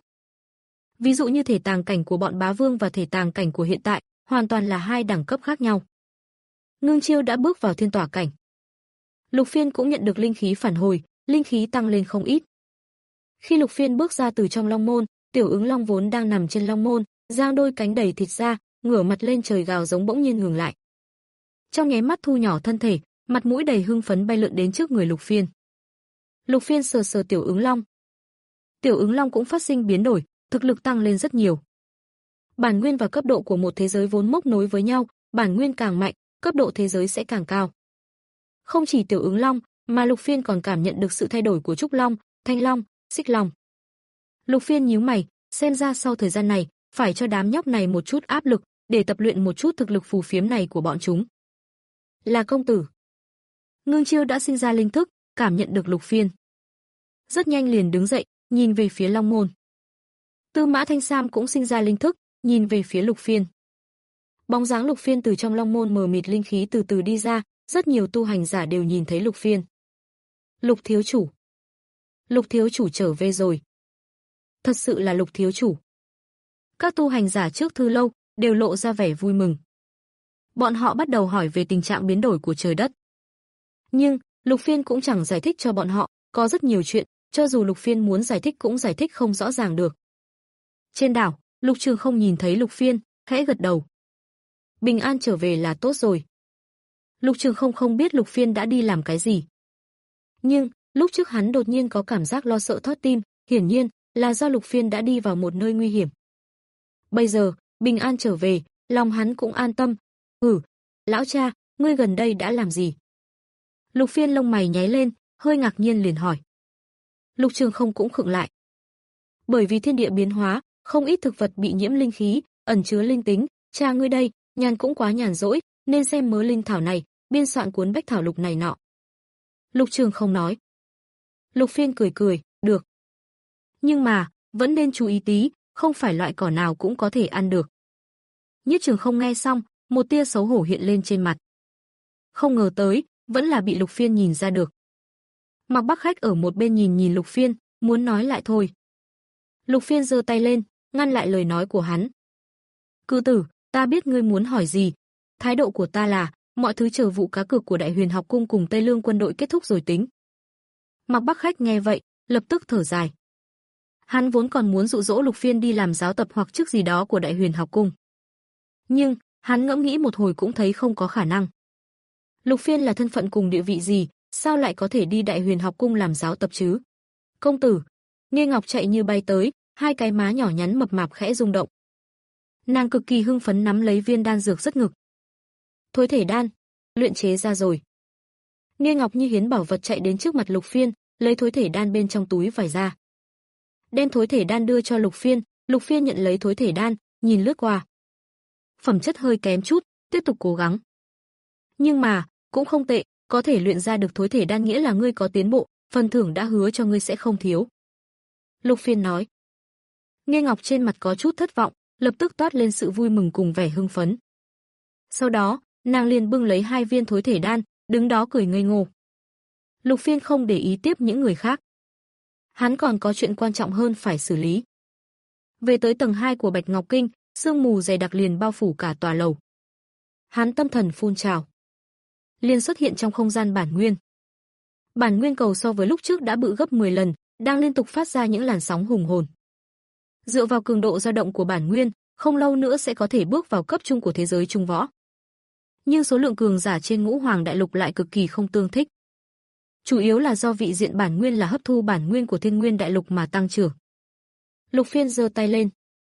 Ví dụ như thể tàng cảnh của bọn Bá Vương và thể tàng cảnh của hiện tại, hoàn toàn là hai đẳng cấp khác nhau. Ngưng Chiêu đã bước vào thiên tỏa cảnh. Lục Phiên cũng nhận được linh khí phản hồi, linh khí tăng lên không ít. Khi Lục Phiên bước ra từ trong Long Môn, Tiểu Ứng Long vốn đang nằm trên Long Môn, giang đôi cánh đầy thịt ra, ngửa mặt lên trời gào giống bỗng nhiên ngừng lại. Trong nháy mắt thu nhỏ thân thể, mặt mũi đầy hưng phấn bay lượn đến trước người Lục Phiên. Lục Phiên sờ sờ Tiểu Ứng Long. Tiểu Ứng Long cũng phát sinh biến đổi, thực lực tăng lên rất nhiều. Bản nguyên và cấp độ của một thế giới vốn móc nối với nhau, bản nguyên càng mạnh, cấp độ thế giới sẽ càng cao. Không chỉ Tiểu Ứng Long, mà Lục Phiên còn cảm nhận được sự thay đổi của Trúc Long, Thanh Long, Xích Long. Lục Phiên nhíu mày, xem ra sau thời gian này, phải cho đám nhóc này một chút áp lực, để tập luyện một chút thực lực phù phiếm này của bọn chúng. Là công tử. Ngưng Chiêu đã sinh ra linh thức, cảm nhận được Lục Phiên. Rất nhanh liền đứng dậy, nhìn về phía Long Môn. Tư Mã Thanh Sam cũng sinh ra linh thức, nhìn về phía Lục Phiên. Bóng dáng Lục Phiên từ trong Long Môn mờ mịt linh khí từ từ đi ra, rất nhiều tu hành giả đều nhìn thấy Lục Phiên. Lục thiếu chủ. Lục thiếu chủ trở về rồi. Thật sự là Lục thiếu chủ. Các tu hành giả trước Thư Lâu đều lộ ra vẻ vui mừng. Bọn họ bắt đầu hỏi về tình trạng biến đổi của trời đất. Nhưng, Lục Phiên cũng chẳng giải thích cho bọn họ, có rất nhiều chuyện, cho dù Lục Phiên muốn giải thích cũng giải thích không rõ ràng được. Trên đảo, Lục Trường không nhìn thấy Lục Phiên, khẽ gật đầu. Bình an trở về là tốt rồi. Lục Trường không không biết Lục Phiên đã đi làm cái gì. Nhưng, lúc trước hắn đột nhiên có cảm giác lo sợ thót tim, hiển nhiên là do Lục Phiên đã đi vào một nơi nguy hiểm. Bây giờ, bình an trở về, lòng hắn cũng an tâm. Ừ, lão cha, ngươi gần đây đã làm gì? Lục Phiên lông mày nháy lên, hơi ngạc nhiên liền hỏi. Lục Trường không cũng khựng lại. Bởi vì thiên địa biến hóa, không ít thực vật bị nhiễm linh khí, ẩn chứa linh tính, cha ngươi đây, nhàn cũng quá nhàn rỗi, nên xem mớ linh thảo này, biên soạn cuốn bách thảo lục này nọ. Lục Trường không nói. Lục Phiên cười cười, được. Nhưng mà, vẫn nên chú ý tí, không phải loại cỏ nào cũng có thể ăn được. Nhiếp Trường không nghe xong, một tia xấu hổ hiện lên trên mặt. Không ngờ tới, vẫn là bị Lục Phiên nhìn ra được. Mạc Bắc Khách ở một bên nhìn nhìn Lục Phiên, muốn nói lại thôi. Lục Phiên giơ tay lên, ngăn lại lời nói của hắn. Cự tử, ta biết ngươi muốn hỏi gì. Thái độ của ta là, mọi thứ chờ vụ cá cược của Đại Huyền Học Cung cùng Tây Lương quân đội kết thúc rồi tính. Mạc Bắc Khách nghe vậy, lập tức thở dài. Hắn vốn còn muốn dụ dỗ Lục Phiên đi làm giáo tập hoặc chức gì đó của Đại Huyền Học Cung. Nhưng, hắn ngẫm nghĩ một hồi cũng thấy không có khả năng. Lục Phiên là thân phận cùng địa vị gì, sao lại có thể đi Đại Huyền Học Cung làm giáo tập chứ? Công tử, Nghê Ngọc chạy như bay tới, hai cái má nhỏ nhắn mập mạp khẽ rung động. Nàng cực kỳ hưng phấn nắm lấy viên đan dược rất ngực. Thối thể đan, luyện chế ra rồi. Nghê Ngọc như hiến bảo vật chạy đến trước mặt Lục Phiên, lấy thối thể đan bên trong túi vải ra. Đem thối thể đan đưa cho Lục Phiên, Lục Phiên nhận lấy thối thể đan, nhìn lướt qua. Phẩm chất hơi kém chút, tiếp tục cố gắng. Nhưng mà, cũng không tệ, có thể luyện ra được thối thể đan nghĩa là ngươi có tiến bộ, phần thưởng đã hứa cho ngươi sẽ không thiếu. Lục Phiên nói. Nghê Ngọc trên mặt có chút thất vọng, lập tức toát lên sự vui mừng cùng vẻ hưng phấn. Sau đó, nàng liền bưng lấy hai viên thối thể đan, đứng đó cười ngây ngô. Lục Phiên không để ý tiếp những người khác. Hắn còn có chuyện quan trọng hơn phải xử lý. Về tới tầng hai của Bạch Ngọc Kinh, sương mù dày đặc liền bao phủ cả tòa lầu. Hắn tâm thần phun trào, liền xuất hiện trong không gian bản nguyên. Bản nguyên cầu so với lúc trước đã bự gấp mười lần, đang liên tục phát ra những làn sóng hùng hồn. Dựa vào cường độ dao động của bản nguyên, không lâu nữa sẽ có thể bước vào cấp trung của thế giới trung võ. Nhưng số lượng cường giả trên Ngũ Hoàng Đại Lục lại cực kỳ không tương thích. Chủ yếu là do vị diện bản nguyên là hấp thu bản nguyên của Thiên Nguyên Đại Lục mà tăng trưởng. Lục Phiên giơ tay lên,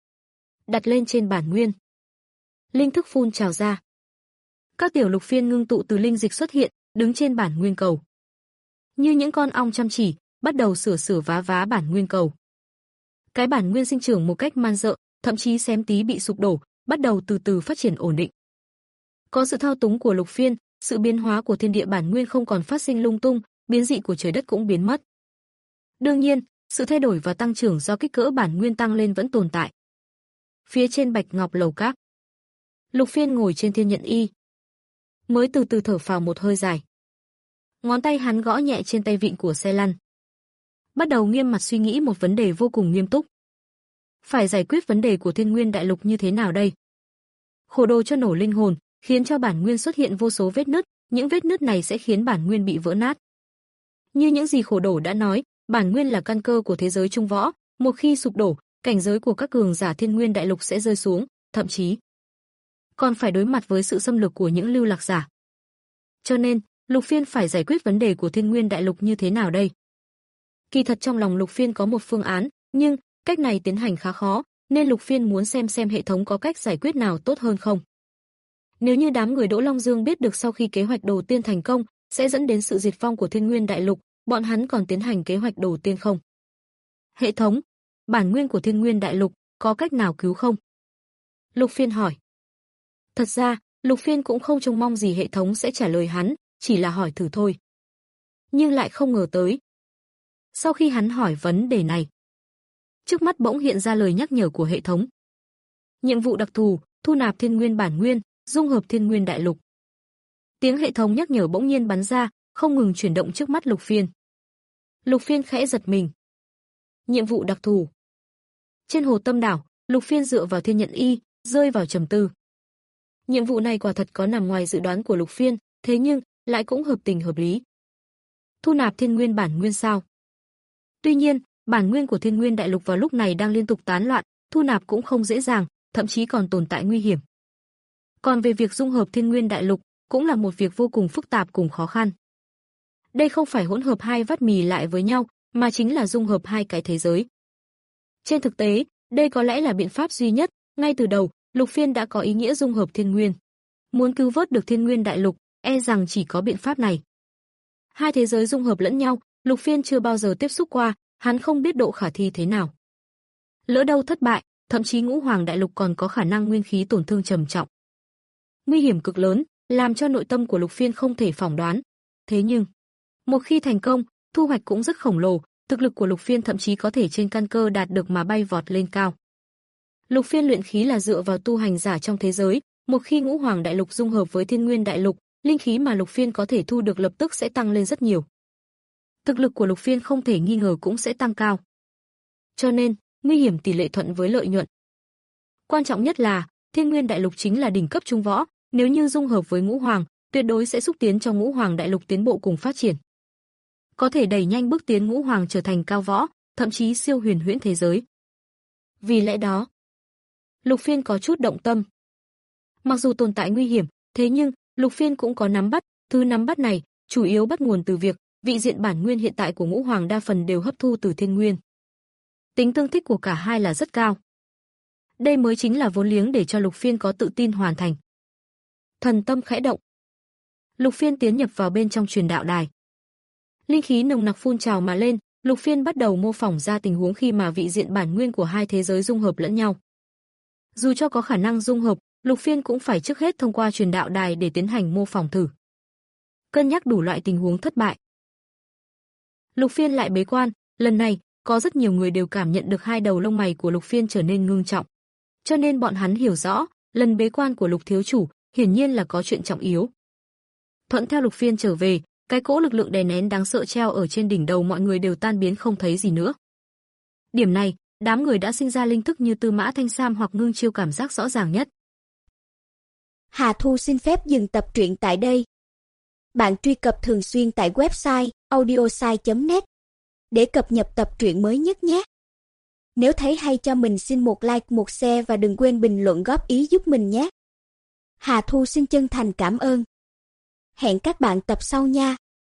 đặt lên trên bản nguyên. Linh thức phun trào ra. Các tiểu Lục Phiên ngưng tụ từ linh dịch xuất hiện, đứng trên bản nguyên cầu. Như những con ong chăm chỉ, bắt đầu sửa sửa vá vá bản nguyên cầu. Cái bản nguyên sinh trưởng một cách man dợ, thậm chí xém tí bị sụp đổ, bắt đầu từ từ phát triển ổn định. Có sự thao túng của Lục Phiên, sự biến hóa của thiên địa bản nguyên không còn phát sinh lung tung, biến dị của trời đất cũng biến mất. Đương nhiên, sự thay đổi và tăng trưởng do kích cỡ bản nguyên tăng lên vẫn tồn tại. Phía trên Bạch Ngọc lầu các, Lục Phiên ngồi trên thiên nhận y, mới từ từ thở phào một hơi dài. Ngón tay hắn gõ nhẹ trên tay vịn của xe lăn, bắt đầu nghiêm mặt suy nghĩ một vấn đề vô cùng nghiêm túc. Phải giải quyết vấn đề của Thiên Nguyên Đại Lục như thế nào đây? Khổ đồ cho nổ linh hồn, khiến cho bản nguyên xuất hiện vô số vết nứt, những vết nứt này sẽ khiến bản nguyên bị vỡ nát. Như những gì Khổ Đổ đã nói, bản nguyên là căn cơ của thế giới trung võ, một khi sụp đổ, cảnh giới của các cường giả Thiên Nguyên Đại Lục sẽ rơi xuống, thậm chí còn phải đối mặt với sự xâm lược của những lưu lạc giả. Cho nên, Lục Phiên phải giải quyết vấn đề của Thiên Nguyên Đại Lục như thế nào đây? Kỳ thật trong lòng Lục Phiên có một phương án, nhưng cách này tiến hành khá khó, nên Lục Phiên muốn xem xem hệ thống có cách giải quyết nào tốt hơn không. Nếu như đám người Đỗ Long Dương biết được sau khi kế hoạch đầu tiên thành công, sẽ dẫn đến sự diệt vong của Thiên Nguyên Đại Lục, bọn hắn còn tiến hành kế hoạch đầu tiên không? Hệ thống, bản nguyên của Thiên Nguyên Đại Lục, có cách nào cứu không? Lục Phiên hỏi. Thật ra, Lục Phiên cũng không trông mong gì hệ thống sẽ trả lời hắn, chỉ là hỏi thử thôi. Nhưng lại không ngờ tới. Sau khi hắn hỏi vấn đề này, trước mắt bỗng hiện ra lời nhắc nhở của hệ thống. Nhiệm vụ đặc thù, thu nạp Thiên Nguyên bản nguyên, dung hợp Thiên Nguyên Đại Lục. Tiếng hệ thống nhắc nhở bỗng nhiên bắn ra, không ngừng chuyển động trước mắt Lục Phiên. Lục Phiên khẽ giật mình. Nhiệm vụ đặc thù. Trên hồ Tâm đảo, Lục Phiên dựa vào thiên nhận y, rơi vào trầm tư. Nhiệm vụ này quả thật có nằm ngoài dự đoán của Lục Phiên, thế nhưng lại cũng hợp tình hợp lý. Thu nạp thiên nguyên bản nguyên sao? Tuy nhiên, bản nguyên của thiên nguyên đại lục vào lúc này đang liên tục tán loạn, thu nạp cũng không dễ dàng, thậm chí còn tồn tại nguy hiểm. Còn về việc dung hợp thiên nguyên đại lục, cũng là một việc vô cùng phức tạp cùng khó khăn. Đây không phải hỗn hợp hai vắt mì lại với nhau, mà chính là dung hợp hai cái thế giới. Trên thực tế, đây có lẽ là biện pháp duy nhất, ngay từ đầu, Lục Phiên đã có ý nghĩa dung hợp thiên nguyên. Muốn cứu vớt được thiên nguyên đại lục, e rằng chỉ có biện pháp này. Hai thế giới dung hợp lẫn nhau, Lục Phiên chưa bao giờ tiếp xúc qua, hắn không biết độ khả thi thế nào. Lỡ đâu thất bại, thậm chí Ngũ Hoàng đại lục còn có khả năng nguyên khí tổn thương trầm trọng. Nguy hiểm cực lớn, làm cho nội tâm của Lục Phiên không thể phỏng đoán. Thế nhưng, một khi thành công, thu hoạch cũng rất khổng lồ, thực lực của Lục Phiên thậm chí có thể trên căn cơ đạt được mà bay vọt lên cao. Lục Phiên luyện khí là dựa vào tu hành giả trong thế giới, một khi Ngũ Hoàng đại lục dung hợp với Thiên Nguyên đại lục, linh khí mà Lục Phiên có thể thu được lập tức sẽ tăng lên rất nhiều. Thực lực của Lục Phiên không thể nghi ngờ cũng sẽ tăng cao. Cho nên, nguy hiểm tỷ lệ thuận với lợi nhuận. Quan trọng nhất là, Thiên Nguyên đại lục chính là đỉnh cấp trung võ, nếu như dung hợp với Ngũ Hoàng, tuyệt đối sẽ xúc tiến cho Ngũ Hoàng đại lục tiến bộ cùng phát triển. Có thể đẩy nhanh bước tiến Ngũ Hoàng trở thành cao võ, thậm chí siêu huyền huyễn thế giới. Vì lẽ đó, Lục Phiên có chút động tâm. Mặc dù tồn tại nguy hiểm, thế nhưng Lục Phiên cũng có nắm bắt, thứ nắm bắt này chủ yếu bắt nguồn từ việc vị diện bản nguyên hiện tại của Ngũ Hoàng đa phần đều hấp thu từ Thiên Nguyên. Tính tương thích của cả hai là rất cao. Đây mới chính là vốn liếng để cho Lục Phiên có tự tin hoàn thành. Thần tâm khẽ động. Lục Phiên tiến nhập vào bên trong truyền đạo đài. Linh khí nồng nặc phun trào mà lên, Lục Phiên bắt đầu mô phỏng ra tình huống khi mà vị diện bản nguyên của hai thế giới dung hợp lẫn nhau. Dù cho có khả năng dung hợp, Lục Phiên cũng phải trước hết thông qua truyền đạo đài để tiến hành mô phỏng thử. Cân nhắc đủ loại tình huống thất bại. Lục Phiên lại bế quan, lần này, có rất nhiều người đều cảm nhận được hai đầu lông mày của Lục Phiên trở nên ngưng trọng. Cho nên bọn hắn hiểu rõ, lần bế quan của Lục thiếu chủ, hiển nhiên là có chuyện trọng yếu. Thuận theo Lục Phiên trở về, cái cỗ lực lượng đè nén đáng sợ treo ở trên đỉnh đầu mọi người đều tan biến không thấy gì nữa. Điểm này, đám người đã sinh ra linh thức như Tư Mã Thanh Sam hoặc Ngưng Chiêu cảm giác rõ ràng nhất. Hà Thu xin phép dừng tập truyện tại đây. Bạn truy cập thường xuyên tại website audiosai chấm net để cập nhật tập truyện mới nhất nhé. Nếu thấy hay cho mình xin một like, một share và đừng quên bình luận góp ý giúp mình nhé. Hà Thu xin chân thành cảm ơn. Hẹn các bạn tập sau nha.